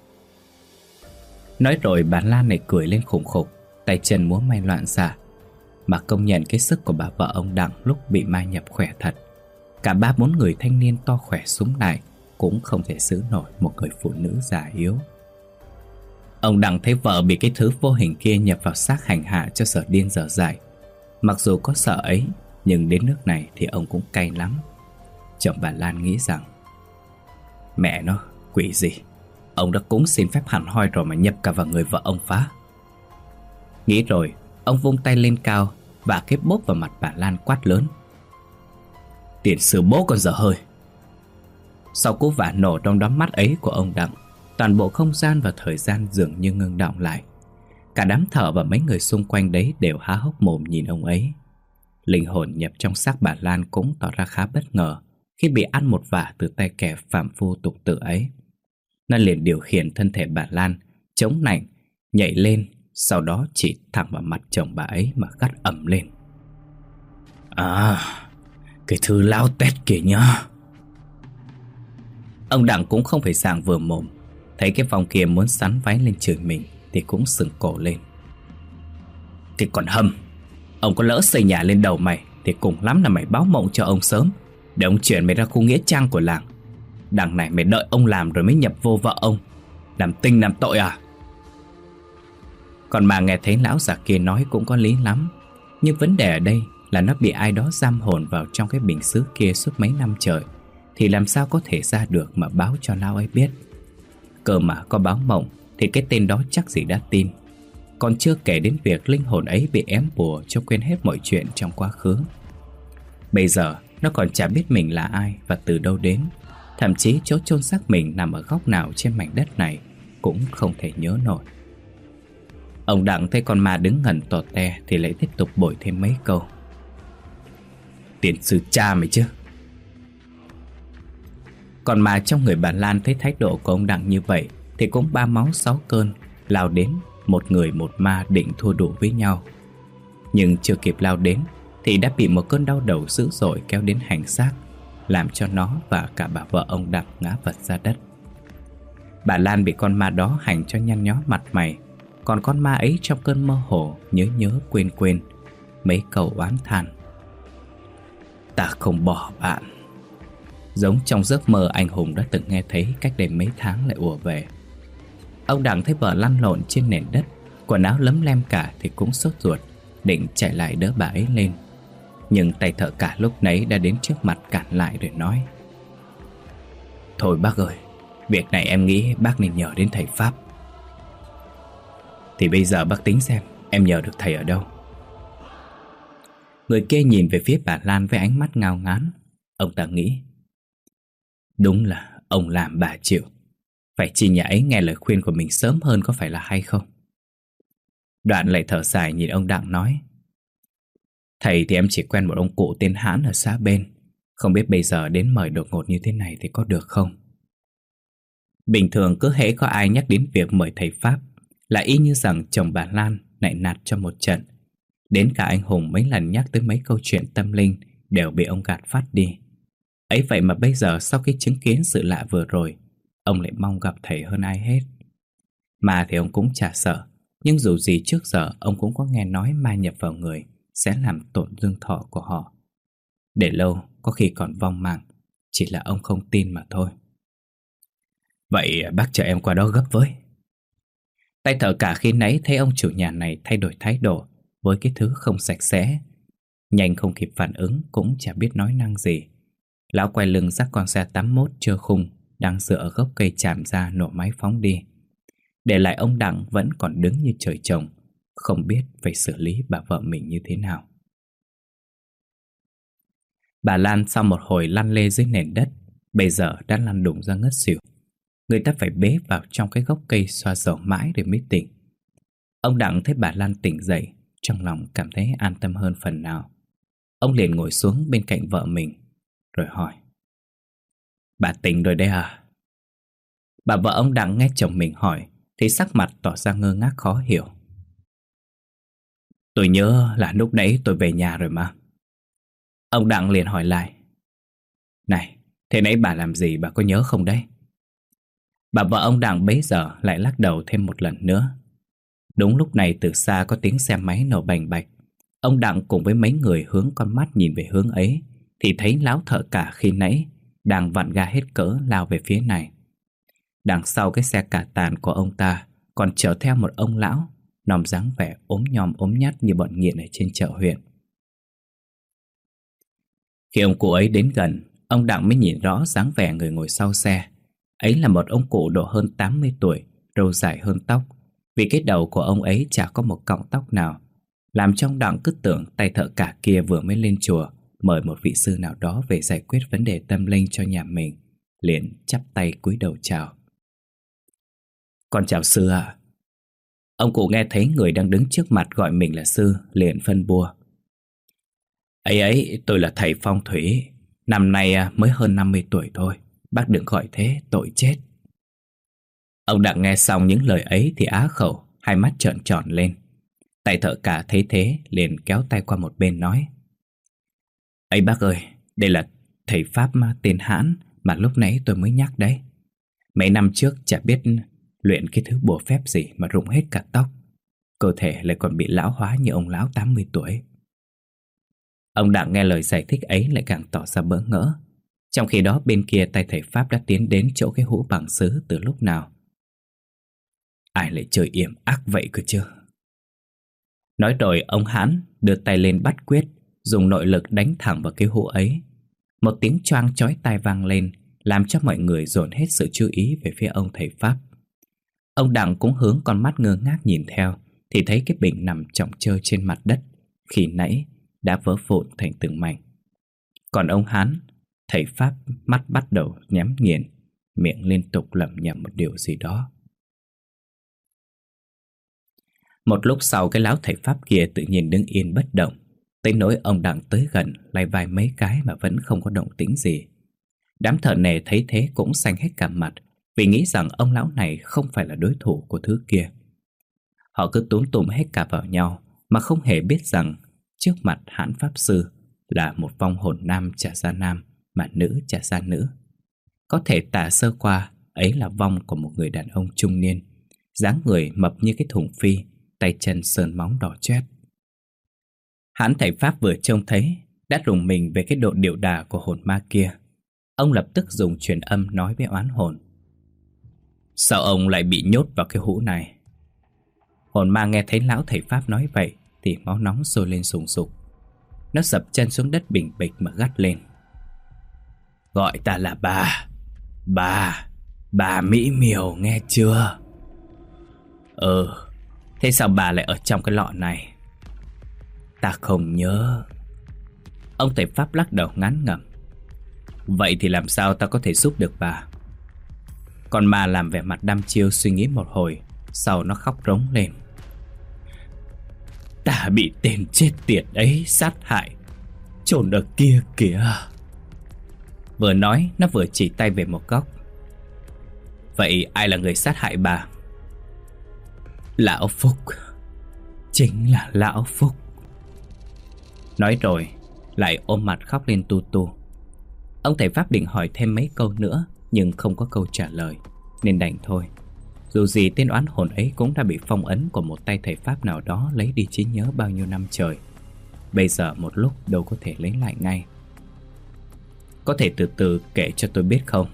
Nói rồi bà Lan này cười lên khủng khục, tay chân múa may loạn xạ. Mà công nhận cái sức của bà vợ ông Đặng lúc bị ma nhập khỏe thật. Cả 3-4 người thanh niên to khỏe súng lại cũng không thể giữ nổi một người phụ nữ già yếu. Ông Đặng thấy vợ bị cái thứ vô hình kia nhập vào xác hành hạ cho sợ điên dở dại. Mặc dù có sợ ấy, nhưng đến nước này thì ông cũng cay lắm. Chồng bà Lan nghĩ rằng mẹ nó, quỷ gì, ông đã cúng xin phép hẳn hoi rồi mà nhập cả vào người vợ ông phá. Nghĩ rồi, ông vung tay lên cao và cái bốp vào mặt bà Lan quát lớn: Tiền sư bố con dở hơi. Sau cú vả nổ trong đám mắt ấy của ông Đặng, toàn bộ không gian và thời gian dường như ngưng đọng lại. Cả đám thợ và mấy người xung quanh đấy đều há hốc mồm nhìn ông ấy. Linh hồn nhập trong xác bà Lan cũng tỏ ra khá bất ngờ khi bị ăn một vả từ tay kẻ phàm phu tục tử ấy. Nó liền điều khiển thân thể bà Lan chống nạnh, nhảy lên, sau đó chỉ thẳng vào mặt chồng bà ấy mà gắt ầm lên: À, cái thứ lão tét kìa nhá. Ông Đặng cũng không phải dạng vừa mồm. Thấy cái vòng kia muốn sắn váy lên chửi mình thì cũng sừng cổ lên: Cái con hâm, ông có lỡ xây nhà lên đầu mày thì cùng lắm là mày báo mộng cho ông sớm, để ông chuyển mày ra khu nghĩa trang của làng. Đằng này mày đợi ông làm rồi mới nhập vô vợ ông, làm tinh làm tội à? Còn bà nghe thấy lão già kia nói cũng có lý lắm. Nhưng vấn đề ở đây là nó bị ai đó giam hồn vào trong cái bình sứ kia suốt mấy năm trời, thì làm sao có thể ra được mà báo cho lão ấy biết. Cơ mà có báo mộng thì cái tên đó chắc gì đã tin. Còn chưa kể đến việc linh hồn ấy bị ém bùa cho quên hết mọi chuyện trong quá khứ. Bây giờ nó còn chả biết mình là ai và từ đâu đến. Thậm chí chỗ chôn xác mình nằm ở góc nào trên mảnh đất này cũng không thể nhớ nổi. Ông Đặng thấy con ma đứng ngẩn tò te thì lại tiếp tục bồi thêm mấy câu: Tiền sư cha mày chứ. Còn mà trong người bà Lan thấy thái độ của ông Đặng như vậy thì cũng 3 máu 6 cơn, lao đến, một người một ma định thua đủ với nhau. Nhưng chưa kịp lao đến thì đã bị một cơn đau đầu dữ dội kéo đến hành xác, làm cho nó và cả bà vợ ông Đặng ngã vật ra đất. Bà Lan bị con ma đó hành cho nhăn nhó mặt mày. Còn con ma ấy trong cơn mơ hồ nhớ quên mấy câu oán than: Ta không bỏ bạn. Giống trong giấc mơ anh hùng đã từng nghe thấy cách đây mấy tháng lại ùa về. Ông Đặng thấy vợ lăn lộn trên nền đất, quần áo lấm lem cả thì cũng sốt ruột, định chạy lại đỡ bà ấy lên. Nhưng tay thợ cả lúc nấy đã đến trước mặt cản lại rồi nói: Thôi bác ơi, việc này em nghĩ bác nên nhờ đến thầy Pháp. Thì bây giờ bác tính xem em nhờ được thầy ở đâu. Người kia nhìn về phía bà Lan với ánh mắt ngao ngán. Ông ta nghĩ: Đúng là ông làm bà chịu. Phải chi nhà ấy nghe lời khuyên của mình sớm hơn có phải là hay không? Đoạn lại thở dài nhìn ông Đặng nói: Thầy thì em chỉ quen một ông cụ tên Hãn ở xã bên. Không biết bây giờ đến mời đột ngột như thế này thì có được không? Bình thường cứ hễ có ai nhắc đến việc mời thầy Pháp là y như rằng chồng bà Lan lại nạt cho một trận. Đến cả anh Hùng mấy lần nhắc tới mấy câu chuyện tâm linh đều bị ông gạt phát đi. Ấy vậy mà bây giờ sau khi chứng kiến sự lạ vừa rồi, ông lại mong gặp thầy hơn ai hết. Ma thì ông cũng chả sợ, nhưng dù gì trước giờ ông cũng có nghe nói ma nhập vào người sẽ làm tổn dương thọ của họ. Để lâu có khi còn vong mạng, chỉ là ông không tin mà thôi. Vậy bác chờ em qua đó gấp với. Tay thợ cả khi nãy thấy ông chủ nhà này thay đổi thái độ với cái thứ không sạch sẽ, nhanh không kịp phản ứng cũng chả biết nói năng gì. Lão quay lưng dắt con xe 81 trơ khung đang dựa ở gốc cây chạm ra nổ máy phóng đi, để lại ông Đặng vẫn còn đứng như trời trồng, không biết phải xử lý bà vợ mình như thế nào. Bà Lan sau một hồi lăn lê dưới nền đất, bây giờ đã lăn đùng ra ngất xỉu. Người ta phải bế vào trong cái gốc cây xoa dầu mãi để mới tỉnh. Ông Đặng thấy bà Lan tỉnh dậy, trong lòng cảm thấy an tâm hơn phần nào. Ông liền ngồi xuống bên cạnh vợ mình rồi hỏi: Bà tỉnh rồi đấy à? Bà vợ ông Đặng nghe chồng mình hỏi thì sắc mặt tỏ ra ngơ ngác khó hiểu. Tôi nhớ là lúc nãy tôi về nhà rồi mà. Ông Đặng liền hỏi lại: Này, thế nãy bà làm gì bà có nhớ không đấy? Bà vợ ông Đặng bấy giờ lại lắc đầu thêm một lần nữa. Đúng lúc này từ xa có tiếng xe máy nổ bành bạch. Ông Đặng cùng với mấy người hướng con mắt nhìn về hướng ấy thì thấy lão thợ cả khi nãy đang vặn ga hết cỡ lao về phía này. Đằng sau cái xe cả tàn của ông ta còn chở theo một ông lão nòm dáng vẻ ốm nhom ốm nhát như bọn nghiện ở trên chợ huyện. Khi ông cụ ấy đến gần, ông Đặng mới nhìn rõ dáng vẻ người ngồi sau xe. Ấy là một ông cụ độ hơn 80 tuổi, râu dài hơn tóc. Vì cái đầu của ông ấy chả có một cọng tóc nào, làm cho ông Đặng cứ tưởng tay thợ cả kia vừa mới lên chùa mời một vị sư nào đó về giải quyết vấn đề tâm linh cho nhà mình. Liền chắp tay cúi đầu chào. Con chào sư ạ. Ông cụ nghe thấy người đang đứng trước mặt gọi mình là sư, liền phân bua. Ấy, tôi là thầy phong thủy. Năm nay mới hơn 50 tuổi thôi. Bác đừng gọi thế, tội chết. Ông Đặng nghe xong những lời ấy thì á khẩu, hai mắt trợn tròn lên. Tay thợ cả thấy thế liền kéo tay qua một bên nói. Ấy bác ơi, đây là thầy Pháp tên Hãn mà lúc nãy tôi mới nhắc đấy. Mấy năm trước chả biết luyện cái thứ bùa phép gì mà rụng hết cả tóc. Cơ thể lại còn bị lão hóa như ông lão 80 tuổi. Ông Đặng nghe lời giải thích ấy lại càng tỏ ra bỡ ngỡ. Trong khi đó bên kia tay thầy Pháp đã tiến đến chỗ cái hũ bằng sứ từ lúc nào. Ai lại chơi yểm ác vậy cơ chứ? Nói rồi ông Hãn đưa tay lên bắt quyết, dùng nội lực đánh thẳng vào cái hũ ấy. Một tiếng choang chói tai vang lên, làm cho mọi người dồn hết sự chú ý về phía ông thầy Pháp. Ông Đặng cũng hướng con mắt ngơ ngác nhìn theo, thì thấy cái bình nằm chồng chơ trên mặt đất khi nãy đã vỡ vụn thành từng mảnh. Còn ông Hán, thầy Pháp mắt bắt đầu nhắm nghiền, miệng liên tục lẩm nhẩm một điều gì đó. Một lúc sau cái lão thầy Pháp kia tự nhiên đứng yên bất động, tới nỗi ông Đặng tới gần lay vai mấy cái mà vẫn không có động tĩnh gì. Đám thợ nề thấy thế cũng xanh hết cả mặt, vì nghĩ rằng ông lão này không phải là đối thủ của thứ kia. Họ cứ túm tụm hết cả vào nhau mà không hề biết rằng trước mặt Hãn Pháp Sư là một vong hồn nam trả ra nam, mà nữ trả ra nữ. Có thể tả sơ qua ấy là vong của một người đàn ông trung niên, dáng người mập như cái thùng phi, tay chân sơn móng đỏ chét. Hãn thầy Pháp vừa trông thấy đã rùng mình về cái độ điệu đà của hồn ma kia. Ông lập tức dùng truyền âm nói với oán hồn. Sao ông lại bị nhốt vào cái hũ này? Hồn ma nghe thấy lão thầy Pháp nói vậy thì máu nóng sôi lên sùng sục. Nó dập chân xuống đất bình bịch mà gắt lên. Gọi ta là bà Mỹ Miều nghe chưa? Thế sao bà lại ở trong cái lọ này? Ta không nhớ. Ông thầy Pháp lắc đầu ngán ngẩm. Vậy thì làm sao ta có thể giúp được bà? Con ma làm vẻ mặt đăm chiêu suy nghĩ một hồi, sau nó khóc rống lên. Ta bị tên chết tiệt ấy sát hại, chôn ở kia kìa. Vừa nói nó vừa chỉ tay về một góc. Vậy ai là người sát hại bà? Lão Phúc. Chính là Lão Phúc. Nói rồi lại ôm mặt khóc lên tu tu. Ông thầy Pháp định hỏi thêm mấy câu nữa, nhưng không có câu trả lời, nên đành thôi. Dù gì tên oán hồn ấy cũng đã bị phong ấn của một tay thầy Pháp nào đó lấy đi trí nhớ bao nhiêu năm trời. Bây giờ một lúc đâu có thể lấy lại ngay. Có thể từ từ kể cho tôi biết không?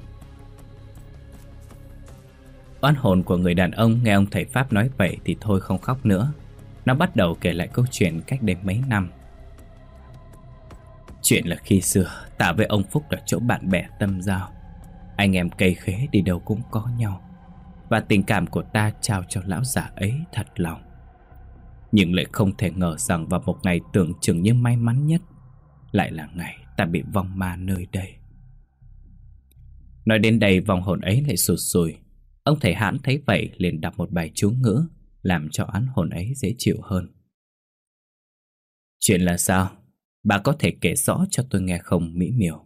Oán hồn của người đàn ông nghe ông thầy Pháp nói vậy thì thôi không khóc nữa. Nó bắt đầu kể lại câu chuyện cách đây mấy năm. Chuyện là khi xưa ta với ông Phúc ở chỗ bạn bè tâm giao. Anh em cây khế đi đâu cũng có nhau, và tình cảm của ta trao cho lão già ấy thật lòng. Nhưng lại không thể ngờ rằng vào một ngày tưởng chừng như may mắn nhất lại là ngày ta bị vong ma nơi đây. Nói đến đây vong hồn ấy lại sụt sùi. Ông thầy Hãn thấy vậy liền đọc một bài chú ngữ, làm cho oán hồn ấy dễ chịu hơn. Chuyện là sao? Bà có thể kể rõ cho tôi nghe không, Mỹ Miều?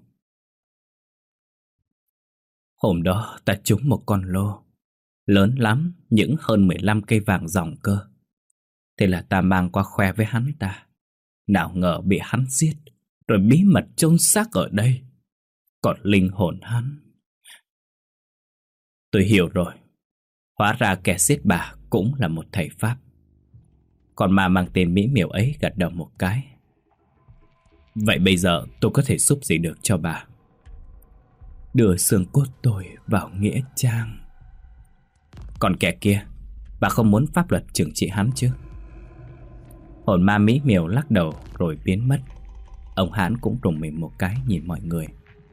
Hôm đó ta trúng một con lô lớn lắm, những hơn 15 cây vàng ròng cơ. Thế là ta mang qua khoe với hắn ta. Nào ngờ bị hắn giết, rồi bí mật chôn xác ở đây. Còn linh hồn hắn, Tôi hiểu rồi. Hóa ra kẻ giết bà cũng là một thầy Pháp. Còn ma mang tên mỹ miều ấy gật đầu một cái. Vậy bây giờ tôi có thể giúp gì được cho bà? Đưa xương cốt tôi vào nghĩa trang. Còn kẻ kia, bà không muốn pháp luật trừng trị hắn chứ? Hồn ma mỹ miều lắc đầu rồi biến mất. Ông Hãn cũng rùng mình một cái nhìn mọi người.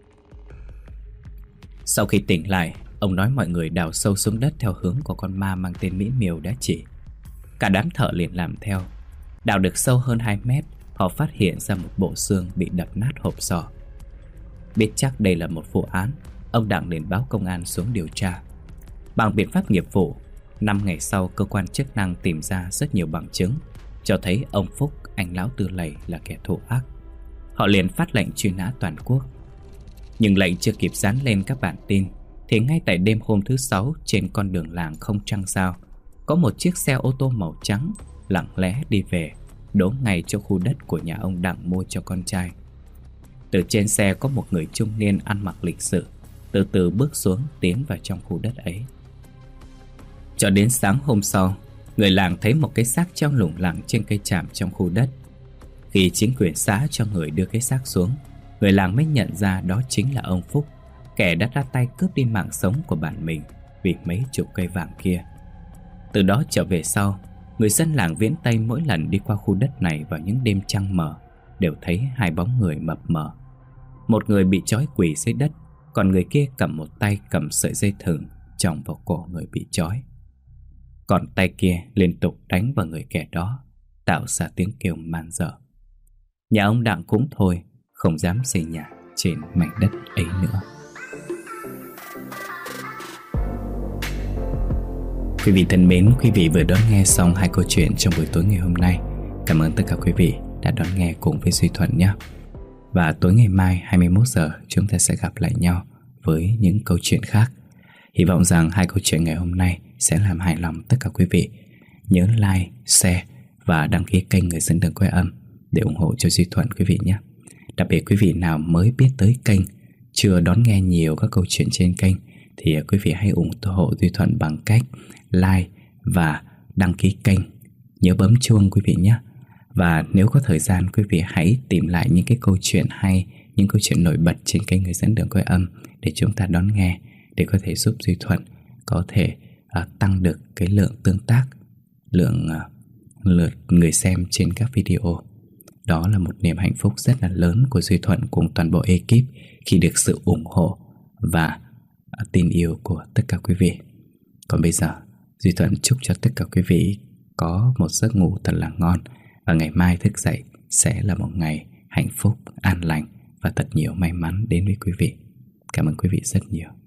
Sau khi tỉnh lại, ông nói mọi người đào sâu xuống đất theo hướng của con ma mang tên mỹ miều đã chỉ. Cả đám thợ liền làm theo. Đào được sâu hơn 2 mét, họ phát hiện ra một bộ xương bị đập nát hộp sọ. Biết chắc đây là một vụ án, ông Đặng liền báo công an xuống điều tra. Bằng biện pháp nghiệp vụ, 5 ngày sau cơ quan chức năng tìm ra rất nhiều bằng chứng cho thấy ông Phúc, anh Lão Tư Lầy là kẻ thù ác. Họ liền phát lệnh truy nã toàn quốc. Nhưng lệnh chưa kịp dán lên các bản tin thì ngay tại đêm hôm thứ 6, trên con đường làng không trăng sao, có một chiếc xe ô tô màu trắng lặng lẽ đi về, đỗ ngay chỗ khu đất của nhà ông Đặng mua cho con trai. Từ trên xe có một người trung niên ăn mặc lịch sự, từ từ bước xuống tiến vào trong khu đất ấy. Cho đến sáng hôm sau, người làng thấy một cái xác treo lủng lẳng trên cây tràm trong khu đất. Khi chính quyền xã cho người đưa cái xác xuống, người làng mới nhận ra đó chính là ông Phúc, kẻ đã ra tay cướp đi mạng sống của bạn mình vì mấy chục cây vàng kia. Từ đó trở về sau, người dân làng Viễn Tây mỗi lần đi qua khu đất này vào những đêm trăng mờ đều thấy hai bóng người mập mờ. Một người bị trói quỳ dưới đất, còn người kia cầm một tay cầm sợi dây thừng chòng vào cổ người bị trói. Còn tay kia liên tục đánh vào người kẻ đó, tạo ra tiếng kêu man dợ. Nhà ông Đặng cũng thôi, không dám xây nhà trên mảnh đất ấy nữa. Quý vị thân mến, quý vị vừa đón nghe xong 2 câu chuyện trong buổi tối ngày hôm nay. Cảm ơn tất cả quý vị đã đón nghe cùng với Duy Thuận nhé. Và tối ngày mai 21 giờ chúng ta sẽ gặp lại nhau với những câu chuyện khác. Hy vọng rằng 2 câu chuyện ngày hôm nay sẽ làm hài lòng tất cả quý vị. Nhớ like, share và đăng ký kênh Người Dẫn Đường Quê Âm để ủng hộ cho Duy Thuận quý vị nhé. Đặc biệt quý vị nào mới biết tới kênh, chưa đón nghe nhiều các câu chuyện trên kênh, thì quý vị hãy ủng hộ Duy Thuận bằng cách like và đăng ký kênh. Nhớ bấm chuông quý vị nhé. Và nếu có thời gian, quý vị hãy tìm lại những cái câu chuyện hay, những câu chuyện nổi bật trên kênh Người Dẫn Đường Quê Âm để chúng ta đón nghe, để có thể giúp Duy Thuận có thể tăng được cái lượng tương tác, lượng lượt người xem trên các video. Đó là một niềm hạnh phúc rất là lớn của Duy Thuận cùng toàn bộ ekip khi được sự ủng hộ và tin yêu của tất cả quý vị. Còn bây giờ, Duy Thuận chúc cho tất cả quý vị có một giấc ngủ thật là ngon, và ngày mai thức dậy sẽ là một ngày hạnh phúc, an lành và thật nhiều may mắn đến với quý vị. Cảm ơn quý vị rất nhiều.